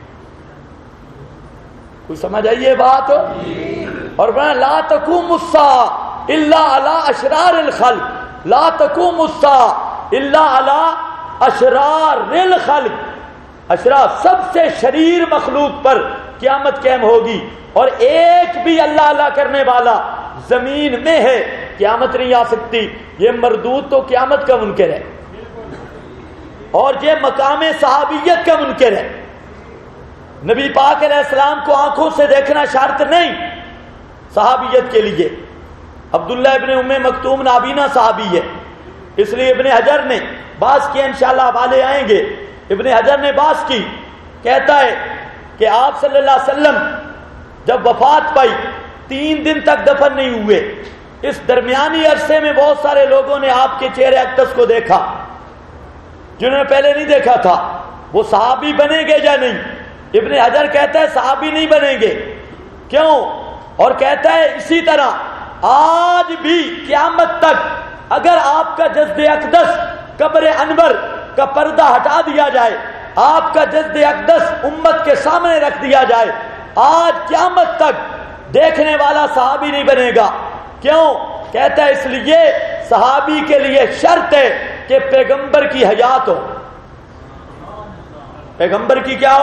کوئی سمجھ آئیے بات؟ اور لا تقوم الساعہ الا علی اشرار الخلق، لا تقوم الساعہ الا علی اشرار الخلق، اشرار سب سے شریر مخلوق پر قیامت قائم ہوگی، اور ایک بھی اللہ اللہ کرنے والا زمین میں ہے قیامت نہیں آ سکتی۔ یہ مردود تو قیامت کا منکر ہے، اور یہ مقام صحابیت کا منکر ہے۔ نبی پاک علیہ السلام کو آنکھوں سے دیکھنا شرط نہیں صحابیت کے لیے۔ عبداللہ ابن ام مکتوم نابینا صحابی ہے، اس لیے ابن حجر نے بحث کیا، انشاءاللہ حوالے آئیں گے۔ ابن حجر نے بحث کی، کہتا ہے کہ آپ صلی اللہ علیہ وسلم جب وفات پائی 3 دن تک دفن نہیں ہوئے، اس درمیانی عرصے میں بہت سارے لوگوں نے آپ کے چہرے اقدس کو دیکھا جنہوں نے پہلے نہیں دیکھا تھا، وہ صحابی بنیں گے یا نہیں؟ ابن حجر کہتا ہے صحابی نہیں بنیں گے، کیوں؟ اور کہتا ہے اسی طرح آج بھی قیامت تک اگر آپ کا جسد اقدس قبر انور کا پردہ ہٹا دیا جائے، آپ کا جسد اقدس امت کے سامنے رکھ دیا جائے، آج قیامت تک دیکھنے والا صحابی نہیں بنے گا۔ کیوں؟ کہتا ہے اس لیے صحابی کے لیے شرط ہے کہ پیغمبر کی حیات ہو۔ پیغمبر کی کیا ہو؟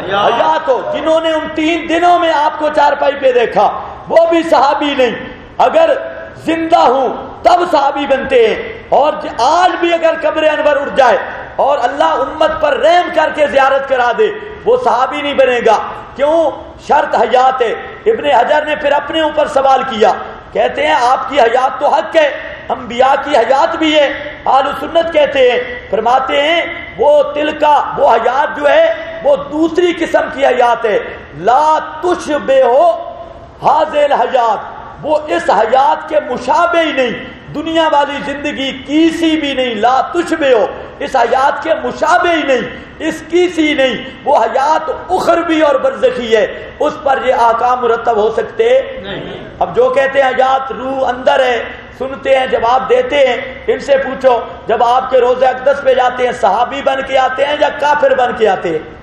حیات ہو. جنہوں نے ان 3 دنوں میں آپ کو چارپائی پہ دیکھا وہ بھی صحابی نہیں. اگر زندہ ہوں تب صحابی بنتے ہیں. اور آج بھی اگر قبر انور اٹھ جائے اور اللہ امت پر رحم کر کے زیارت کرا دے وہ صحابی نہیں بنے گا. کیوں؟ شرط حیات ہے. ابن حجر نے پھر اپنے اوپر سوال کیا, کہتے ہیں آپ کی حیات تو حق ہے, انبیاء کی حیات بھی ہے. اہل سنت کہتے ہیں, فرماتے ہیں وہ تلکا وہ حیات جو ہے وہ دوسری قسم کی حیات ہے. لا تشبہ حاذل حیات, وہ اس حیات کے مشابہ ہی نہیں, دنیا والی زندگی کیسی بھی نہیں. لا تشبہ ہو, اس حیات کے مشابہ ہی نہیں, اس کیسی نہیں. وہ حیات اخروی اور برزخی ہے, اس پر یہ احکام مرتب ہو سکتے نہیں. اب جو کہتے ہیں حیات روح اندر ہے, سنتے ہیں جواب دیتے ہیں. ان سے پوچھو جب آپ کے روضہ اقدس پہ جاتے ہیں صحابی بن کے آتے ہیں یا کافر بن کے آتے ہیں؟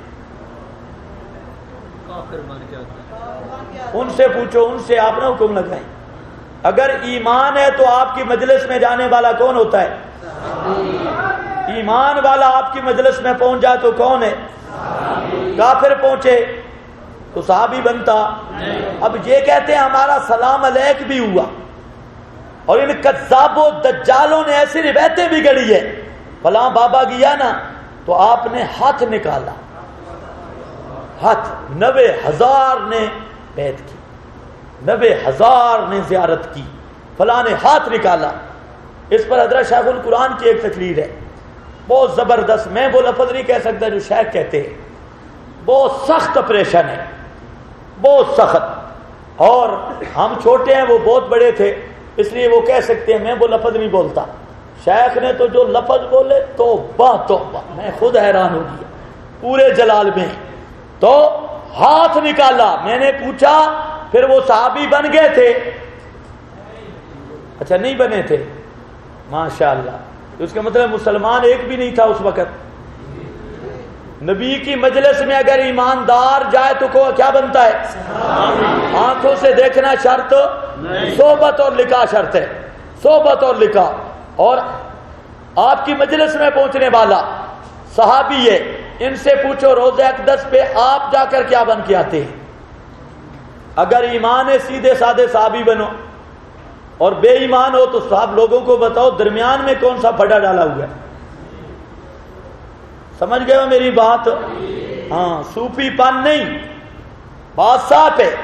کافر بن کے آتے ہیں. ان سے پوچھو, ان سے آپ نہ حکم لگائیں. اگر ایمان ہے تو آپ کی مجلس میں جانے والا کون ہوتا ہے؟ ایمان والا آپ کی مجلس میں پہنچ جائے تو کون ہے؟ کافر پہنچے تو صحابی بنتا. اب یہ کہتے ہیں ہمارا سلام علیک بھی ہوا, اور ان کذاب و دجالوں نے ایسی روایتیں بھی گڑی ہے. فلاں بابا گیا نا تو آپ نے ہاتھ نکالا, ہاتھ 90,000 نے بیعت کی, 90,000 نے زیارت کی, فلاں نے ہاتھ نکالا. اس پر حضرت شیخ القرآن کی ایک تقریر ہے بہت زبردست. میں وہ لفظ نہیں کہہ سکتا جو شیخ کہتے ہیں. بہت سخت آپریشن ہے, بہت سخت. اور ہم چھوٹے ہیں وہ بہت بڑے تھے اس لیے وہ کہہ سکتے ہیں, میں وہ لفظ نہیں بولتا. شیخ نے تو جو لفظ بولے توبہ توبہ, میں خود حیران ہو گیا پورے جلال میں. تو ہاتھ نکالا. میں نے پوچھا پھر وہ صحابی بن گئے تھے؟ اچھا نہیں بنے تھے, ماشاءاللہ. اس کا مطلب مسلمان ایک بھی نہیں تھا اس وقت. نبی کی مجلس میں اگر ایماندار جائے تو کیا بنتا ہے؟ آنکھوں سے دیکھنا شرط, صحبت اور لقاء شرط ہے, صحبت اور لقاء. اور آپ کی مجلس میں پہنچنے والا صحابی ہے. ان سے پوچھو روضہ اقدس پہ آپ جا کر کیا بن کے آتے ہیں؟ اگر ایمان ہے سیدھے سادے صحابی بنو, اور بے ایمان ہو تو صاحب لوگوں کو بتاؤ درمیان میں کون سا پھڈا ڈالا ہوا ہے. سمجھ گئے ہو میری بات؟ ہاں, صوفی پن نہیں, بات صاف ہے.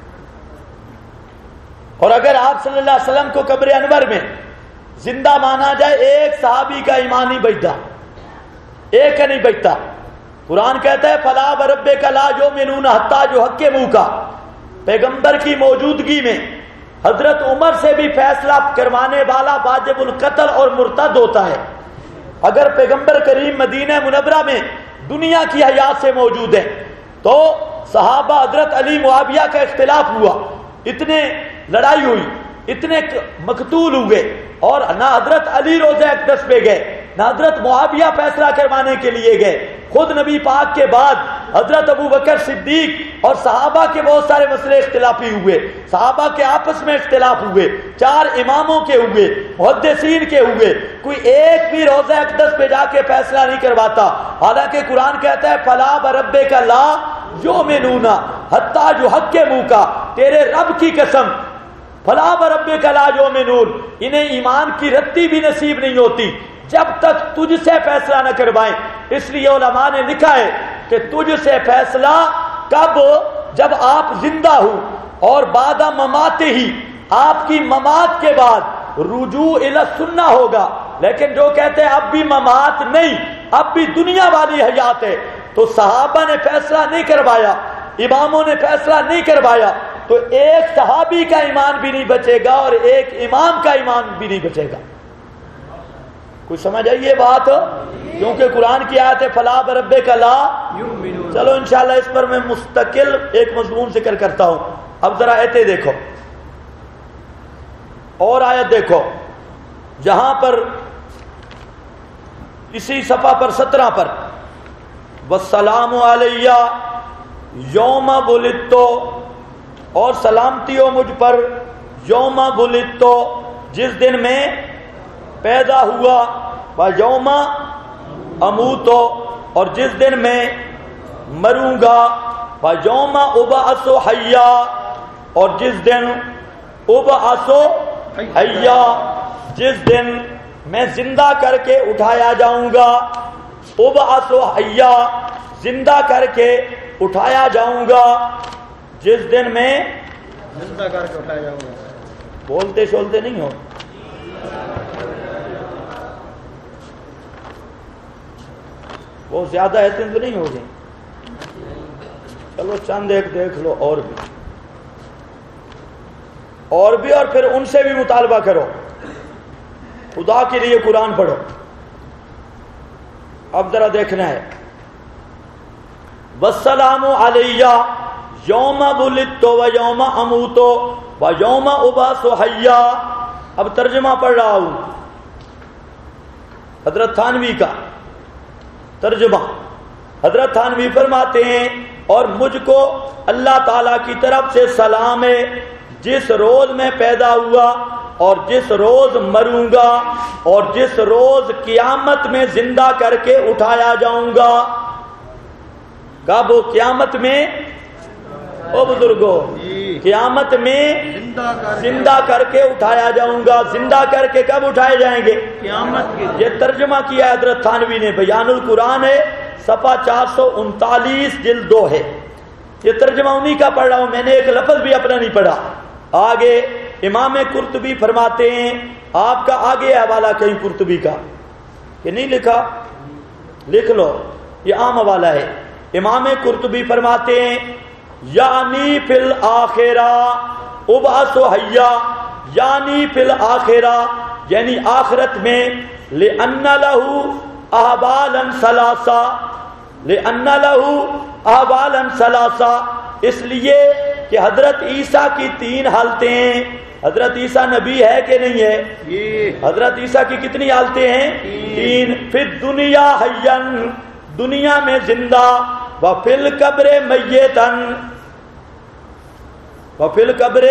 اور اگر آپ صلی اللہ علیہ وسلم کو قبر انور میں زندہ مانا جائے, ایک صحابی کا ایمان نہیں بچتا, ایک کا نہیں بچتا. قرآن کہتا ہے فلا وربک لا یؤمنون حتی یحکموک. پیغمبر کی موجودگی میں حضرت عمر سے بھی فیصلہ کروانے والا واجب القتل اور مرتد ہوتا ہے. اگر پیغمبر کریم مدینہ منورہ میں دنیا کی حیات سے موجود ہے تو صحابہ حضرت علی معاویہ کا اختلاف ہوا, اتنے لڑائی ہوئی, اتنے مقتول ہوئے, اور نہ حضرت علی روضہ اقدس پہ گئے نہ حضرت معاویہ فیصلہ کروانے کے لیے گئے. خود نبی پاک کے بعد حضرت ابو بکر صدیق اور صحابہ کے بہت سارے مسئلے اختلافی ہوئے, صحابہ کے آپس میں اختلاف ہوئے, 4 اماموں کے ہوئے, محدثین کے ہوئے, کوئی ایک بھی روضہ اقدس پہ جا کے فیصلہ نہیں کرواتا. حالانکہ قرآن کہتا ہے فلا وربک لا یؤمنون حتی یحکموک, تیرے رب کی قسم فلا وربک لا یؤمنون, انہیں ایمان کی رتی بھی نصیب نہیں ہوتی جب تک تجھ سے فیصلہ نہ کروائیں. اس لیے علماء نے لکھا ہے کہ تجھ سے فیصلہ کب؟ جب آپ زندہ ہو, اور بعد ممات ہی, آپ کی ممات کے بعد رجوع الی السنہ ہوگا. لیکن جو کہتے ہیں اب بھی ممات نہیں, اب بھی دنیا والی حیات ہے, تو صحابہ نے فیصلہ نہیں کروایا, اماموں نے فیصلہ نہیں کروایا, تو ایک صحابی کا ایمان بھی نہیں بچے گا اور ایک امام کا ایمان بھی نہیں بچے گا. کچھ سمجھ آئیے بات؟ کیونکہ قرآن کی آیت ہے فلا وربک لا یؤمنون. چلو انشاءاللہ اس پر میں مستقل ایک مضمون ذکر کرتا ہوں. اب ذرا آیتیں دیکھو, اور آیت دیکھو جہاں پر اسی صفحہ پر 17 پر والسلام علیہ یوم ولدت, اور سلامتی ہو مجھ پر یوم ولدت, جس دن میں پیدا ہوا, و یوم اموت, اور جس دن میں مروں گا، وَيَوْمَ أُبْعَثُ حَيًّا، اور جس دن أُبْعَثُ حَيًّا، جس دن میں زندہ کر کے اٹھایا جاؤں گا، أُبْعَثُ حَيًّا، زندہ کر کے اٹھایا جاؤں گا، جس دن میں زندہ کر کے اٹھایا جاؤں گا. بولتے شولتے نہیں ہو، وہ زیادہ ایتیں تو نہیں ہو گئی. چلو چند ایک دیکھ لو، اور بھی اور پھر ان سے بھی مطالبہ کرو. خدا کے لیے قرآن پڑھو. اب ذرا دیکھنا ہے، والسلام علیہ یوم ولدت و یوم اموت و یوم ابعث حیا. اب ترجمہ پڑھ رہا ہوں، حضرت تھانوی کا ترجمہ. حضرت تھانوی فرماتے ہیں، اور مجھ کو اللہ تعالیٰ کی طرف سے سلام ہے، جس روز میں پیدا ہوا اور جس روز مروں گا اور جس روز قیامت میں زندہ کر کے اٹھایا جاؤں گا. کب؟ قیامت میں. او بزرگو، قیامت میں زندہ کر کے اٹھایا جاؤں گا. زندہ کر کے کب اٹھائے جائیں گے؟ قیامت کے. یہ ترجمہ کیا ہے حضرت تھانوی نے، بیان القرآن ہے، صفحہ 439 جلد 2 ہے. یہ ترجمہ انہی کا پڑھ رہا ہوں، میں نے ایک لفظ بھی اپنا نہیں پڑھا. آگے امام قرطبی فرماتے ہیں، آپ کا آگے حوالہ کہیں قرطبی کا کہ نہیں لکھا؟ لکھ لو، یہ عام حوالہ ہے. امام قرطبی فرماتے ہیں، یعنی فی الآخرہ ابعث حیا، یعنی فی الآخرہ، یعنی آخرت میں، لأن لہ احوالا ثلاثہ، لأن لہ احوالا ثلاثہ، اس لیے کہ حضرت عیسیٰ کی 3 حالتیں ہیں. حضرت عیسیٰ نبی ہے کہ نہیں ہے؟ حضرت عیسیٰ کی کتنی حالتیں ہیں؟ 3. فی الدنیا حیا، دنیا میں زندہ، وفی القبر میتا، وفی القبر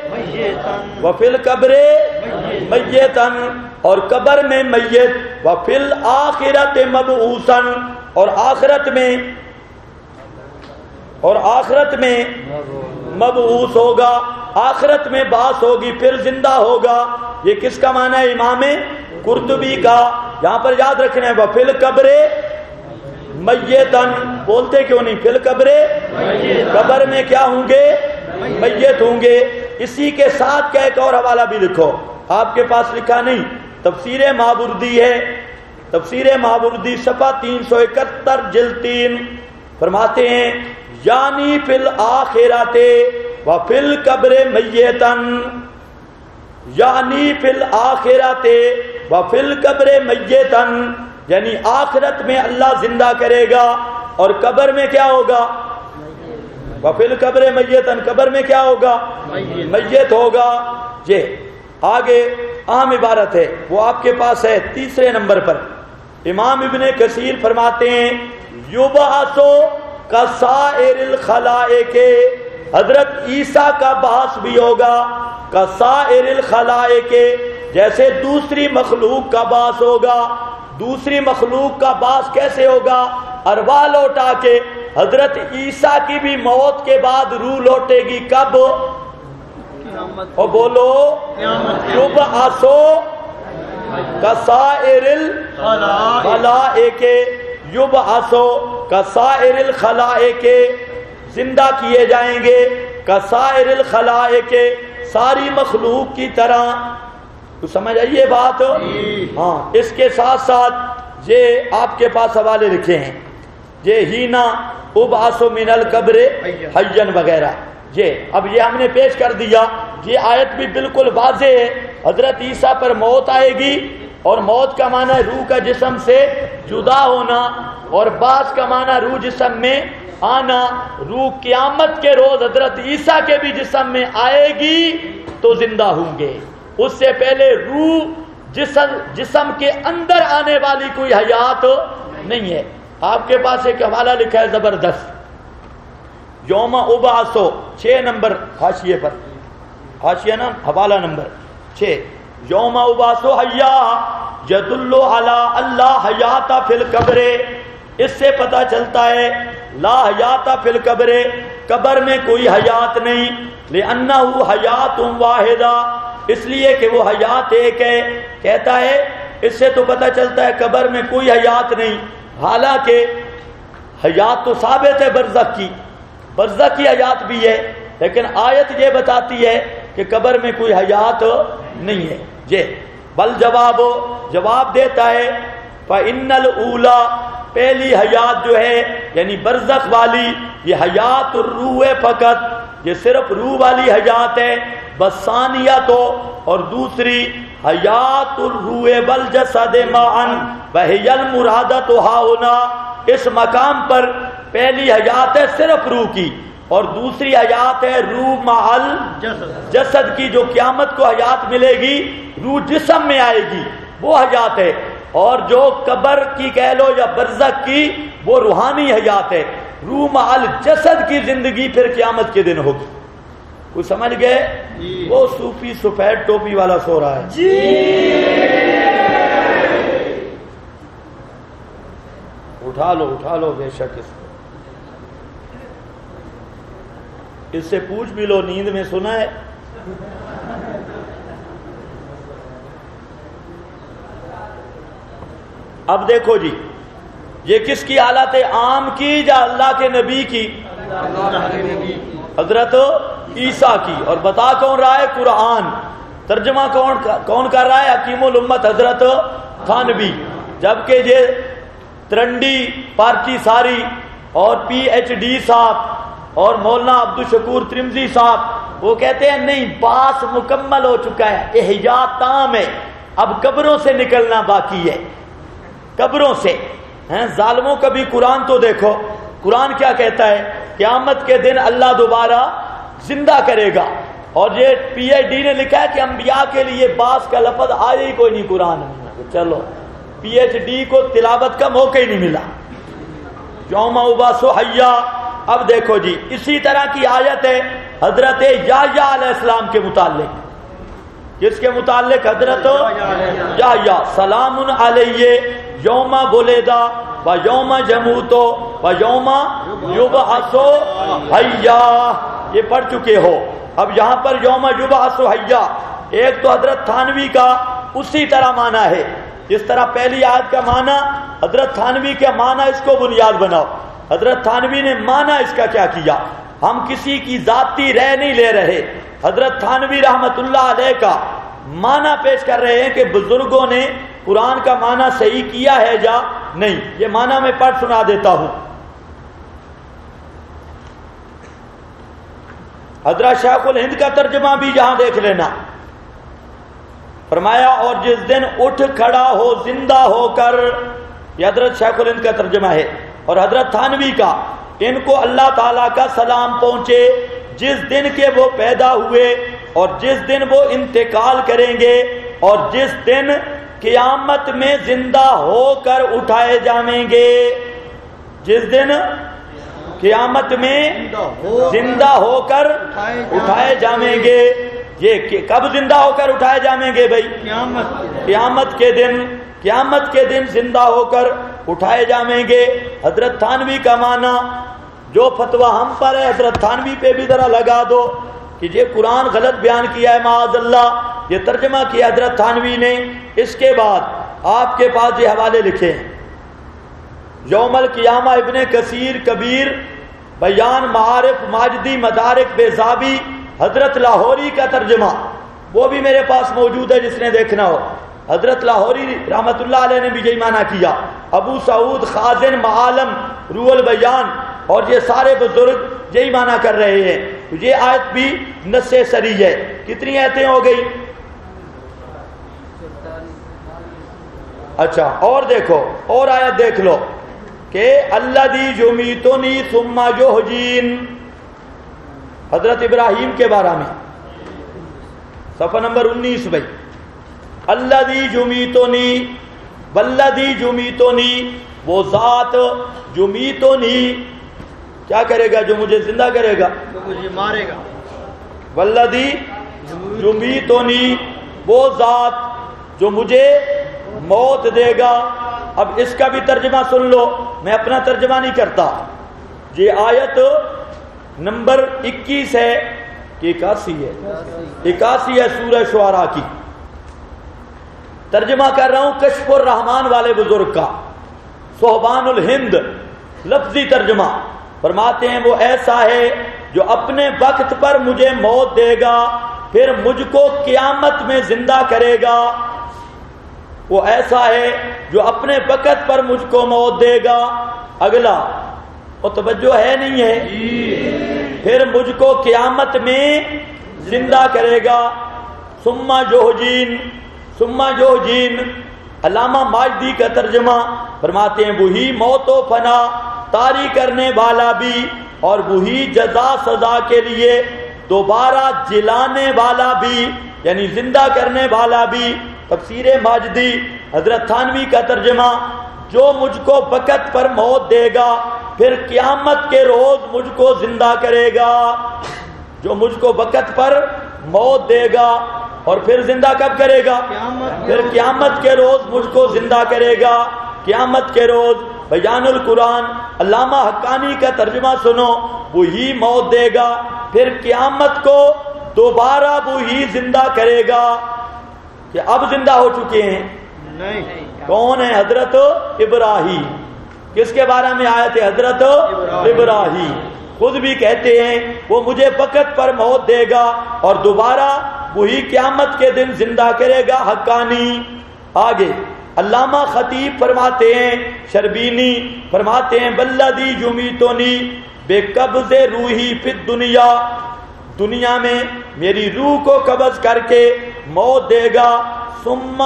میتا، اور قبر میں میت، وفی الآخرت مبعوثا، اور آخرت میں مبعوث ہوگا، آخرت میں بعث ہوگی، پھر زندہ ہوگا. یہ کس کا معنی ہے؟ امام قرطبی کا. یہاں پر یاد رکھنا ہے، وفی القبر میتن، بولتے کیوں نہیں؟ فی القبر، قبر میں کیا ہوں گے؟ میت ہوں گے. اسی کے ساتھ کا ایک اور حوالہ بھی لکھو، آپ کے پاس لکھا نہیں، تفسیر مابردی ہے، تفسیر مابردی صفحہ 371 جلد 3. فرماتے ہیں، یعنی فی الآخرۃ و فی القبر میتن، یعنی فی الآخرۃ و فی القبر میتن، یعنی آخرت میں اللہ زندہ کرے گا اور قبر میں کیا ہوگا؟ وفی القبر میتن، قبر میں کیا ہوگا؟ میت ہوگا. یہ آگے اہم عبارت ہے، وہ آپ کے پاس ہے 3 نمبر پر. امام ابن کثیر فرماتے ہیں، یبعث کسائر الخلائق، حضرت عیسیٰ کا بعث بھی ہوگا کسائر الخلائق، جیسے دوسری مخلوق کا بعث ہوگا. دوسری مخلوق کا بعث کیسے ہوگا؟ ارواح لوٹا کے. حضرت عیسیٰ کی بھی موت کے بعد روح لوٹے گی. کب؟ اور بولو، یبعث کسائر الخلائق، یبعث کسائر الخلائق، زندہ کیے جائیں گے کسائر الخلائق، ساری مخلوق کی طرح. تو سمجھ آئیے بات؟ ہاں. اس کے ساتھ ساتھ یہ آپ کے پاس حوالے لکھے ہیں، یہ ہینا ابعث من القبر حیا وغیرہ. یہ اب یہ ہم نے پیش کر دیا. یہ آیت بھی بالکل واضح ہے، حضرت عیسیٰ پر موت آئے گی، اور موت کا معنی ہے روح کا جسم سے جدا ہونا، اور بعث کا معنی روح جسم میں آنا. روح قیامت کے روز حضرت عیسیٰ کے بھی جسم میں آئے گی تو زندہ ہوں گے. اس سے پہلے روح جسم کے اندر آنے والی کوئی حیات نہیں ہے. آپ کے پاس ایک حوالہ لکھا ہے زبردست، یوم ابعث 6 نمبر حاشیے پر، حاشیہ نا حوالہ نمبر 6، یوم ابعث حیا یدل علی اللہ حیات فی القبر. اس سے پتہ چلتا ہے لا حیات فی القبر، قبر میں کوئی حیات نہیں، لأنہ حیات واحدہ، اس لیے کہ وہ حیات ایک ہے۔ کہتا ہے اس سے تو پتہ چلتا ہے قبر میں کوئی حیات نہیں، حالانکہ حیات تو ثابت ہے برزخ کی حیات بھی ہے، لیکن آیت یہ بتاتی ہے کہ قبر میں کوئی حیات نہیں ہے۔ بل جواب دیتا ہے فَإِنَّ الْأُولَى، پہلی حیات جو ہے یعنی برزخ والی، یہ حیات الروح فقط، یہ صرف روح والی حیات ہے، بثانیہ تو، اور دوسری حیات الروح والجسد معا وہی المرادۃ ہاہنا، اس مقام پر پہلی حیات ہے صرف روح کی، اور دوسری حیات ہے روح مع الجسد کی، جو قیامت کو حیات ملے گی روح جسم میں آئے گی، وہ حیات ہے، اور جو قبر کی کہہ لو یا برزخ کی وہ روحانی حیات ہے، روح مع الجسد کی زندگی پھر قیامت کے دن ہوگی۔ کوئی سمجھ گئے؟ وہ صوفی سفید ٹوپی والا سو رہا ہے جی، اٹھا لو بے شک اس سے پوچھ بھی لو، نیند میں سنا ہے؟ اب دیکھو جی، یہ کس کی حالت عام کی یا اللہ کے نبی کی؟ حضرت عیسیٰ کی۔ اور بتا کون رہا ہے؟ قرآن۔ ترجمہ کون کر رہا ہے؟ حکیم الامت حضرت تھانوی۔ جبکہ یہ ترنڈی پارٹی ساری اور پی ایچ ڈی صاحب اور مولانا عبدالشکور ترمذی صاحب وہ کہتے ہیں نہیں، باس مکمل ہو چکا ہے، احیاء تام ہے، اب قبروں سے نکلنا باقی ہے، قبروں سے۔ ظالموں کا بھی قرآن تو دیکھو، قرآن کیا کہتا ہے؟ قیامت کے دن اللہ دوبارہ زندہ کرے گا، اور یہ پی ایچ ڈی نے لکھا ہے کہ انبیاء کے لیے باس کا لفظ آیا ہی کوئی نہیں قرآن میں۔ چلو پی ایچ ڈی کو تلاوت کا موقع ہی نہیں ملا۔ یوم یبعث حیا۔ اب دیکھو جی، اسی طرح کی آیت ہے حضرت یحییٰ علیہ السلام کے متعلق۔ کس کے متعلق؟ حضرت یحییٰ۔ سلام علیہ یوم ولدا و یوم یموت و یوم یبعث حیا، یہ پڑھ چکے ہو۔ اب یہاں پر یوم یبعث حیا، ایک تو حضرت تھانوی کا اسی طرح معنی ہے جس طرح پہلی آیت کا معنی حضرت تھانوی کا معنی، اس کو بنیاد بناؤ۔ حضرت تھانوی نے معنی اس کا کیا کیا؟ ہم کسی کی ذاتی رائے نہیں لے رہے، حضرت تھانوی رحمت اللہ علیہ کا معنی پیش کر رہے ہیں کہ بزرگوں نے قرآن کا معنی صحیح کیا ہے یا نہیں۔ یہ معنی میں پڑھ سنا دیتا ہوں۔ حضرت شیخ الہند کا ترجمہ بھی یہاں دیکھ لینا۔ فرمایا اور جس دن اٹھ کھڑا ہو زندہ ہو کر، یہ حضرت شیخ الہند کا ترجمہ ہے، اور حضرت تھانوی کا، ان کو اللہ تعالیٰ کا سلام پہنچے جس دن کے وہ پیدا ہوئے اور جس دن وہ انتقال کریں گے اور جس دن قیامت میں زندہ ہو کر اٹھائے جائیں گے۔ جس دن قیامت میں زندہ ہو کر اٹھائے جائیں گے۔ یہ کب زندہ ہو کر اٹھائے جائیں گے بھائی؟ قیامت کے دن۔ قیامت کے دن زندہ ہو کر اٹھائے جائیں گے۔ حضرت تھانوی کا معنی جو فتویٰ ہم پر ہے، حضرت تھانوی پہ بھی ذرا لگا دو کہ یہ قرآن غلط بیان کیا ہے معاذ اللہ، یہ ترجمہ کیا حضرت تھانوی نے۔ اس کے بعد آپ کے پاس یہ حوالے لکھے ہیں، یوم القیامہ ابن کثیر کبیر، بیان معارف ماجدی مدارک بیضابی، حضرت لاہوری کا ترجمہ وہ بھی میرے پاس موجود ہے جس نے دیکھنا ہو۔ حضرت لاہوری رحمت اللہ علیہ نے بھی یہی معنی کیا، ابو سعود خازن معالم روح البیان اور یہ سارے بزرگ یہی معنی کر رہے ہیں۔ تو یہ آیت بھی نص سری ہے۔ کتنی آیتیں ہو گئی؟ اچھا اور دیکھو، اور آیت دیکھ لو کہ الذی یمیتنی ثم یحیین، حضرت ابراہیم کے بارے میں، صفحہ نمبر 19 بھائی۔ الذی یمیتنی، والذی یمیتنی، وہ ذات یمیتنی کیا کرے گا؟ جو مجھے زندہ کرے گا، جو مجھے مارے گا۔ والذی یمیتنی، وہ ذات جو مجھے موت دے گا۔ اب اس کا بھی ترجمہ سن لو، میں اپنا ترجمہ نہیں کرتا، یہ آیت نمبر 21 ہے کہ 81 ہے 81 ہے سورہ شعراء کی. ترجمہ کر رہا ہوں کشف الرحمان والے بزرگ کا، صحبان الہند. لفظی ترجمہ فرماتے ہیں وہ ایسا ہے جو اپنے وقت پر مجھے موت دے گا پھر مجھ کو قیامت میں زندہ کرے گا. وہ ایسا ہے جو اپنے وقت پر مجھ کو موت دے گا. اگلا وہ توجہ ہے نہیں ہے؟ پھر مجھ کو قیامت میں زندہ کرے گا. ثم یحیین علامہ ماجدی کا ترجمہ فرماتے ہیں وہی موت و فنا طاری کرنے والا بھی اور وہی جزا سزا کے لیے دوبارہ جلانے والا بھی، یعنی زندہ کرنے والا بھی. تفسیر ماجدی حضرت تھانوی کا ترجمہ جو مجھ کو وقت پر موت دے گا پھر قیامت کے روز مجھ کو زندہ کرے گا. جو مجھ کو وقت پر موت دے گا اور پھر زندہ کب کرے گا؟ پھر قیامت کے روز مجھ کو زندہ کرے گا. قیامت کے روز. بیان القرآن علامہ حقانی کا ترجمہ سنو، وہی موت دے گا پھر قیامت کو دوبارہ وہی زندہ کرے گا. کہ اب زندہ ہو چکے ہیں نہیں. کون ہے؟ حضرت ابراہیم. کس کے بارے میں آیت ہے؟ حضرت ابراہیم. خود بھی کہتے ہیں وہ مجھے وقت پر موت دے گا اور دوبارہ وہی قیامت کے دن زندہ کرے گا. حقانی. آگے علامہ خطیب فرماتے ہیں، شربینی فرماتے ہیں والذی یمیتنی بے قبض روحی فی الدنیا، دنیا میں میری روح کو قبض کر کے موت دے گا. ثم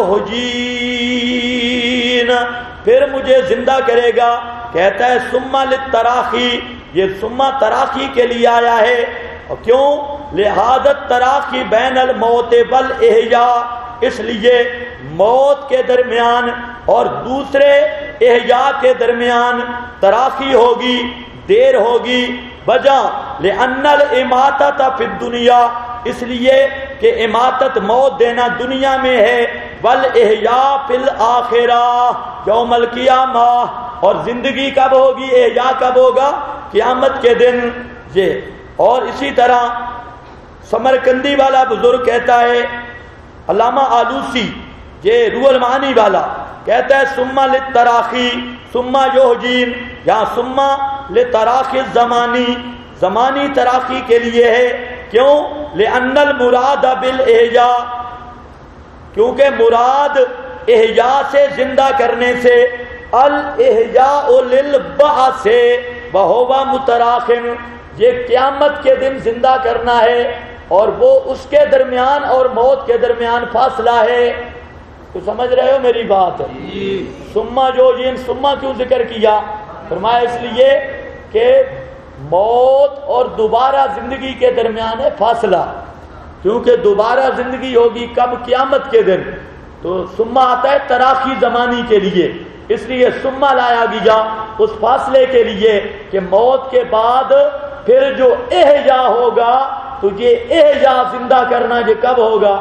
یحیین پھر مجھے زندہ کرے گا. کہتا ہے ثم للتراخی، یہ ثم تراخی کے لیے آیا ہے. اور کیوں؟ لہذا تراخی بین الموت والاحیاء، اس لیے موت کے درمیان اور دوسرے احیاء کے درمیان تراخی ہوگی، دیر ہوگی. وجہ لأن الاماتۃ فی الدنیا، اس لیے کہ اماتت موت دینا دنیا میں ہے. والاحیاء فی الآخرہ یوم القیامہ، اور زندگی کب ہوگی؟ احیاء کب ہوگا؟ قیامت کے دن. یہ اور اسی طرح سمرقندی والا بزرگ کہتا ہے، علامہ آلوسی یہ روح المعانی والا کہتا ہے ثم للتراخی ثم یحیین، یا ثم لتراخی الزمانی، زمانی تراخی کے لیے ہے. کیوں؟ لأن المراد بالاحیاء، کیونکہ مراد احیاء سے زندہ کرنے سے الاحیاء للبعث وہو متراخٍ، یہ قیامت کے دن زندہ کرنا ہے اور وہ اس کے درمیان اور موت کے درمیان فاصلہ ہے. تو سمجھ رہے ہو میری بات؟ ثم یحیین، ثم کیوں ذکر کیا؟ فرمایا اس لیے کہ موت اور دوبارہ زندگی کے درمیان ہے فاصلہ، کیونکہ دوبارہ زندگی ہوگی کب؟ قیامت کے دن. تو ثم آتا ہے تراخی زمانی کے لیے، اس لیے ثم لایا گیا اس فاصلے کے لیے کہ موت کے بعد پھر جو احیاء ہوگا، تو یہ احیاء زندہ کرنا یہ کب ہوگا؟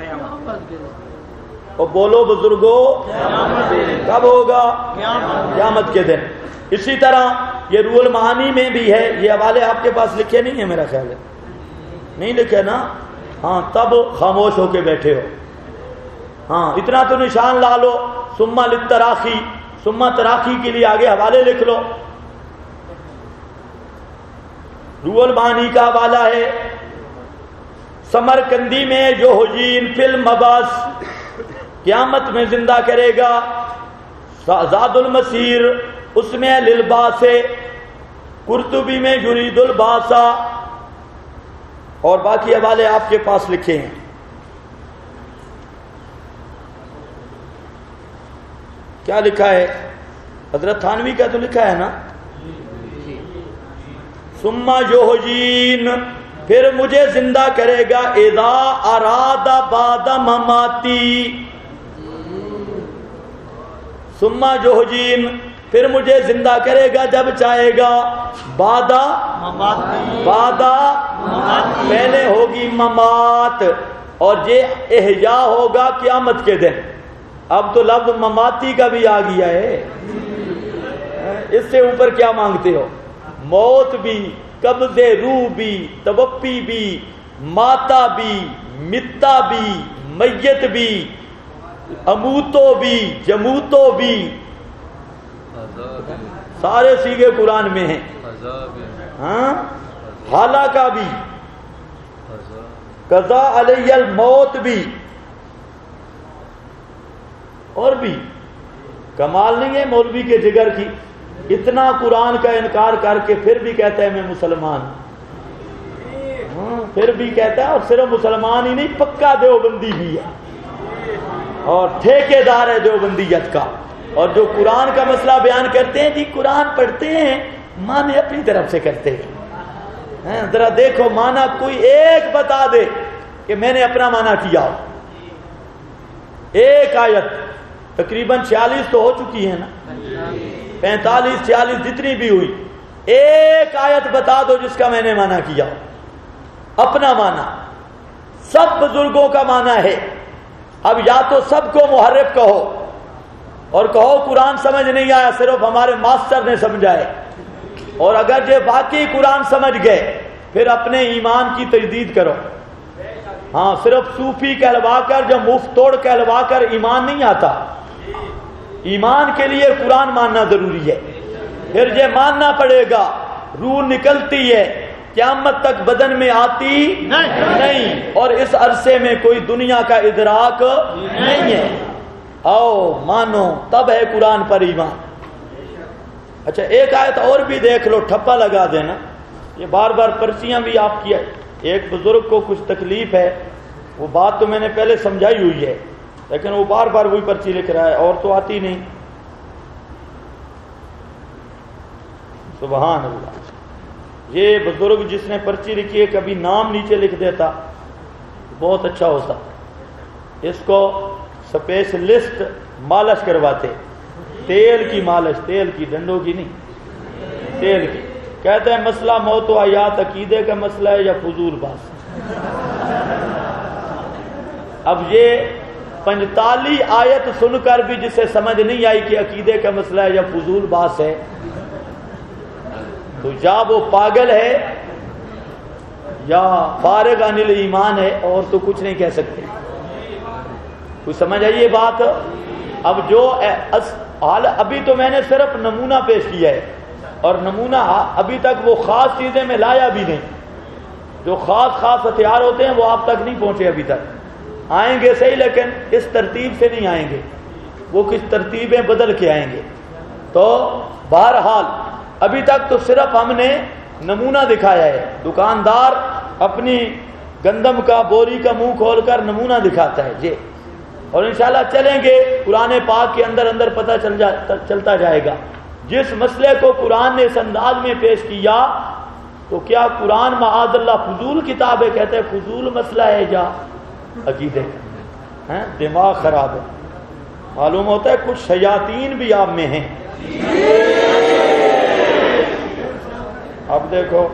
اور بولو بزرگو کب ہوگا؟ قیامت کے دن. اسی طرح یہ روح المعانی میں بھی ہے، یہ حوالے آپ کے پاس لکھے نہیں ہیں میرا خیال ہے، نہیں لکھے نا؟ ہاں تب خاموش ہو کے بیٹھے ہو. ہاں اتنا تو نشان لا لو، ثم للتراخی، ثم تراخی کے لیے آگے حوالے لکھ لو. روح المعانی کا حوالہ ہے سمرقندی میں یحیین فی المبعث، قیامت میں زندہ کرے گا. زاد المسیر اس میں للبعث، قرطبی میں یرید البعث، اور باقی حوالے آپ کے پاس لکھے ہیں. کیا لکھا ہے؟ حضرت تھانوی کا تو لکھا ہے نا، ثم یحیین پھر مجھے زندہ کرے گا اذا اراد بعد مماتی. ثم یحیین پھر مجھے زندہ کرے گا جب چاہے گا. بعد پہلے ہوگی ممات اور یہ احیاء ہوگا قیامت کے دن. اب تو لفظ مماتی کا بھی آ گیا ہے، اس سے اوپر کیا مانگتے ہو؟ موت بھی، قبض روح بھی، توفی بھی، ماتا بھی، متا بھی، میت بھی، اموتو بھی، جموتو بھی، سارے سیغے قرآن میں ہیں. ہاں ہلاکا بھی، قضا علی الموت بھی. اور بھی کمال نہیں ہے مولوی کے جگر کی، اتنا قرآن کا انکار کر کے پھر بھی کہتا ہے میں مسلمان. پھر بھی کہتا ہے، اور صرف مسلمان ہی نہیں، پکا دیوبندی بھی ہے اور ٹھیکیدار ہے دیوبندیت کا. اور جو قرآن کا مسئلہ بیان کرتے ہیں، جی قرآن پڑھتے ہیں، معنی اپنی طرف سے کرتے ہیں. ذرا دیکھو معنی کوئی ایک بتا دے کہ میں نے اپنا معنی کیا ہو. ایک آیت تقریباً 46 تو ہو چکی ہے نا، 45 46 جتنی بھی ہوئی، ایک آیت بتا دو جس کا میں نے معنی کیا ہو، اپنا معنی. سب بزرگوں کا معنی ہے. اب یا تو سب کو محرف کہو اور کہو قرآن سمجھ نہیں آیا، صرف ہمارے ماسٹر نے سمجھائے. اور اگر یہ واقعی قرآن سمجھ گئے پھر اپنے ایمان کی تجدید کرو. ہاں صرف صوفی کہلوا کر، جب مفت توڑ کہلوا کر ایمان نہیں آتا. ایمان کے لیے قرآن ماننا ضروری ہے. پھر یہ ماننا پڑے گا روح نکلتی ہے، قیامت تک بدن میں آتی نہیں، اور اس عرصے میں کوئی دنیا کا ادراک نہیں ہے. آؤ مانو، تب ہے قرآن پر ایمان. اچھا ایک آیت اور بھی دیکھ لو، ٹھپا لگا دینا. یہ بار بار پرچیاں بھی آپ کی، ایک بزرگ کو کچھ تکلیف ہے، وہ بات تو میں نے پہلے سمجھائی ہوئی ہے، لیکن وہ بار بار وہی پرچی لکھ رہا ہے اور تو آتی نہیں. سبحان اللہ. یہ بزرگ جس نے پرچی لکھی ہے کبھی نام نیچے لکھ دیتا بہت اچھا ہوتا. اس کو اسپیشلسٹ مالش کرواتے، تیل کی مالش، تیل کی، ڈنڈوں کی نہیں، تیل کی. کہتے ہیں مسئلہ موت و حیات عقیدے کا مسئلہ ہے یا فضول باس. اب یہ 45 آیت سن کر بھی جسے سمجھ نہیں آئی کہ عقیدے کا مسئلہ ہے یا فضول باس ہے، تو یا وہ پاگل ہے یا فارغ عن الایمان ہے، اور تو کچھ نہیں کہہ سکتے. کوئی سمجھ آئی یہ بات؟ اب جو حال ابھی تو میں نے صرف نمونہ پیش کیا ہے، اور نمونہ ابھی تک وہ خاص چیزیں میں لایا بھی نہیں. جو خاص ہتھیار ہوتے ہیں وہ آپ تک نہیں پہنچے ابھی تک. آئیں گے صحیح لیکن اس ترتیب سے نہیں آئیں گے، وہ کچھ ترتیبیں بدل کے آئیں گے. تو بہرحال ابھی تک تو صرف ہم نے نمونہ دکھایا ہے. دکاندار اپنی گندم کا بوری کا منہ کھول کر نمونہ دکھاتا ہے جی، اور انشاءاللہ چلیں گے قرآن پاک کے اندر اندر پتہ چلتا جائے گا. جس مسئلے کو قرآن نے اس انداز میں پیش کیا تو کیا قرآن معاذ اللہ فضول کتاب ہے؟ کہتے ہیں فضول مسئلہ ہے یا عقیدے کا؟ دماغ خراب ہے. معلوم ہوتا ہے کچھ شیاطین بھی آپ میں ہیں. اب دیکھو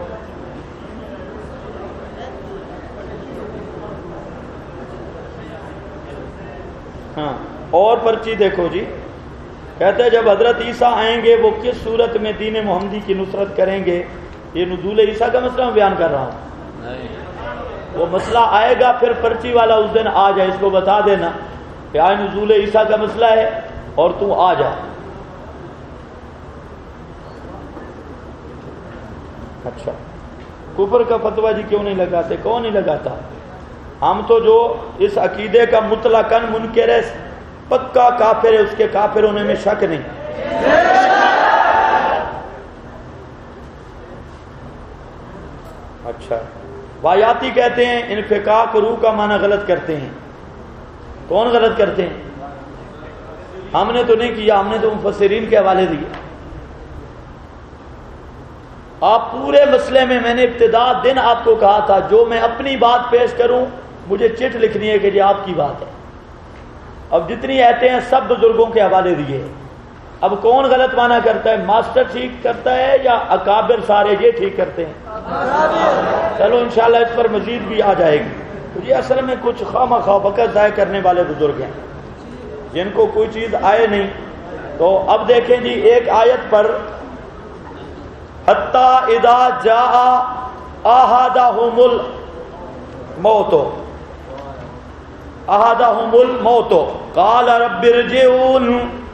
ہاں اور پرچی دیکھو جی. کہتے ہیں جب حضرت عیسیٰ آئیں گے وہ کس صورت میں دین محمدی کی نصرت کریں گے. یہ نزول عیسیٰ کا مسئلہ میں بیان کر رہا ہوں. وہ مسئلہ آئے گا پھر پرچی والا اس دن آ جائے، اس کو بتا دینا کہ آج نزول عیسیٰ کا مسئلہ ہے اور تو آ جا. اچھا کفر کا فتویٰ جی کیوں نہیں لگاتے؟ کون نہیں لگاتا؟ ہم تو جو اس عقیدے کا مطلقاً منکر ہے، پکا کافر ہے، اس کے کافر ہونے میں شک نہیں. اچھا وایاتی کہتے ہیں انفکاک روح کا معنی غلط کرتے ہیں. کون غلط کرتے ہیں؟ ہم نے تو نہیں کیا، ہم نے تو مفسرین کے حوالے دیے. آپ پورے مسئلے میں نے ابتدا دن آپ کو کہا تھا جو میں اپنی بات پیش کروں مجھے چٹ لکھنی ہے کہ یہ آپ کی بات ہے. اب جتنی آیتیں ہیں سب بزرگوں کے حوالے دیے. اب کون غلط معنی کرتا ہے؟ ماسٹر ٹھیک کرتا ہے یا اکابر سارے یہ ٹھیک کرتے ہیں؟ چلو انشاءاللہ اس پر مزید بھی آ جائے گی. تو یہ اصل میں کچھ خواہ مخواہ وقت ضائع کرنے والے بزرگ ہیں جن کو کوئی چیز آئے نہیں. تو اب دیکھیں جی ایک آیت پر حتی اذا جاء احدهم الموت قال رب ارجعون.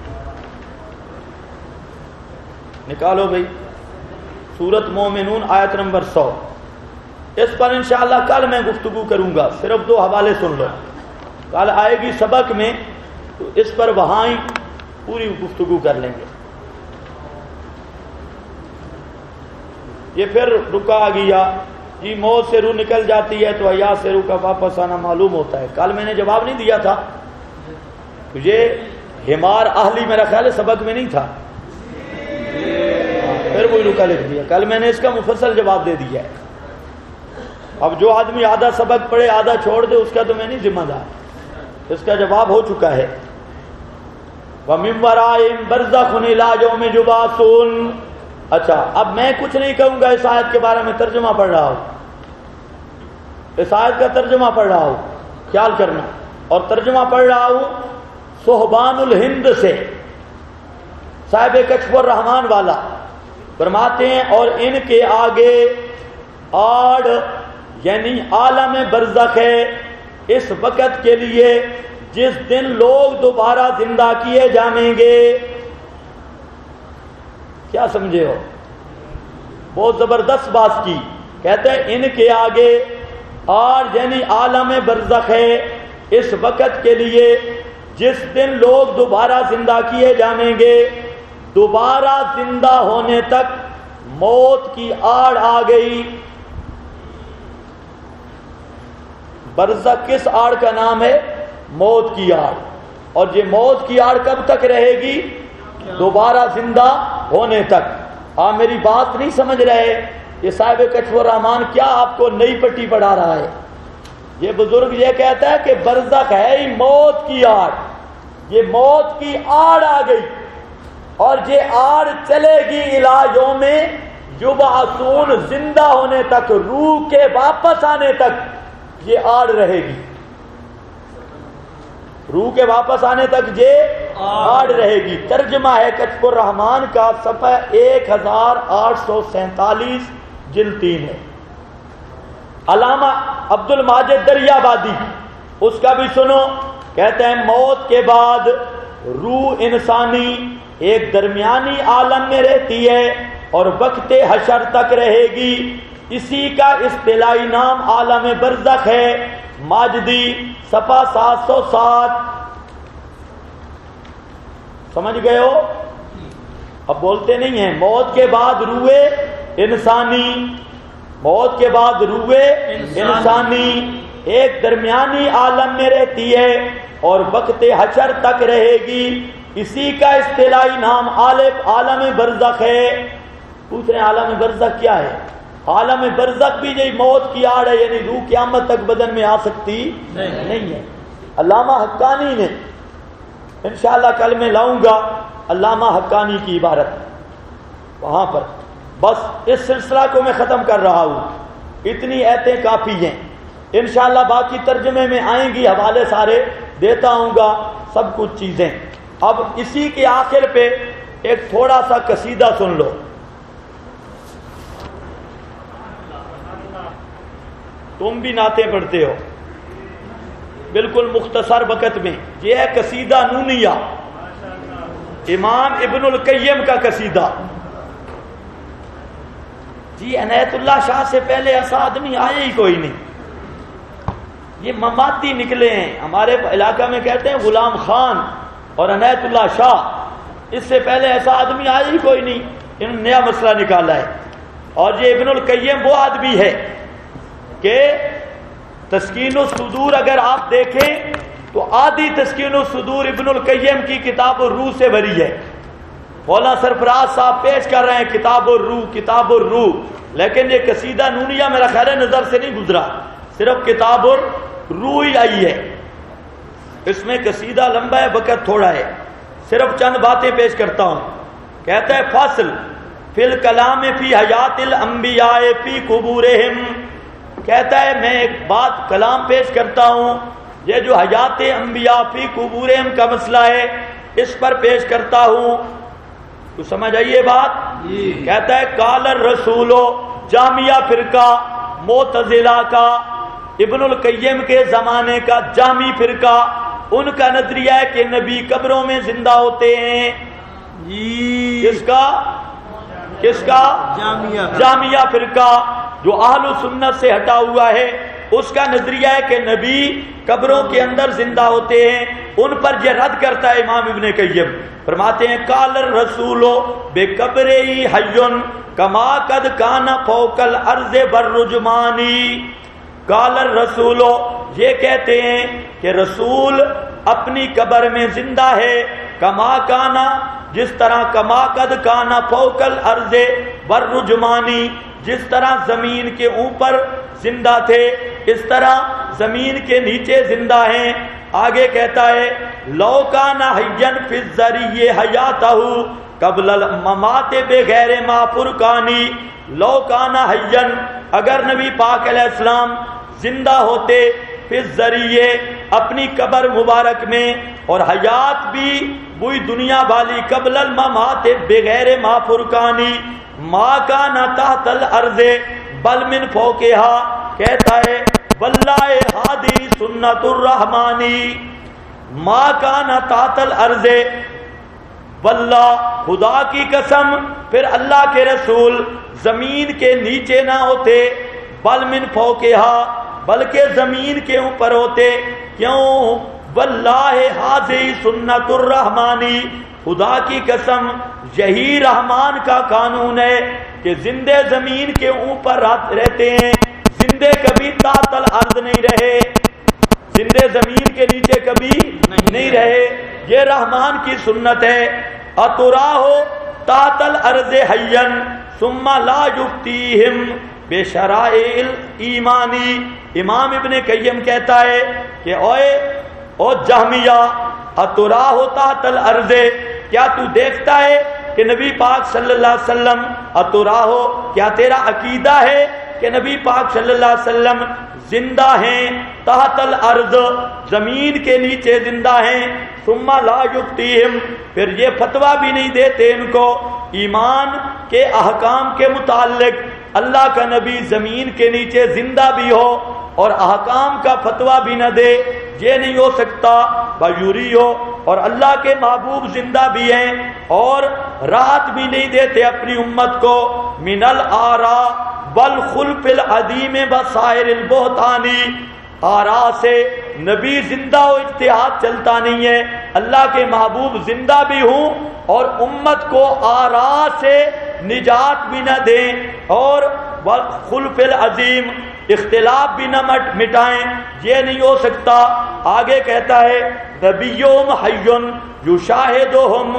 نکالو بھائی سورۃ مومنون آیت نمبر 100. اس پر انشاءاللہ کل میں گفتگو کروں گا. صرف 2 حوالے سن لو, کل آئے گی سبق میں تو اس پر وہاں ہی پوری گفتگو کر لیں گے. یہ پھر رکا گیا جی موت سے روح نکل جاتی ہے تو حیات سے روح کا واپس آنا معلوم ہوتا ہے. کل میں نے جواب نہیں دیا تھا, تجھے ہمار اہلی میرا خیال ہے سبق میں نہیں تھا, پھر وہی رکا لکھ دیا. کل میں نے اس کا مفصل جواب دے دیا ہے. اب جو آدمی آدھا سبق پڑھے آدھا چھوڑ دے اس کا تو میں نہیں ذمہ دار, اس کا جواب ہو چکا ہے. وَمِن وَرَائِهِمْ بَرْزَخٌ إِلَىٰ يَوْمِ يُبْعَثُونَ. اچھا اب میں کچھ نہیں کہوں گا, اس آیت کے بارے میں ترجمہ پڑھ رہا ہوں, اس آیت کا ترجمہ پڑھ رہا ہوں, خیال کرنا. اور ترجمہ پڑھ رہا ہوں صحبان الہند سے, صاحب کشف الرحمان والا فرماتے ہیں اور ان کے آگے آڑ یعنی عالم برزخ ہے اس وقت کے لیے جس دن لوگ دوبارہ زندہ کیے جائیں گے. کیا سمجھے ہو؟ بہت زبردست بات کی. کہتے ہیں ان کے آگے اور یعنی عالم برزخ ہے اس وقت کے لیے جس دن لوگ دوبارہ زندہ کیے جائیں گے. دوبارہ زندہ ہونے تک موت کی آڑ آ گئی. برزخ کس آڑ کا نام ہے؟ موت کی آڑ. اور یہ موت کی آڑ کب تک رہے گی؟ دوبارہ زندہ ہونے تک. آپ میری بات نہیں سمجھ رہے؟ یہ صاحب کشف الرحمان کیا آپ کو نئی پٹی پڑھا رہا ہے. یہ بزرگ یہ کہتا ہے کہ برزخ ہے ہی موت کی آڑ. یہ موت کی آڑ آ گئی اور یہ آڑ چلے گی الی یوم یبعثون, زندہ ہونے تک, روح کے واپس آنے تک یہ آڑ رہے گی. روح کے واپس آنے تک یہ آڑ رہے گی. ترجمہ ہے کشف الرحمان کا, صفحہ 1847 جلد 3 ہے. علامہ عبد الماجد دریابادی اس کا بھی سنو. کہتے ہیں موت کے بعد روح انسانی ایک درمیانی عالم میں رہتی ہے اور وقت حشر تک رہے گی. اسی کا اصطلاحی نام عالم برزخ ہے. ماجدی صفحہ 707. سمجھ گئے ہو؟ اب بولتے نہیں ہیں. موت کے بعد روح انسانی, موت کے بعد روح انسانی ایک درمیانی عالم میں رہتی ہے اور وقت حشر تک رہے گی. اسی کا اصطلاحی نام عالم برزخ ہے. پوچھ رہے ہیں عالم برزخ کیا ہے؟ عالم برزخ بھی یہی موت کی آڑ ہے, یعنی روح قیامت تک بدن میں آ سکتی نہیں ہے. علامہ حقانی نے انشاءاللہ کل میں لاؤں گا علامہ حقانی کی عبارت وہاں پر. بس اس سلسلہ کو میں ختم کر رہا ہوں, اتنی ایتیں کافی ہیں. انشاءاللہ باقی ترجمے میں آئیں گی, حوالے سارے دیتا ہوں گا, سب کچھ چیزیں. اب اسی کے آخر پہ ایک تھوڑا سا قصیدہ سن لو. تم بھی نعتیں پڑھتے ہو بالکل مختصر وقت میں. یہ ہے قصیدہ نونیہ, امام ابن القیم کا قصیدہ. جی عنایت اللہ شاہ سے پہلے ایسا آدمی آئے ہی کوئی نہیں. یہ مماتی نکلے ہیں. ہمارے علاقہ میں کہتے ہیں غلام خان اور عنایت اللہ شاہ. اس سے پہلے ایسا آدمی آئے ہی کوئی نہیں. انہوں نے نیا مسئلہ نکالا ہے. اور یہ ابن القیم وہ آدمی ہے کہ تسکین الصدور اگر آپ دیکھیں تو آدھی تسکین الصدور ابن القیم کی کتاب الروح سے بھری ہے. مولانا سرفراز صاحب پیش کر رہے ہیں کتاب الروح, کتاب الروح, لیکن یہ قصیدہ نونیہ میرا خیر نظر سے نہیں گزرا, صرف کتاب الروح ہی آئی ہے. اس میں قصیدہ لمبا ہے, وقت تھوڑا ہے, صرف چند باتیں پیش کرتا ہوں. کہتا ہے فصل فی الکلام فی حیات الانبیاء فی قبورہم. کہتا ہے میں ایک بات کلام پیش کرتا ہوں, یہ جو حیات انبیاء فی قبورہم کا مسئلہ ہے اس پر پیش کرتا ہوں. تو سمجھ آئیے بات. کہتا ہے قال الرسول، جامعہ فرقہ معتزلہ کا، ابن القیم کے زمانے کا جامی فرقہ، ان کا نظریہ ہے کہ نبی قبروں میں زندہ ہوتے ہیں. کس کا جامعہ فرقہ جو اہل سنت سے ہٹا ہوا ہے، اس کا نظریہ ہے کہ نبی قبروں کے اندر زندہ ہوتے ہیں. ان پر یہ رد کرتا ہے امام ابن قیم. فرماتے ہیں قال الرسول بے قبرئی حیٌ کما قد کان فوق الارض بالرجمانی. قال الرسول، یہ کہتے ہیں کہ رسول اپنی قبر میں زندہ ہے. کما کانا، جس طرح کما قد کانا فوق الارض بالرجمانی، جس طرح زمین کے اوپر زندہ تھے اس طرح زمین کے نیچے زندہ ہیں. آگے کہتا ہے لو کان حیًا فی الذریہ حیاتہ قبل الممات بغیر ما فرقانی. لو کان حیًا، اگر نبی پاک علیہ السلام زندہ ہوتے فی الذریہ اپنی قبر مبارک میں، اور حیات بھی وہی دنیا والی قبل الممات بغیر ما فرقانی، ما کان تحت الارض بل من فوقہا. کہتا ہے واللہ ہادی سنت الرحمانی. ما کان تحت الارض، واللہ خدا کی قسم، پھر اللہ کے رسول زمین کے نیچے نہ ہوتے، بل من فوقہا، بلکہ زمین کے اوپر ہوتے. کیوں؟ واللہ ہذی سنت الرحمانی، خدا کی قسم یہی رحمان کا قانون ہے کہ زندے زمین کے اوپر رہتے ہیں، زندے کبھی تحت الارض نہیں رہے، زندے زمین کے نیچے کبھی نہیں رہے. یہ رحمان کی سنت ہے. اتراہ تحت الارض حیا ثم لا یبتیہم بشرائع ایمانی. امام ابن قیم کہتا ہے کہ او جہمیہ، اتراہ تحت الارض، کیا تو دیکھتا ہے کہ نبی پاک صلی اللہ علیہ وسلم، اتراہ، کیا تیرا عقیدہ ہے کہ نبی پاک صلی اللہ علیہ وسلم زندہ ہیں تحت الارض، زمین کے نیچے زندہ ہیں. ثم لا یبتیہم، پھر یہ فتویٰ بھی نہیں دیتے ان کو ایمان کے احکام کے متعلق. اللہ کا نبی زمین کے نیچے زندہ بھی ہو اور احکام کا فتویٰ بھی نہ دے، یہ نہیں ہو سکتا. بایوری ہو اور اللہ کے محبوب زندہ بھی ہیں اور راحت بھی نہیں دیتے اپنی امت کو. من الآراء والخلف العدیم بسائر البہتانی، آراء سے نبی زندہ ہو اجتہاد چلتا نہیں ہے، اللہ کے محبوب زندہ بھی ہوں اور امت کو آراء سے نجات بھی نہ دیں اور خلف العظیم اختلاف بھی نہ مٹائیں، یہ نہیں ہو سکتا. آگے کہتا ہے نبیہم حی یشاہدہم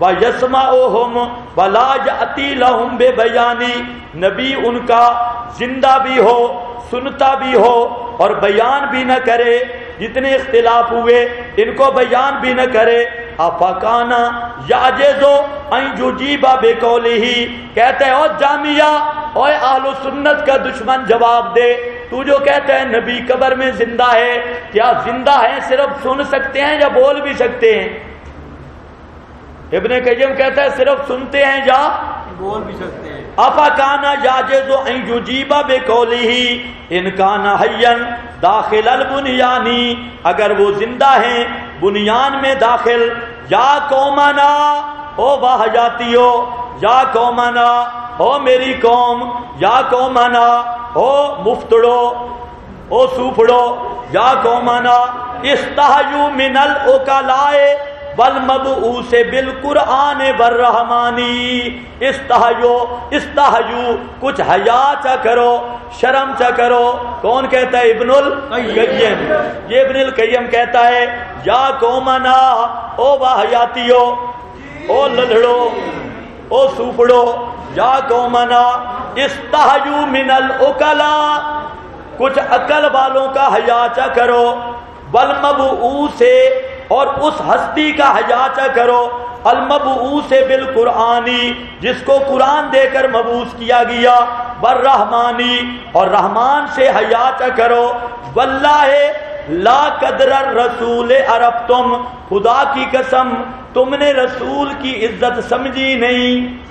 ویسمعہم ولا یأتی لہم ببیانی. نبی ان کا زندہ بھی ہو، سنتا بھی ہو اور بیان بھی نہ کرے، جتنے اختلاف ہوئے ان کو بیان بھی نہ کرے. افکانا یعجزو ان یجیب بقولہ. کہتے ہیں او جامعہ، اوے اہل سنت کا دشمن جواب دے، تو جو کہتا ہے نبی قبر میں زندہ ہے، کیا زندہ ہے صرف سن سکتے ہیں یا بول بھی سکتے ہیں؟ ابن قیم کہتا ہے صرف سنتے ہیں یا بول بھی سکتے ہیں. افکانا یعجزو ان یجیب بقولہ ان کان حیا داخل البنیانی. اگر وہ زندہ ہیں بنیان میں داخل. یا قومنا، او باحجاتیو، یا قومنا، او میری قوم، یا قومنا، او مفتڑو، او سوپڑو، یا قومنا استحیوا من العقلاء والمبعوث بالقرآن والرحمانی. استحیو، کچھ حیا چا کرو، شرم چا کرو. کون کہتا ہے؟ ابن القیم. یہ ابن القیم کہتا ہے یا قومنا، او باحیاتیو، او للڑو، او سوپڑو، یا قومنا استحیوا من العقلاء، کچھ عقل والوں کا حیا چا کرو، والمبعوث، اور اس ہستی کا حیا چا کرو، المبعوث بالقرآنی، جس کو قرآن دے کر مبعوث کیا گیا، والرحمانی، اور رحمان سے حیا چا کرو. واللہ لا قدر الرسول عرفتم، خدا کی قسم تم نے رسول کی عزت سمجھی نہیں؟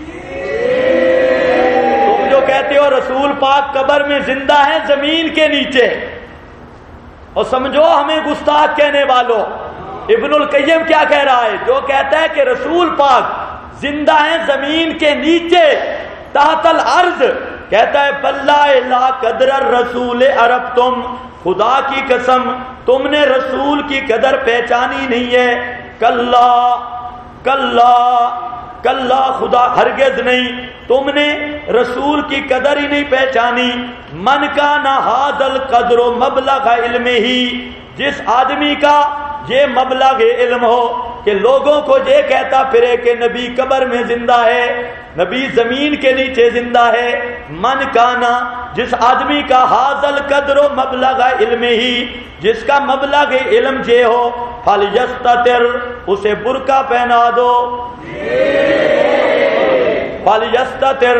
تم جو کہتے ہو رسول پاک قبر میں زندہ ہیں زمین کے نیچے، اور سمجھو ہمیں گستاخ کہنے والوں، ابن القیم کیا کہہ رہا ہے؟ جو کہتا ہے کہ رسول پاک زندہ ہیں زمین کے نیچے تحت الارض، کہتا ہے بلّہ لا قدر الرسول عرب، تم خدا کی قسم تم نے رسول کی قدر پہچانی نہیں ہے۔ کلا کلا کلا، خدا ہرگز نہیں، تم نے رسول کی قدر ہی نہیں پہچانی۔ من کا نہ حاضل قدر و مبلغ علم ہی، جس آدمی کا یہ مبلغ علم ہو کہ لوگوں کو یہ کہتا پھرے کہ نبی قبر میں زندہ ہے، نبی زمین کے نیچے زندہ ہے، من کانا، جس آدمی کا حاضل قدر و مبلغ علم ہی، جس کا مبلغ علم یہ ہو، فلیستتر، اسے برقع پہنا دو، فلیستتر،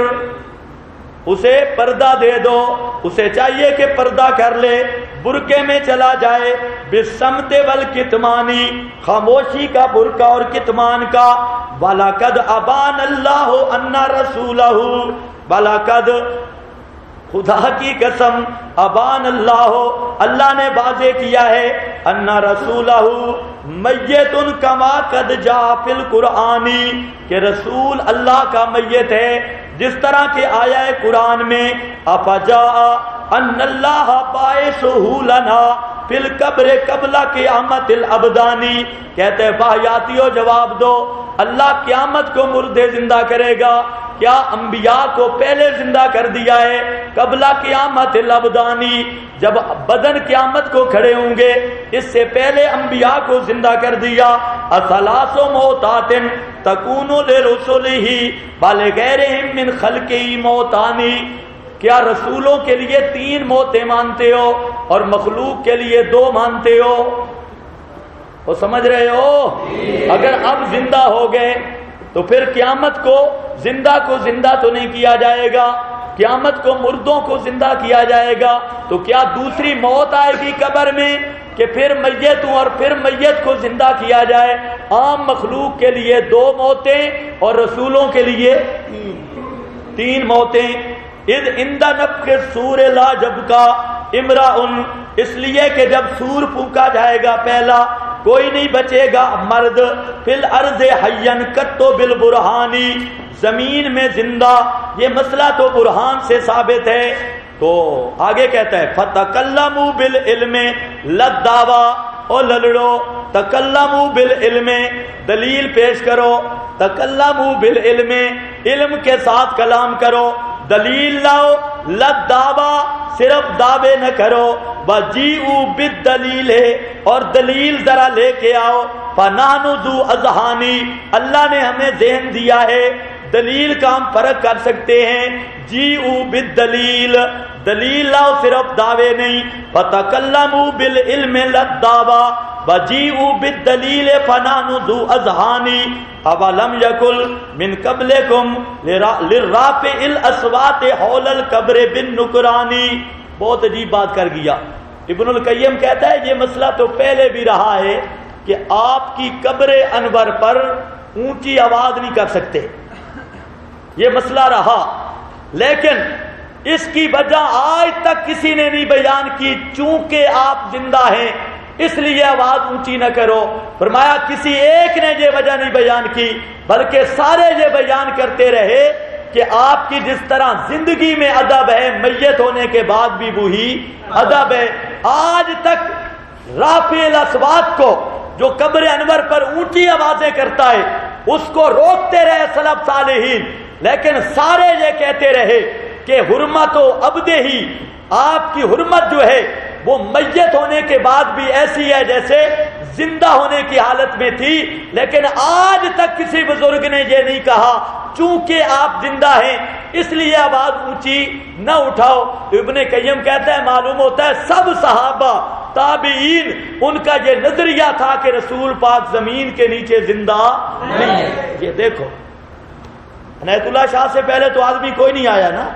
اسے پردہ دے دو، اسے چاہیے کہ پردہ کر لے، برقعے میں چلا جائے، بالصمت والکتمانی، خاموشی کا برقع اور کتمان کا، وَلَقَدْ أَبَانَ اللَّهُ أَنَّ رَسُولَهُ، وَلَقَدْ، خدا کی قسم، ابان اللہ، اللہ نے واضح کیا ہے، ان رسولہ میت کما قد جاء فی القرآن، کہ رسول اللہ کا میت ہے جس طرح کہ آیا ہے قرآن میں، افجاء ان اللہ باعثہ لنا فی القبر قبل قیامت الابدانی، کہتے ہیں باحیاتیوں جواب دو، اللہ قیامت کو مردے زندہ کرے گا، کیا انبیاء کو پہلے زندہ کر دیا ہے؟ قبل قیامت الابدانی، جب بدن قیامت کو کھڑے ہوں گے اس سے پہلے انبیاء کو زندہ کر دیا۔ اثلاث موتات تکون لرسلہ ولغیرہم من خلقہ موتانی، کیا رسولوں کے لیے 3 موتیں مانتے ہو اور مخلوق کے لیے 2 مانتے ہو؟ وہ سمجھ رہے ہو؟ اگر اب زندہ ہو گئے تو پھر قیامت کو زندہ تو نہیں کیا جائے گا، قیامت کو مردوں کو زندہ کیا جائے گا، تو کیا دوسری موت آئے گی قبر میں کہ پھر میت ہوں اور پھر میت کو زندہ کیا جائے؟ عام مخلوق کے لیے 2 موتیں اور رسولوں کے لیے 3 موتیں۔ اذ عند نفخ الصور لا جبکا امرأ، اس لیے کہ جب سور پھونکا جائے گا پہلا کوئی نہیں بچے گا مرد، فی الارض حیا کتو بالبرہانی، زمین میں زندہ، یہ مسئلہ تو برہان سے ثابت ہے۔ تو آگے کہتا ہے فتکلموا بالعلم للدعوی، او للڑو تکلموا بالعلم، دلیل پیش کرو، تکلموا بالعلم، علم کے ساتھ کلام کرو، دلیل لاؤ، للدعوی، صرف دعوے نہ کرو، وجیئوا بالدلیل، اور دلیل ذرا لے کے آؤ، فنحن ذو اذہان، اللہ نے ہمیں ذہن دیا ہے، دلیل کا ہم فرق کر سکتے ہیں، جیئوا بالدلیل، دلیل لاؤ صرف دعوے نہیں، فتکلموا بالعلم للدعوی وجیئوا بالدلیل فنحن ذو اذہان، اولم یکن من قبلکم للرافع الاصوات حول القبر بالنکران، بہت عجیب بات کر گیا۔ ابن القیم کہتا ہے یہ مسئلہ تو پہلے بھی رہا ہے کہ آپ کی قبر انور پر اونچی آواز نہیں کر سکتے، یہ مسئلہ رہا، لیکن اس کی وجہ آج تک کسی نے نہیں بیان کی، چونکہ آپ زندہ ہیں اس لیے آواز اونچی نہ کرو۔ فرمایا کسی ایک نے یہ وجہ نہیں بیان کی، بلکہ سارے یہ بیان کرتے رہے کہ آپ کی جس طرح زندگی میں ادب ہے، میت ہونے کے بعد بھی وہی ادب ہے۔ آج تک رافع الاصوات کو، جو قبر انور پر اونچی آوازیں کرتا ہے، اس کو روکتے رہے سلف صالحین، لیکن سارے یہ کہتے رہے کہ حرمت و عبدہ ہی، آپ کی حرمت جو ہے وہ میت ہونے کے بعد بھی ایسی ہے جیسے زندہ ہونے کی حالت میں تھی، لیکن آج تک کسی بزرگ نے یہ نہیں کہا چونکہ آپ زندہ ہیں اس لیے آواز اونچی نہ اٹھاؤ۔ ابن قیم کہتا ہے معلوم ہوتا ہے سب صحابہ تابعین ان کا یہ نظریہ تھا کہ رسول پاک زمین کے نیچے زندہ نہیں ہے۔ یہ دیکھو عنایت اللہ شاہ سے پہلے تو آدمی کوئی نہیں آیا نا،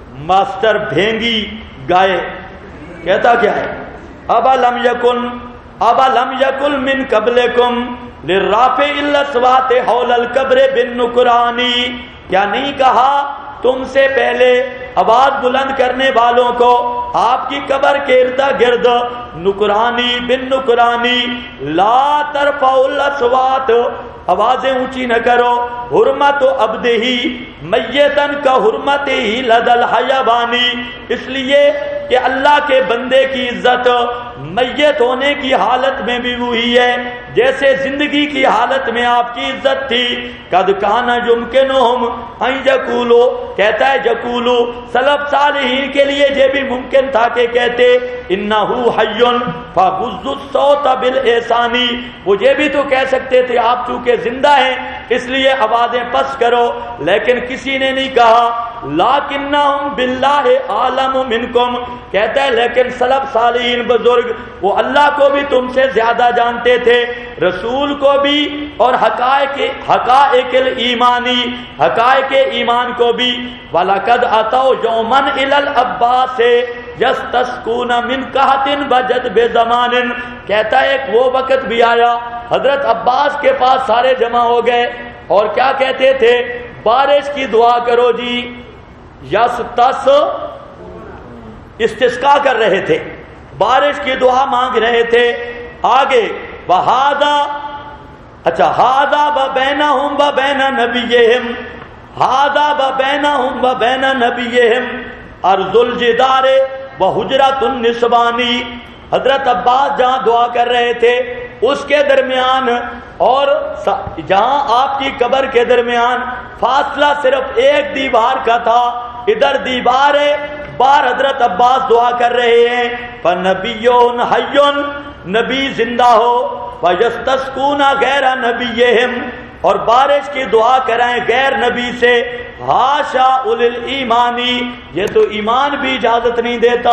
ماسٹر بھینگی گائے، کہتا کیا ہے ابا لم یکن اب لم یکل من قبلکم للرافع الاصوات حول القبر بالنکرانی، کیا نہیں کہا تم سے پہلے آواز بلند کرنے والوں کو آپ کی قبر کے ارد گرد نکرانی بن نکرانی، لا ترفعوا الاصوات، آوازیں اونچی نہ کرو، حرمت عبد ہی میتن کا حرمت ہی لد الحیوانی، اس لیے کہ اللہ کے بندے کی عزت میت ہونے کی حالت میں بھی وہی ہے جیسے زندگی کی حالت میں آپ کی عزت تھی۔ قد کان یمکنہم ان یقولوا، کہتا ہے یقولو، سلف صالحین کے لیے یہ بھی ممکن تھا کہ کہتے انہ حی فغض الصوت بالاحسان، وہ یہ بھی تو کہہ سکتے تھے آپ چونکہ زندہ ہیں اس لیے آوازیں پس کرو، لیکن کسی نے نہیں کہا۔ لاکنہم باللہ عالم منکم، کہتا ہے لیکن سلف صالحین بزرگ وہ اللہ کو بھی تم سے زیادہ جانتے تھے، رسول کو بھی، اور حقائق الایمانی، حقائق ایمان کو بھی۔ وَلَقَدْ أَتَوْا يَوْمًا إِلَى الْعَبَّاسِ يَسْتَسْقُونَ مِنْ قَحْطٍ بَجَدْبِ زَمَانٍ، کہتا ہے ایک وہ وقت بھی آیا حضرت عباس کے پاس سارے جمع ہو گئے اور کیا کہتے تھے؟ بارش کی دعا کرو جی، استسقا کر رہے تھے، بارش کی دعا مانگ رہے تھے۔ آگے وَهَذَا، اچھا هَذَا وَبَيْنَهُمْ وَبَيْنَ نَبِيِّهِمْ، هَذَا وَبَيْنَهُمْ وَبَيْنَ نَبِيِّهِمْ أَرْضُ الْجِدَارِ وَحُجْرَةُ النِّسْوَانِ، حضرت عباس جہاں دعا کر رہے تھے اس کے درمیان اور جہاں آپ کی قبر کے درمیان فاصلہ صرف ایک دیوار کا تھا، ادھر دیوار ہے، بار حضرت عباس دعا کر رہے ہیں فَنَبِيٌّ حَيٌّ، نبی زندہ ہو، وَيَسْتَسْقُونَ غَيْرَ نَبِيِّهِمْ، اور بارش کی دعا کرائیں غیر نبی سے، حاشا اُولِي الایمان، یہ تو ایمان بھی اجازت نہیں دیتا۔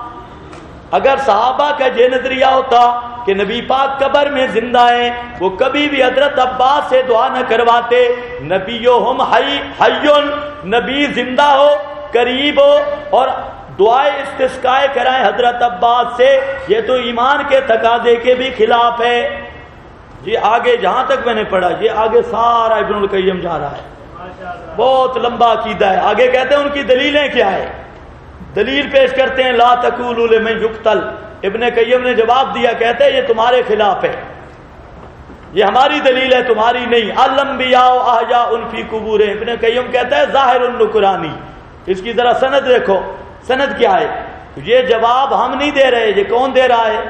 اگر صحابہ کا یہ نظریہ ہوتا کہ نبی پاک قبر میں زندہ ہیں وہ کبھی بھی حضرت عباس سے دعا نہ کرواتے۔ نبیہم حیٌّ، نبی زندہ ہو، قریب ہو، اور دعائے استسقاء کرائیں حضرت عباس سے، یہ تو ایمان کے تقاضے کے بھی خلاف ہے۔ یہ آگے جہاں تک میں نے پڑھا، یہ آگے سارا ابن القیم جا رہا ہے، بہت لمبا عقیدہ ہے۔ آگے کہتے ہیں ان کی دلیلیں کیا ہے، دلیل پیش کرتے ہیں لا تقولوا لمن یقتل، ابن قیم نے جواب دیا، کہتے ہیں یہ تمہارے خلاف ہے، یہ ہماری دلیل ہے تمہاری نہیں۔ الانبیاء احیاء فی قبورہم، ابن قیم کہتا ہے ظاہر النکرانی، اس کی ذرا سند دیکھو، سند کیا ہے؟ یہ جواب ہم نہیں دے رہے، یہ کون دے رہا ہے؟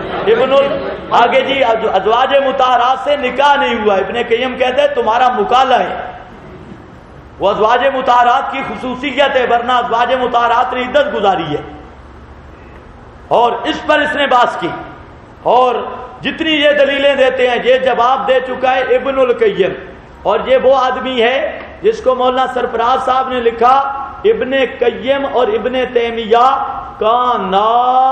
آگے جی ازواج مطہرات سے نکاح نہیں ہوا، ابن قیم کہتے ہیں تمہارا مکالہ ہے، وہ ازواج مطہرات کی خصوصیت ہے، ورنہ ازواج مطہرات نے عدت گزاری ہے، اور اس پر اس نے بحث کی، اور جتنی یہ دلیلیں دیتے ہیں یہ جواب دے چکا ہے ابن القیم، اور یہ وہ آدمی ہے جس کو مولانا سرفراز صاحب نے لکھا ابن قیم اور ابن تیمیہ کانا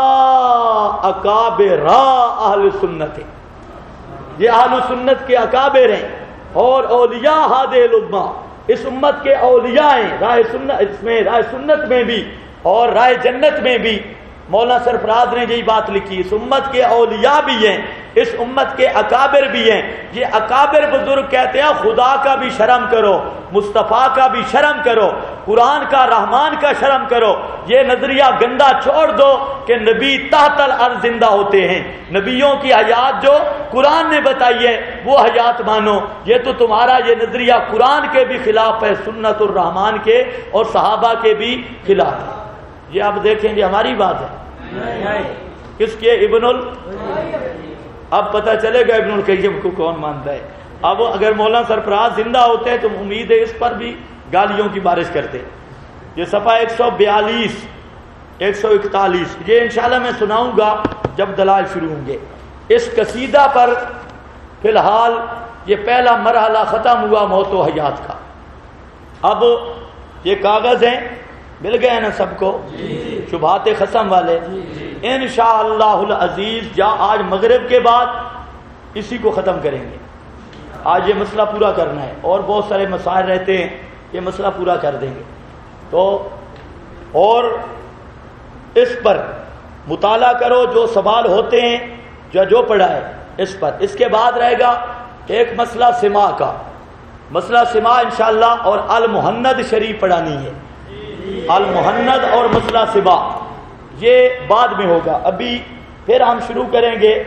اکابر اہل سنت، یہ اہل سنت کے اکابر ہیں اور اولیاء ہذہ الامہ، اس امت کے اولیاء ہیں، راہ سنت، اس میں راہ سنت میں بھی اور راہ جنت میں بھی۔ مولانا سرفراز نے یہی بات لکھی، اس امت کے اولیاء بھی ہیں، اس امت کے اکابر بھی ہیں۔ یہ اکابر بزرگ کہتے ہیں خدا کا بھی شرم کرو، مصطفیٰ کا بھی شرم کرو، قرآن کا، رحمان کا شرم کرو، یہ نظریہ گندا چھوڑ دو کہ نبی تحت الارض زندہ ہوتے ہیں، نبیوں کی حیات جو قرآن نے بتائی ہے وہ حیات مانو۔ یہ تو تمہارا یہ نظریہ قرآن کے بھی خلاف ہے، سنت الرحمان کے اور صحابہ کے بھی خلاف ہے۔ یہ آپ دیکھیں گے ہماری بات ہے، کس کے؟ اب پتہ چلے گا ابن القیم کو کون مانتا ہے۔ اب اگر مولانا سرفراز زندہ ہوتے ہیں تو امید ہے اس پر بھی گالیوں کی بارش کرتے۔ یہ صفحہ 142 141 یہ انشاءاللہ میں سناؤں گا جب دلائل شروع ہوں گے۔ اس قصیدہ پر فی الحال یہ پہلا مرحلہ ختم ہوا موت و حیات کا۔ اب یہ کاغذ ہیں، مل گئے نا سب کو؟ شبہات خصم والے انشاءاللہ العزیز یا آج مغرب کے بعد اسی کو ختم کریں گے۔ آج یہ مسئلہ پورا کرنا ہے اور بہت سارے مسائل رہتے ہیں، یہ مسئلہ پورا کر دیں گے تو، اور اس پر مطالعہ کرو، جو سوال ہوتے ہیں جو پڑھا ہے اس پر. اس کے بعد رہے گا ایک مسئلہ سماع کا. مسئلہ سماع انشاءاللہ اور المحند شریف پڑھانی ہے. المحند اور مسئلہ سماع یہ بعد میں ہوگا. ابھی پھر ہم شروع کریں گے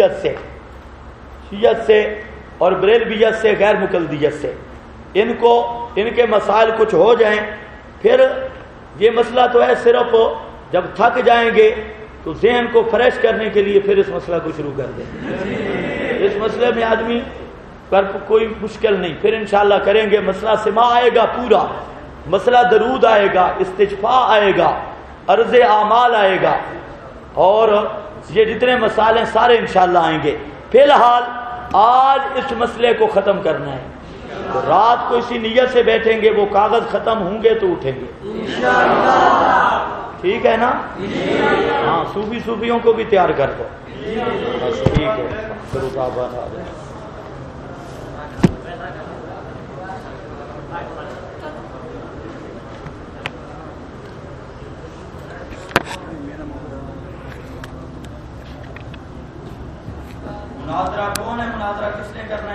شیعت سے اور بریلویت سے، غیر مقلدیت سے. ان کے مسائل کچھ ہو جائیں پھر یہ مسئلہ تو ہے صرف جب تھک جائیں گے تو ذہن کو فریش کرنے کے لیے پھر اس مسئلہ کو شروع کر دیں. اس مسئلے میں آدمی پر کوئی مشکل نہیں. پھر انشاءاللہ کریں گے. مسئلہ سماع آئے گا پورا، مسئلہ درود آئے گا، استجفاء آئے گا، عرض اعمال آئے گا، اور یہ جتنے مسائل ہیں سارے انشاءاللہ آئیں گے. فی الحال آج اس مسئلے کو ختم کرنا ہے. تو رات کو اسی نیت سے بیٹھیں گے، وہ کاغذ ختم ہوں گے تو اٹھیں گے. ٹھیک ہے نا؟ ہاں صوفیوں کو بھی تیار کر دو. بس ٹھیک ہے. مناظرہ کون ہے؟ مناظرہ کس نے کرنا ہے؟